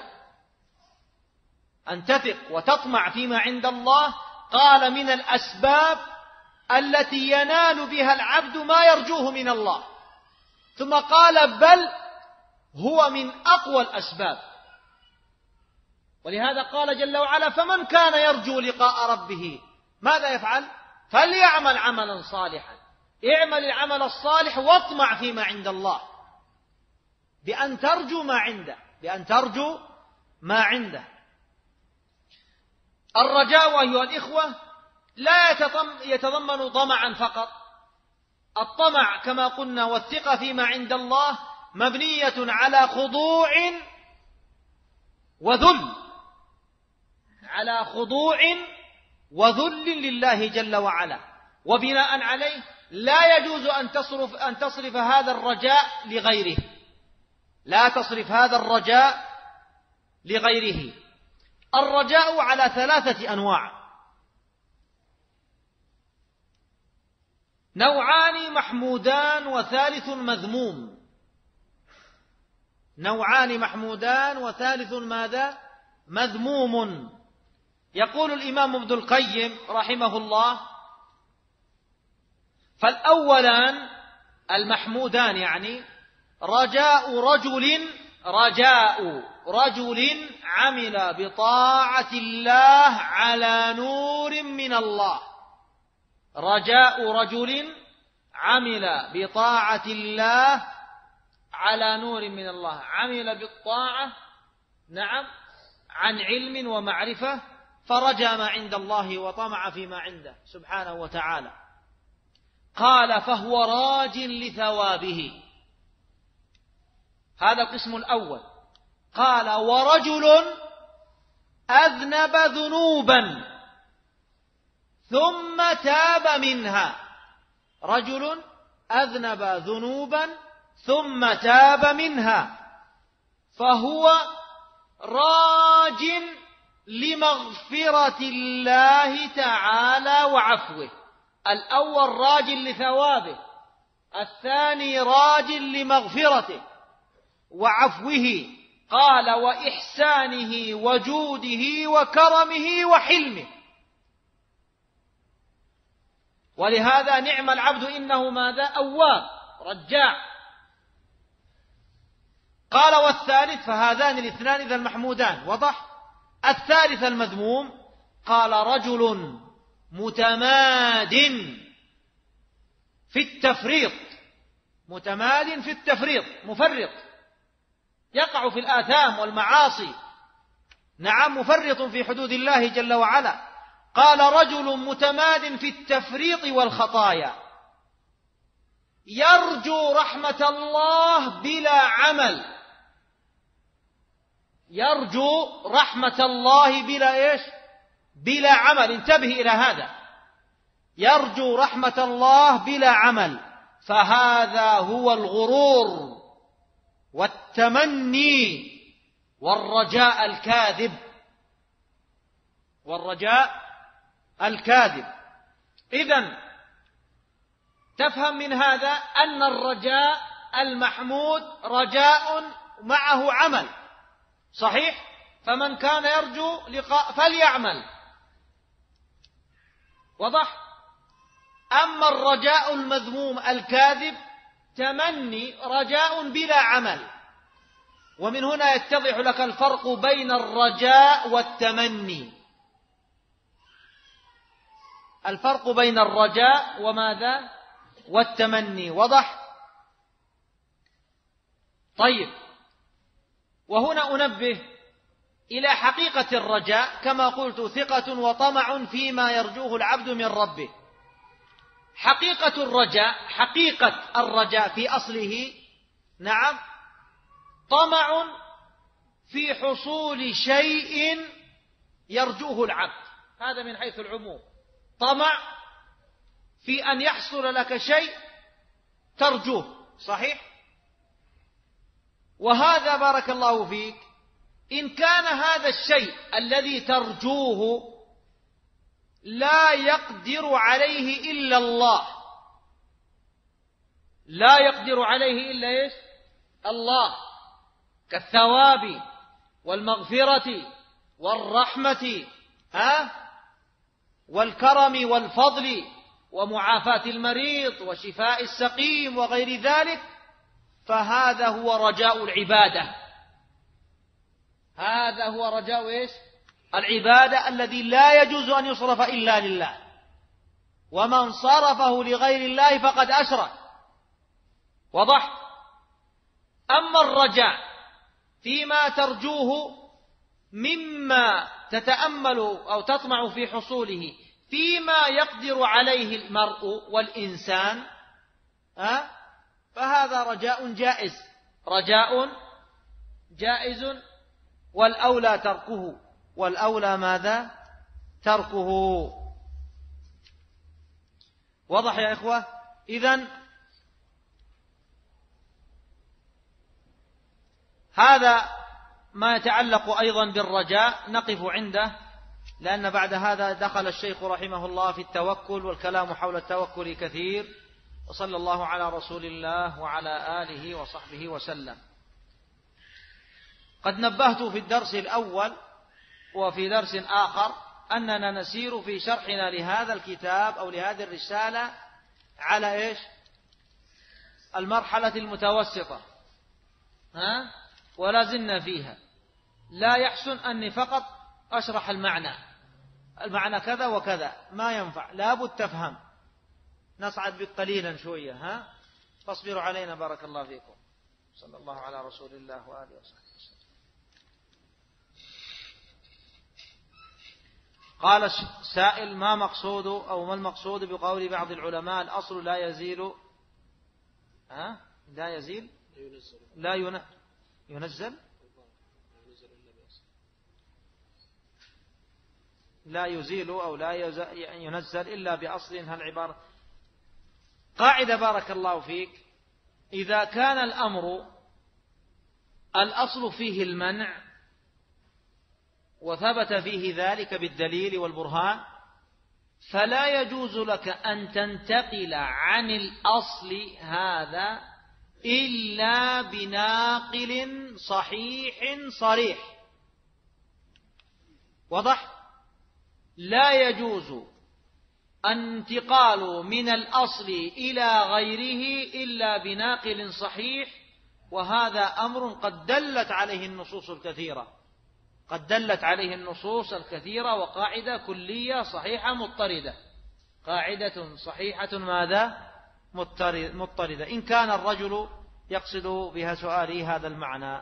أن تثق وتطمع فيما عند الله، قال من الأسباب التي ينال بها العبد ما يرجوه من الله، ثم قال: بل هو من أقوى الأسباب. ولهذا قال جل وعلا: فمن كان يرجو لقاء ربه ماذا يفعل؟ فليعمل عملا صالحا. اعمل العمل الصالح واطمع فيما عند الله، بأن ترجو ما عنده، بأن ترجو ما عنده. الرجاء أيها الإخوة لا يتضمن طمعا فقط. الطمع كما قلنا والثقة فيما عند الله مبنية على خضوع وذل، على خضوع وذل لله جل وعلا. وبناء عليه لا يجوز أن تصرف هذا الرجاء لغيره، لا تصرف هذا الرجاء لغيره. الرجاء على 3 أنواع: نوعان محمودان وثالث مذموم. نوعان محمودان وثالث ماذا؟ مذموم. يقول الإمام ابن القيم رحمه الله: فالأولان المحمودان يعني رجاء رجل عمل بطاعة الله على نور من الله. رجاء رجل عمل بطاعة الله على نور من الله، عمل بالطاعة نعم عن علم ومعرفة، فرجى ما عند الله وطمع فيما عنده سبحانه وتعالى. قال: فهو راج لثوابه. هذا القسم الأول. قال: ورجل أذنب ذنوبا ثم تاب منها. رجل أذنب ذنوبا ثم تاب منها، فهو راج لمغفرة الله تعالى وعفوه. الأول راج لثوابه، الثاني راج لمغفرته وعفوه. قال: وإحسانه وجوده وكرمه وحلمه. ولهذا نعم العبد إنه ماذا؟ أواب رجاع. قال: والثالث، فهذان الاثنان إذا المحمودان وضح. الثالث المذموم، قال: رجل متماد في التفريط. متماد في التفريط، مفرط، يقع في الآثام والمعاصي، نعم مفرط في حدود الله جل وعلا. قال: رجل متماد في التفريط والخطايا، يرجو رحمة الله بلا عمل. يرجو رحمة الله بلا إيش؟ بلا عمل. انتبه إلى هذا، يرجو رحمة الله بلا عمل. فهذا هو الغرور والتمني والرجاء الكاذب. والرجاء الكاذب. إذن تفهم من هذا أن الرجاء المحمود رجاء معه عمل، صحيح؟ فمن كان يرجو لقاء فليعمل. وضح. أما الرجاء المذموم الكاذب تمني، رجاء بلا عمل. ومن هنا يتضح لك الفرق بين الرجاء والتمني. الفرق بين الرجاء وماذا؟ والتمني. وضح. طيب، وهنا أنبه إلى حقيقة الرجاء. كما قلت، ثقة وطمع فيما يرجوه العبد من ربه. حقيقة الرجاء في أصله نعم طمع في حصول شيء يرجوه العبد. هذا من حيث العموم، طمع في أن يحصل لك شيء ترجوه، صحيح؟ وهذا بارك الله فيك إن كان هذا الشيء الذي ترجوه لا يقدر عليه إلا الله، لا يقدر عليه إلا إيش؟ الله، كالثواب والمغفرة والرحمة والكرم والفضل ومعافاة المريض وشفاء السقيم وغير ذلك، فهذا هو رجاء العبادة. هذا هو رجاء إيش؟ العبادة، الذي لا يجوز أن يصرف إلا لله، ومن صرفه لغير الله فقد أشرك. وضح. أما الرجاء فيما ترجوه مما تتأمل أو تطمع في حصوله فيما يقدر عليه المرء والإنسان، فهذا رجاء جائز، رجاء جائز، والأولى تركه، والأولى ماذا؟ تركه. واضح يا إخوة؟ إذن هذا ما يتعلق أيضا بالرجاء، نقف عنده، لأن بعد هذا دخل الشيخ رحمه الله في التوكل، والكلام حول التوكل كثير. وصلى الله على رسول الله وعلى آله وصحبه وسلم. قد نبهت في الدرس الأول وفي درس آخر أننا نسير في شرحنا لهذا الكتاب أو لهذه الرسالة على إيش؟ المرحلة المتوسطة، ولا زلنا فيها. لا يحسن أني فقط أشرح المعنى كذا وكذا، ما ينفع، لابد تفهم. نصعد بك قليلا شوية، فاصبروا علينا بارك الله فيكم. صلى الله على رسول الله وآله وصحبه وسلم. قال السائل: ما مقصود أو ما المقصود بقول بعض العلماء الأصل لا يزيل لا ينزل لا يزيل أو لا ينزل إلا بأصل؟ هل عبارة قاعدة بارك الله فيك. إذا كان الأمر الأصل فيه المنع وثبت فيه ذلك بالدليل والبرهان، فلا يجوز لك أن تنتقل عن الأصل هذا إلا بناقل صحيح صريح. وضح؟ لا يجوز انتقال من الأصل إلى غيره إلا بناقل صحيح، وهذا أمر قد دلت عليه النصوص الكثيرة، وقاعدة كلية صحيحة مضطردة، قاعدة صحيحة ماذا؟ مضطردة، إن كان الرجل يقصد بها سؤالي هذا المعنى.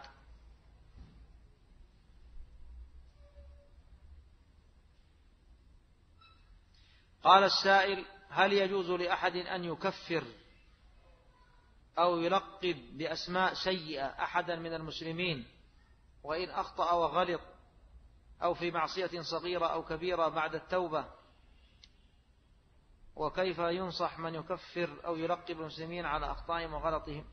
قال السائل: هل يجوز لأحد أن يكفر أو يلقب بأسماء سيئة أحدا من المسلمين وإن أخطأ وغلط أو في معصية صغيرة أو كبيرة بعد التوبة؟ وكيف ينصح من يكفر أو يلقب المسلمين على أخطائهم وغلطهم؟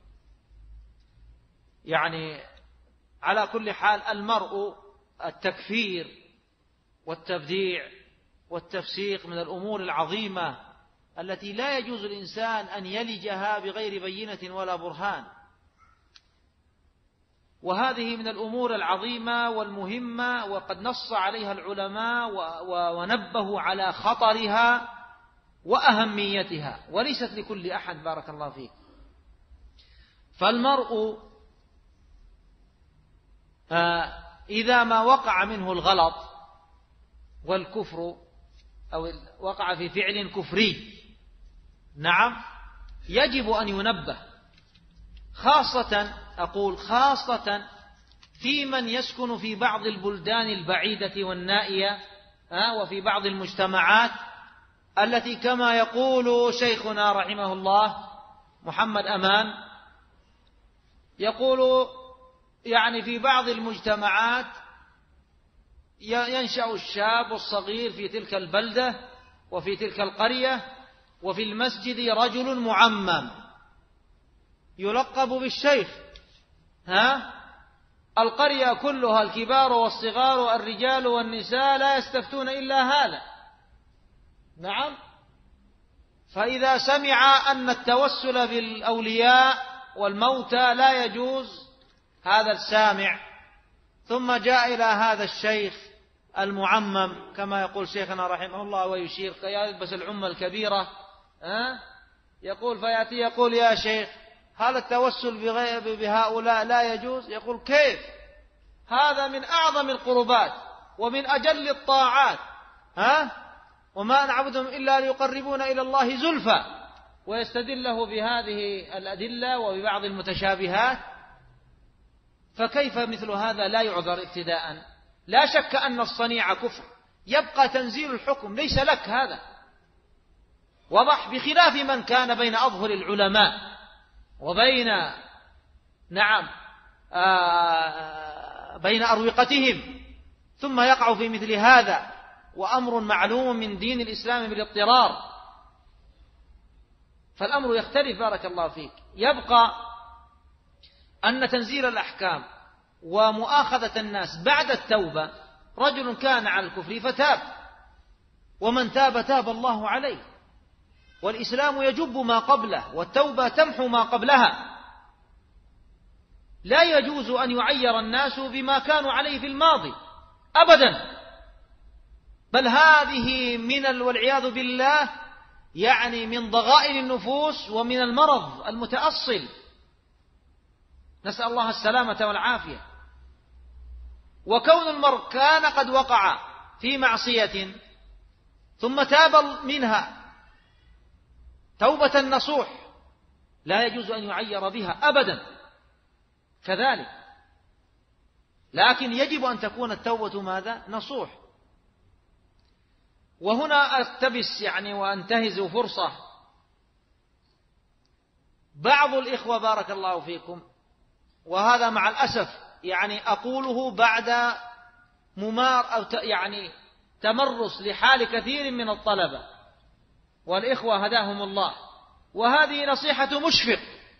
يعني على كل حال، المرء التكفير والتبديع والتفسيق من الأمور العظيمة التي لا يجوز الإنسان أن يلجها بغير بينة ولا برهان، وهذه من الأمور العظيمة والمهمة، وقد نص عليها العلماء ونبهوا على خطرها وأهميتها، وليست لكل أحد بارك الله فيك. فالمرء إذا ما وقع منه الغلط والكفر أو وقع في فعل كفري، نعم، يجب أن ينبه، خاصة في من يسكن في بعض البلدان البعيدة والنائية، وفي بعض المجتمعات التي كما يقول شيخنا رحمه الله محمد أمان، يقول يعني في بعض المجتمعات ينشأ الشاب الصغير في تلك البلدة وفي تلك القرية، وفي المسجد رجل معمم يلقب بالشيخ، القرية كلها الكبار والصغار والرجال والنساء لا يستفتون إلا هذا، نعم. فإذا سمع أن التوسل بالأولياء والموتى لا يجوز، هذا السامع ثم جاء إلى هذا الشيخ المعمم كما يقول شيخنا رحمه الله ويشير، يلبس العمة الكبيرة، يقول فيأتي يقول: يا شيخ، هل التوسل بهؤلاء لا يجوز؟ يقول: كيف؟ هذا من أعظم القربات ومن أجل الطاعات، وما نعبدهم إلا ليقربون إلى الله زلفى، ويستدله بهذه الأدلة وببعض المتشابهات. فكيف مثل هذا لا يعذر ابتداء؟ لا شك أن الصنيع كفر، يبقى تنزيل الحكم ليس لك، هذا وضح، بخلاف من كان بين أظهر العلماء وبين بين أروقتهم، ثم يقع في مثل هذا، وأمر معلوم من دين الإسلام بالاضطرار. فالأمر يختلف بارك الله فيك. يبقى أن تنزيل الأحكام ومؤاخذة الناس بعد التوبة، رجل كان على الكفر فتاب، ومن تاب تاب الله عليه، والإسلام يجب ما قبله، والتوبة تمحو ما قبلها. لا يجوز أن يعير الناس بما كانوا عليه في الماضي أبدا، بل هذه والعياذ بالله يعني من ضغائن النفوس ومن المرض المتأصل، نسأل الله السلامة والعافية. وكون المرء كان قد وقع في معصية ثم تاب منها توبة نصوح لا يجوز أن يعير بها أبدا كذلك، لكن يجب أن تكون التوبة ماذا؟ نصوح. وهنا أقتبس وأنتهز فرصة، بعض الإخوة بارك الله فيكم، وهذا مع الأسف أقوله بعد تمرس لحال كثير من الطلبة والإخوة هداهم الله، وهذه نصيحة مشفق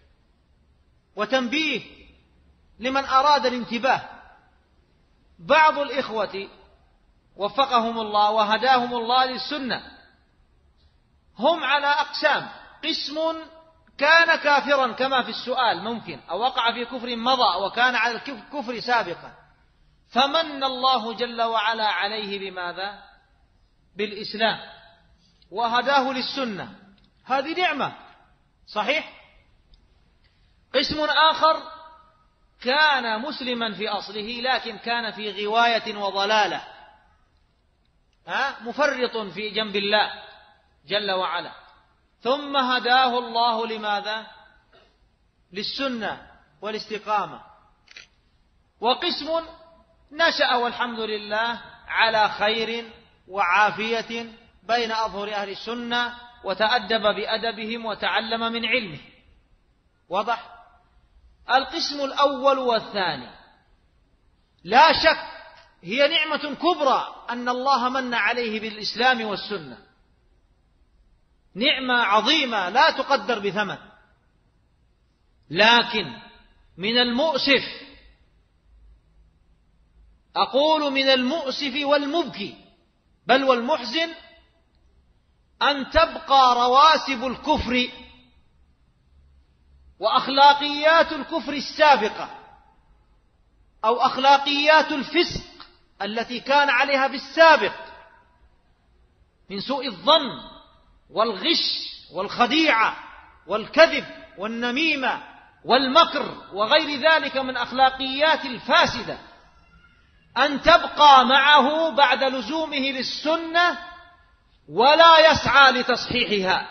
وتنبيه لمن أراد الانتباه. بعض الإخوة وفقهم الله وهداهم الله للسنة هم على أقسام: قسم كان كافرا كما في السؤال ممكن، أو وقع في كفر مضى وكان على الكفر سابقا، فمن الله جل وعلا عليه بماذا؟ بالإسلام، وهداه للسنة، هذه نعمة صحيح. قسم آخر كان مسلما في أصله لكن كان في غواية وضلالة، مفرط في جنب الله جل وعلا، ثم هداه الله لماذا؟ للسنة والاستقامة. وقسم نشأ والحمد لله على خير وعافية بين أظهر أهل السنة، وتأدب بأدبهم وتعلم من علمه. واضح؟ القسم الأول والثاني لا شك هي نعمة كبرى أن الله من عليه بالإسلام والسنة، نعمة عظيمة لا تقدر بثمن، لكن من المؤسف، أقول من المؤسف والمبكي بل والمحزن، أن تبقى رواسب الكفر وأخلاقيات الكفر السابقة أو أخلاقيات الفسق التي كان عليها بالسابق من سوء الظن والغش والخديعة والكذب والنميمة والمكر وغير ذلك من أخلاقيات الفاسدة، أن تبقى معه بعد لزومه للسنة ولا يسعى لتصحيحها.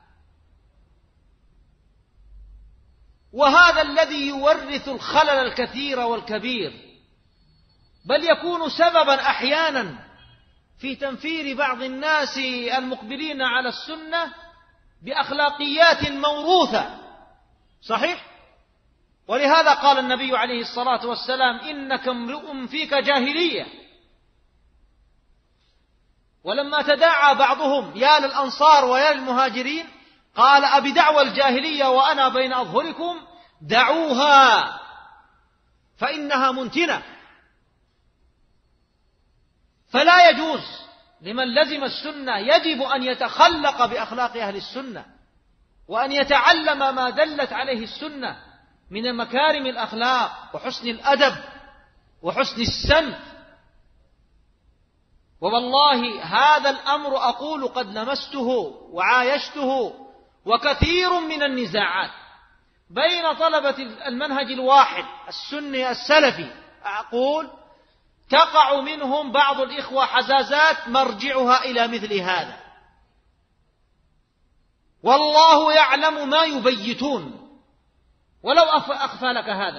وهذا الذي يورث الخلل الكثير والكبير، بل يكون سببا أحيانا في تنفير بعض الناس المقبلين على السنة بأخلاقيات موروثة صحيح. ولهذا قال النبي عليه الصلاة والسلام: إنك امرؤ فيك جاهلية. ولما تداعى بعضهم يا للأنصار ويا للمهاجرين قال: أبي دعوى الجاهلية وأنا بين أظهركم دعوها فإنها منتنة. فلا يجوز لمن لزم السنة، يجب أن يتخلق بأخلاق أهل السنة وأن يتعلم ما دلت عليه السنة من مكارم الأخلاق وحسن الأدب وحسن السمت. والله هذا الأمر أقول قد لمسته وعايشته، وكثير من النزاعات بين طلبة المنهج الواحد السني السلفي أقول تقع منهم بعض الإخوة حزازات مرجعها إلى مثل هذا، والله يعلم ما يبيتون ولو أخفى لك هذا.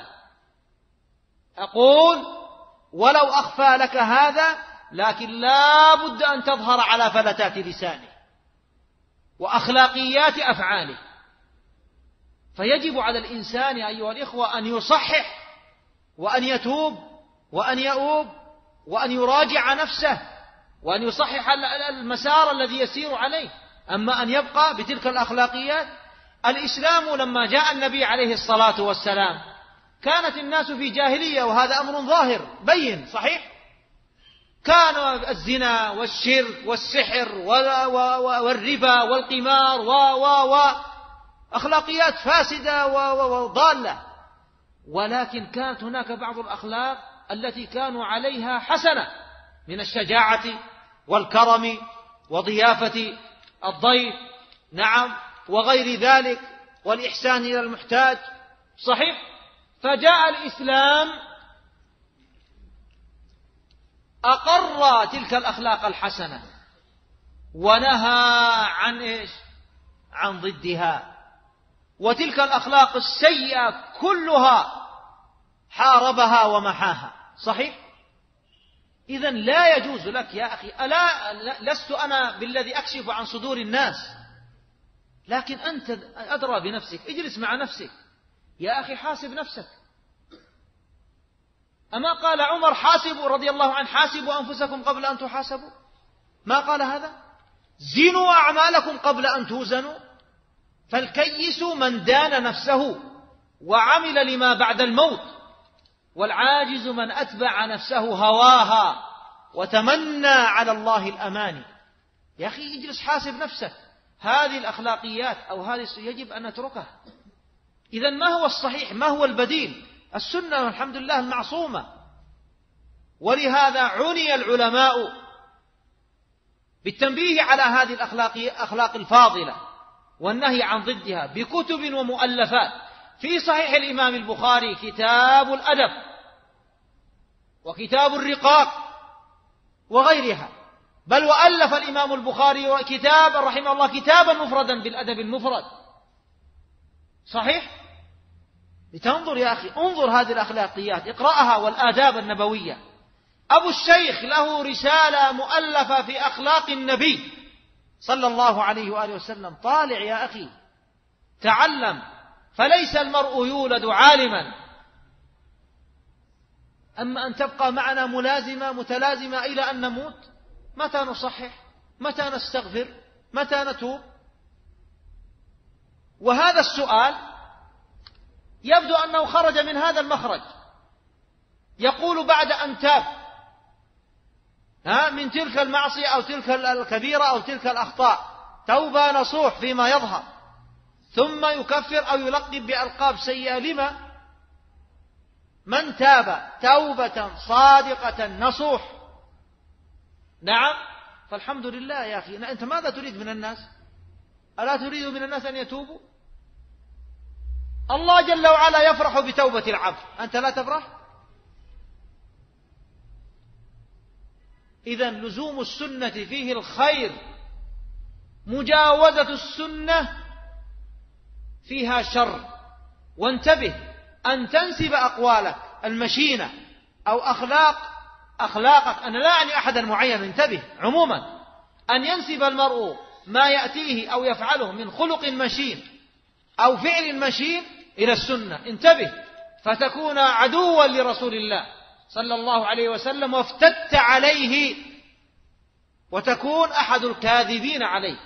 أقول ولو أخفى لك هذا، لكن لا بد أن تظهر على فلتات لسانه وأخلاقيات أفعاله. فيجب على الإنسان أيها الإخوة أن يصحح وأن يتوب وأن يؤوب وأن يراجع نفسه وأن يصحح المسار الذي يسير عليه. أما أن يبقى بتلك الأخلاقيات، الإسلام لما جاء النبي عليه الصلاة والسلام كانت الناس في جاهلية، وهذا أمر ظاهر بين صحيح. كان الزنا والشرك والسحر والربا والقمار أخلاقيات فاسدة وضالة، ولكن كانت هناك بعض الأخلاق التي كانوا عليها حسنة من الشجاعة والكرم وضيافة الضيف، نعم، وغير ذلك، والإحسان إلى المحتاج. صحيح. فجاء الإسلام أقر تلك الأخلاق الحسنة ونهى عن إيش؟ عن ضدها. وتلك الأخلاق السيئة كلها حاربها ومحاها. صحيح. إذن لا يجوز لك يا أخي، لست أنا بالذي أكشف عن صدور الناس، لكن أنت أدرى بنفسك. اجلس مع نفسك يا أخي، حاسب نفسك. أما قال عمر حاسبوا رضي الله عنه حاسبوا أنفسكم قبل أن تحاسبوا؟ ما قال هذا؟ زنوا أعمالكم قبل أن توزنوا. فالكيس من دان نفسه وعمل لما بعد الموت، والعاجز من أتبع نفسه هواها وتمنى على الله الأماني. يا أخي اجلس حاسب نفسك. هذه الأخلاقيات أو هذه يجب أن نتركها. إذن ما هو الصحيح؟ ما هو البديل؟ السنة والحمد لله المعصومة. ولهذا عني العلماء بالتنبيه على هذه الأخلاق الفاضلة والنهي عن ضدها بكتب ومؤلفات. في صحيح الإمام البخاري كتاب الأدب وكتاب الرقاق وغيرها، بل وألف الإمام البخاري كتابا رحمه الله كتابا مفردا بالأدب المفرد. صحيح. لتنظر يا أخي، انظر هذه الأخلاقيات، اقرأها والآداب النبوية. أبو الشيخ له رسالة مؤلفة في أخلاق النبي صلى الله عليه وآله وسلم. طالع يا أخي، تعلم. فليس المرء يولد عالما، أما أن تبقى معنا متلازمة إلى أن نموت. متى نصحح؟ متى نستغفر؟ متى نتوب؟ وهذا السؤال يبدو أنه خرج من هذا المخرج. يقول بعد أن تاب من تلك المعصية أو تلك الكبيرة أو تلك الأخطاء توبة نصوح فيما يظهر، ثم يكفر أو يلقب بألقاب سيئة. لما؟ من تاب توبة صادقة نصوح، نعم، فالحمد لله. يا أخي أنت ماذا تريد من الناس؟ ألا تريد من الناس أن يتوبوا؟ الله جل وعلا يفرح بتوبة العبد، أنت لا تفرح؟ إذن لزوم السنة فيه الخير، مجاوزة السنة فيها شر. وانتبه أن تنسب أقوالك المشينة أو أخلاقك، أنا لا أعني أحدا معين، انتبه، عموما أن ينسب المرء ما يأتيه أو يفعله من خلق مشين أو فعل مشين إلى السنة، انتبه، فتكون عدوا لرسول الله صلى الله عليه وسلم وافتدت عليه وتكون أحد الكاذبين عليه.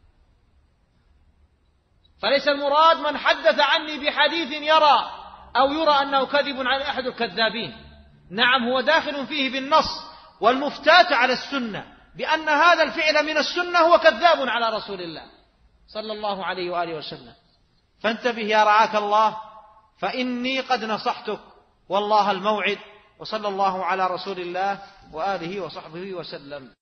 فليس المراد من حدث عني بحديث يرى أنه كذب عن أحد الكذابين. نعم، هو داخل فيه بالنص، والمفتات على السنة بأن هذا الفعل من السنة هو كذاب على رسول الله صلى الله عليه وآله وسلم. فانتبه يا رعاك الله، فإني قد نصحتك والله الموعد. وصلى الله على رسول الله وآله وصحبه وسلم.